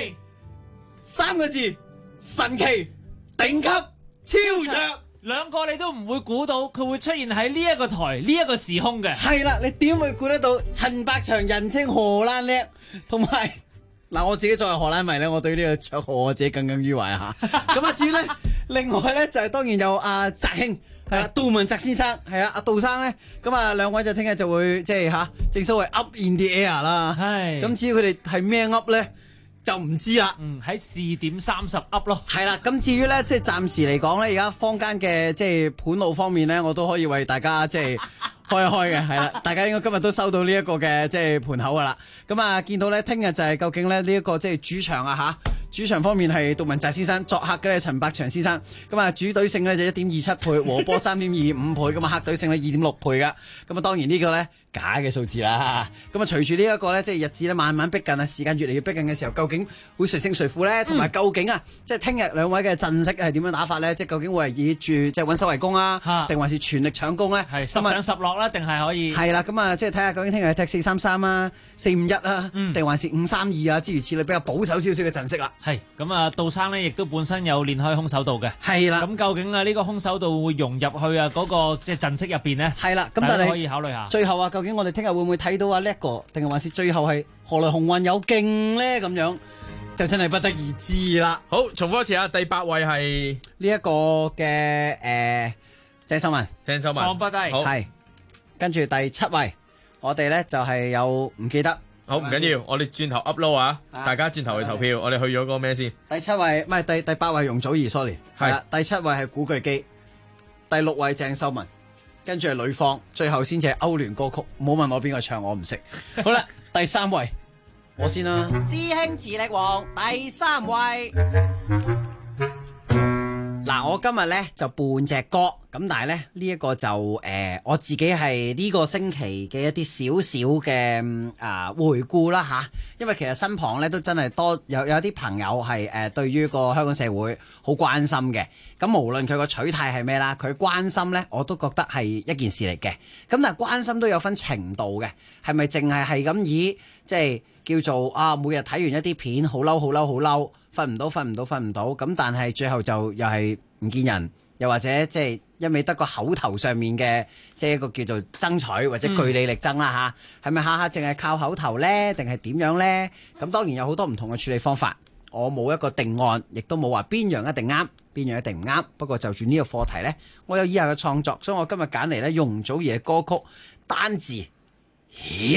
Speaker 23: ，3個字神奇頂級超卓。
Speaker 10: 兩個你都唔會估到佢會出現喺呢一個台呢一個時空嘅。
Speaker 23: 係啦，你點會估得到陳百祥人稱荷蘭叻，同埋嗱我自己作為荷蘭迷咧，我對呢個綽號我自己耿耿於懷嚇。咁至於咧，另外咧就係當然有阿澤兄。係啦，杜汶澤先生係啊，阿杜生咧，咁啊兩位就聽日就會即係吓，正所謂 up in the air 啦。係，咁至於佢哋係咩 up 咧，就唔知啦。
Speaker 10: 喺4點30 up 咯。
Speaker 23: 係啦，咁至於咧，即係暫時嚟講咧，而家坊間嘅即係盤路方面咧，我都可以為大家即係開一開嘅，係啦，大家應該今日都收到呢一個嘅即係盤口噶啦。咁啊，見到咧，聽日就係究竟咧呢一個即係主場啊吓。主場方面係杜汶澤先生，作客嘅陳百祥先生。咁啊，主隊勝呢就1.27倍，和波3.25倍，咁啊客隊勝呢2.6倍噶。咁啊，當然呢個咧假嘅數字啦。咁啊，隨住呢一個咧即係日子咧慢慢逼近啊，時間越嚟越逼近嘅時候，究竟會誰勝誰負咧？同埋究竟啊，即係聽日兩位嘅陣式係點樣打法咧？即係究竟會係以住即係穩守為攻啊，定還是全力搶攻咧？
Speaker 10: 係10上10落啦，定係可以？
Speaker 23: 係啦，咁啊，即係睇下究竟聽日係踢4-3-3啊、4-5-1啊，定還是5-3-2啊？諸如此類比較保守少少嘅陣式啦。
Speaker 10: 係咁啊，杜生咧亦都本身有練開空手道嘅。係啦，咁究竟啊呢個空手道會融入去啊嗰個即係陣式入邊咧？
Speaker 23: 係啦，咁但係
Speaker 10: 可以考慮下。最
Speaker 23: 後啊，究竟我哋聽日會唔會睇到啊叻哥，定係還是最後係何來鴻運有勁咧？咁樣就真係不得而知啦。
Speaker 20: 好，重複一次啊，第8位係
Speaker 23: 呢一個嘅鄭秀文，
Speaker 10: 放不低，
Speaker 23: 係跟住第7位，我哋咧就係有唔記得。
Speaker 20: 好，唔緊要，我哋轉頭 upload 啊，大家轉頭去投票，我哋去咗嗰個咩先？
Speaker 23: 第7位唔係第8位容祖兒 ，sorry， 係啦，第7位係古巨基，第6位鄭秀文，跟住係呂方，最後先至係歐聯歌曲，唔好問我邊個唱，我唔識。好啦，第3位，我先啦，知兄磁力王第3位。嗱，我今日咧就半隻歌，咁但係咧呢一個就我自己係呢個星期嘅一啲少少嘅回顧啦吓，因為其實身旁咧都真係多有啲朋友係對於個香港社會好關心嘅，咁無論佢個取態係咩啦，佢關心咧我都覺得係一件事嚟嘅，咁但係關心都有分程度嘅，係咪淨係咁以即係叫做每日睇完一啲片好嬲好嬲好嬲，瞓唔到，咁但係最後就又係唔見人，又或者即係一味得個口頭上面嘅，即係一個叫做爭取或者據理力爭啦吓，係咪下下淨係靠口頭呢？定係點樣呢？咁當然有好多唔同嘅處理方法，我冇一個定案，亦都冇話邊樣一定啱，邊樣一定唔啱。不過就住呢個課題呢，我有以下嘅創作，所以我今日揀嚟呢容祖兒嘅歌曲《單字協》。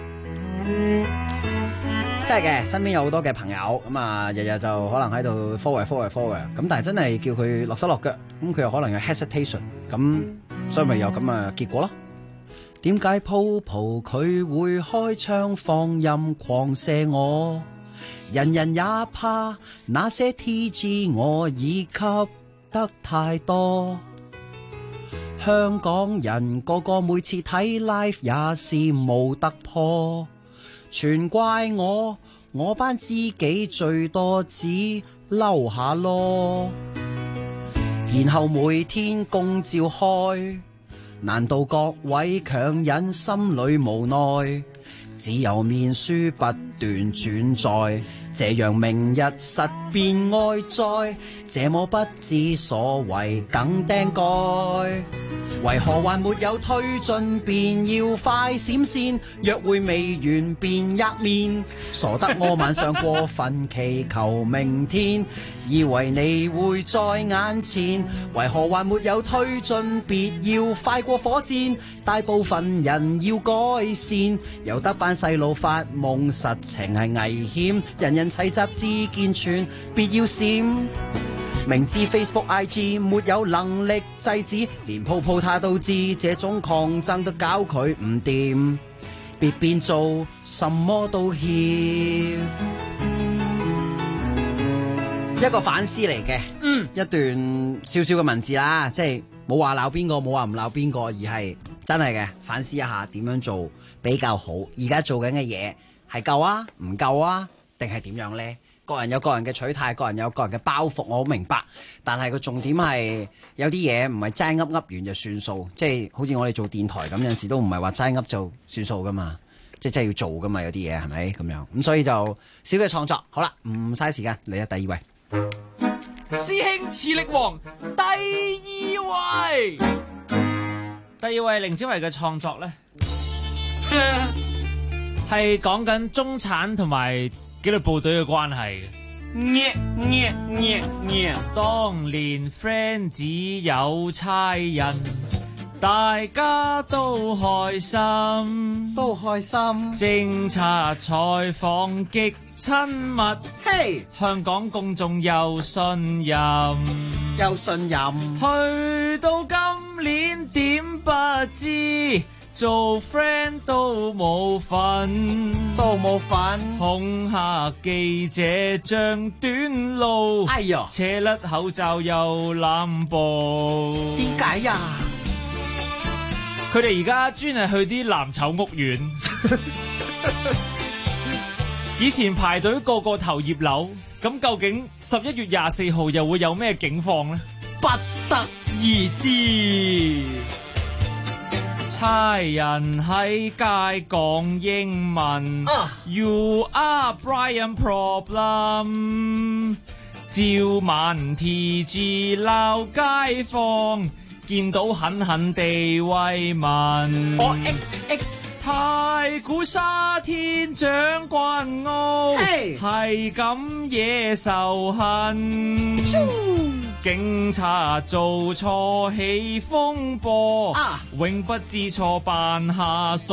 Speaker 23: 真係嘅，身邊有好多嘅朋友，咁啊，日日就可能喺度 forward，咁但係真係叫佢落手落腳，咁佢又可能有 hesitation， 咁所以咪有咁嘅結果咯。點解泡泡佢會開槍放任狂射我？人人也怕那些 TG 我已吸得太多。香港人個個每次睇 live 也是無突破。全怪我班知己最多只嬲下咯，然後每天公照開，難道各位強人心裏無奈？只有面書不斷轉載，這樣明日實變愛在，這麼不知所謂更釘蓋。為何還沒有推進，便要快閃線？約會未完便吔面，傻得我晚上過分祈求明天，以為你會在眼前。為何還沒有推進，別要快過火箭？大部分人要改善，由得班細路發夢，實情係危險。人人齊集至健全，別要閃。
Speaker 9: 明知 Facebook、IG 沒有能力制止，連鋪鋪他都知，這種抗爭都搞佢唔掂，別變做什麼都協。一個反思嚟嘅，一段少少嘅文字啦，即係冇話鬧邊個，冇話唔鬧邊個，而係真係嘅反思一下點樣做比較好。而家做緊嘅嘢係夠啊，唔夠啊，定係點樣呢？個人有個人嘅取態，個人有個人嘅包袱，我好明白。但係個重點係有啲嘢唔係齋噏完就算數，即係好似我哋做電台咁，有陣時都唔係話齋噏就算數噶嘛，即係真係要做噶嘛，有啲嘢係咪咁樣？咁所以就少嘅創作，好啦，唔嘥時間嚟啊，第二位。
Speaker 10: 師兄磁力王第二位，第二位凌子維嘅創作呢，係講緊中產同埋紀律部隊嘅關係嘅。當年 friend 只有差人，大家都開心，偵察採訪極親密，香港公眾又信任，去到今年點不知做 friend 都冇份，恐嚇記者將短路，扯甩口罩又濫捕，
Speaker 9: 點解呀？
Speaker 10: 佢哋而家專係去啲藍籌屋苑，以前排隊個個投葉劉，咁究竟11月24號又會有咩境況呢？不得而知。差人喺街講英文，You are Brian Problem， 照晚 TG 鬧街坊。見到狠狠地慰問，太古沙天將軍澳係咁惹仇恨，警察做錯起風波，永不知錯扮下傻。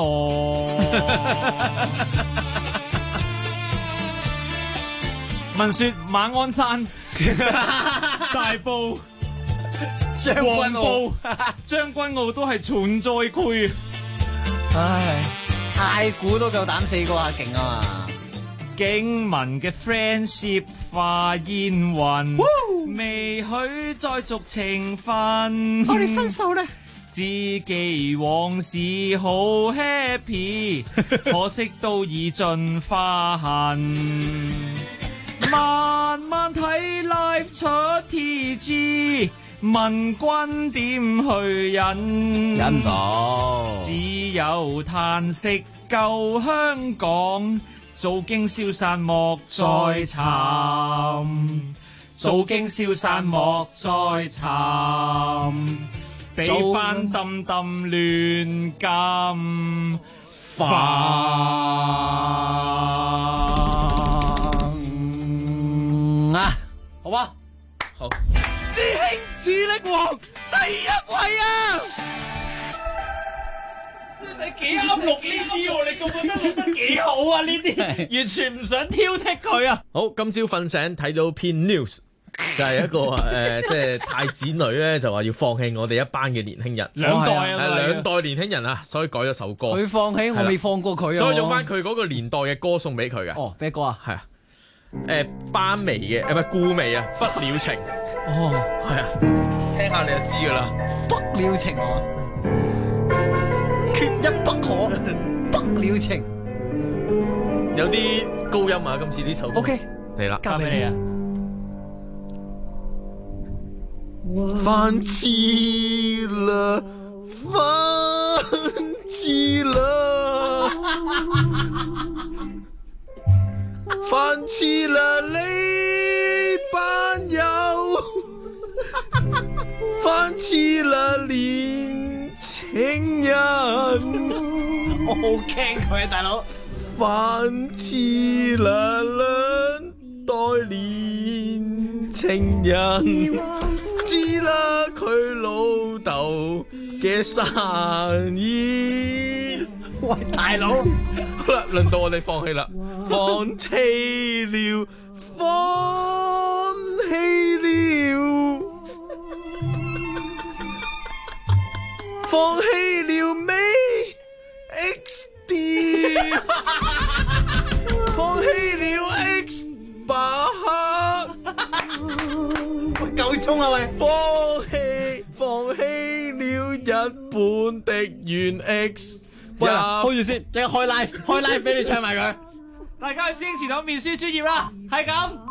Speaker 10: 聞說馬鞍山、大埔、黃埔、將軍澳都係重災區。
Speaker 23: 唉，太古都夠膽4個下勁啊嘛！
Speaker 10: 警民嘅 friendship 化煙雲，未許再續情分。
Speaker 23: 我哋分手咧，
Speaker 10: 知己往事好 happy， 可惜都已盡花痕。慢慢睇 live 出 TG。問君點去忍？
Speaker 23: 忍唔到，
Speaker 10: 只有嘆息舊香港，早經消散莫再尋，早經消散莫再尋，俾班氹氹亂咁煩
Speaker 23: 啊！好啊，
Speaker 10: 好。師兄磁力王第一位啊！師仔幾啱錄呢啲喎，你覺得錄得幾好啊？呢啲完全唔想挑剔佢啊！
Speaker 20: 好，今朝瞓醒睇到篇 news， 就係一個即係太子女咧就話要放棄我哋一班嘅年輕人，
Speaker 10: 兩
Speaker 20: 代年輕人啊，所以改咗首歌。
Speaker 9: 佢放棄，我未放過佢啊！
Speaker 20: 所以用翻佢嗰個年代嘅歌送俾佢嘅。
Speaker 9: 哦，咩歌啊？
Speaker 20: 係啊。班眉嘅，唔係顧眉啊，不了情。
Speaker 9: 哦，
Speaker 20: 係啊，聽下你就知噶啦。
Speaker 9: 不了情啊，缺一不可，不了情。
Speaker 20: 有啲高音啊，今次呢首歌。
Speaker 9: OK，
Speaker 20: 嚟啦，
Speaker 9: 交俾你啊。
Speaker 20: 放棄了，放棄了。放棄了你伴遊，放棄了年情人。
Speaker 23: 我好驚佢啊，大佬！
Speaker 20: 放棄了兩代年情人，知啦佢老豆嘅生意。
Speaker 23: 喂，大佬，
Speaker 20: 好啦，輪到我哋放棄啦，放棄了，放棄了。
Speaker 23: 衝啊喂！
Speaker 20: 放棄了日本的原 X。
Speaker 23: 喂，hold住先，一開 live 俾你唱埋佢。
Speaker 10: 大家去師兄祠堂面書專頁啦，係咁。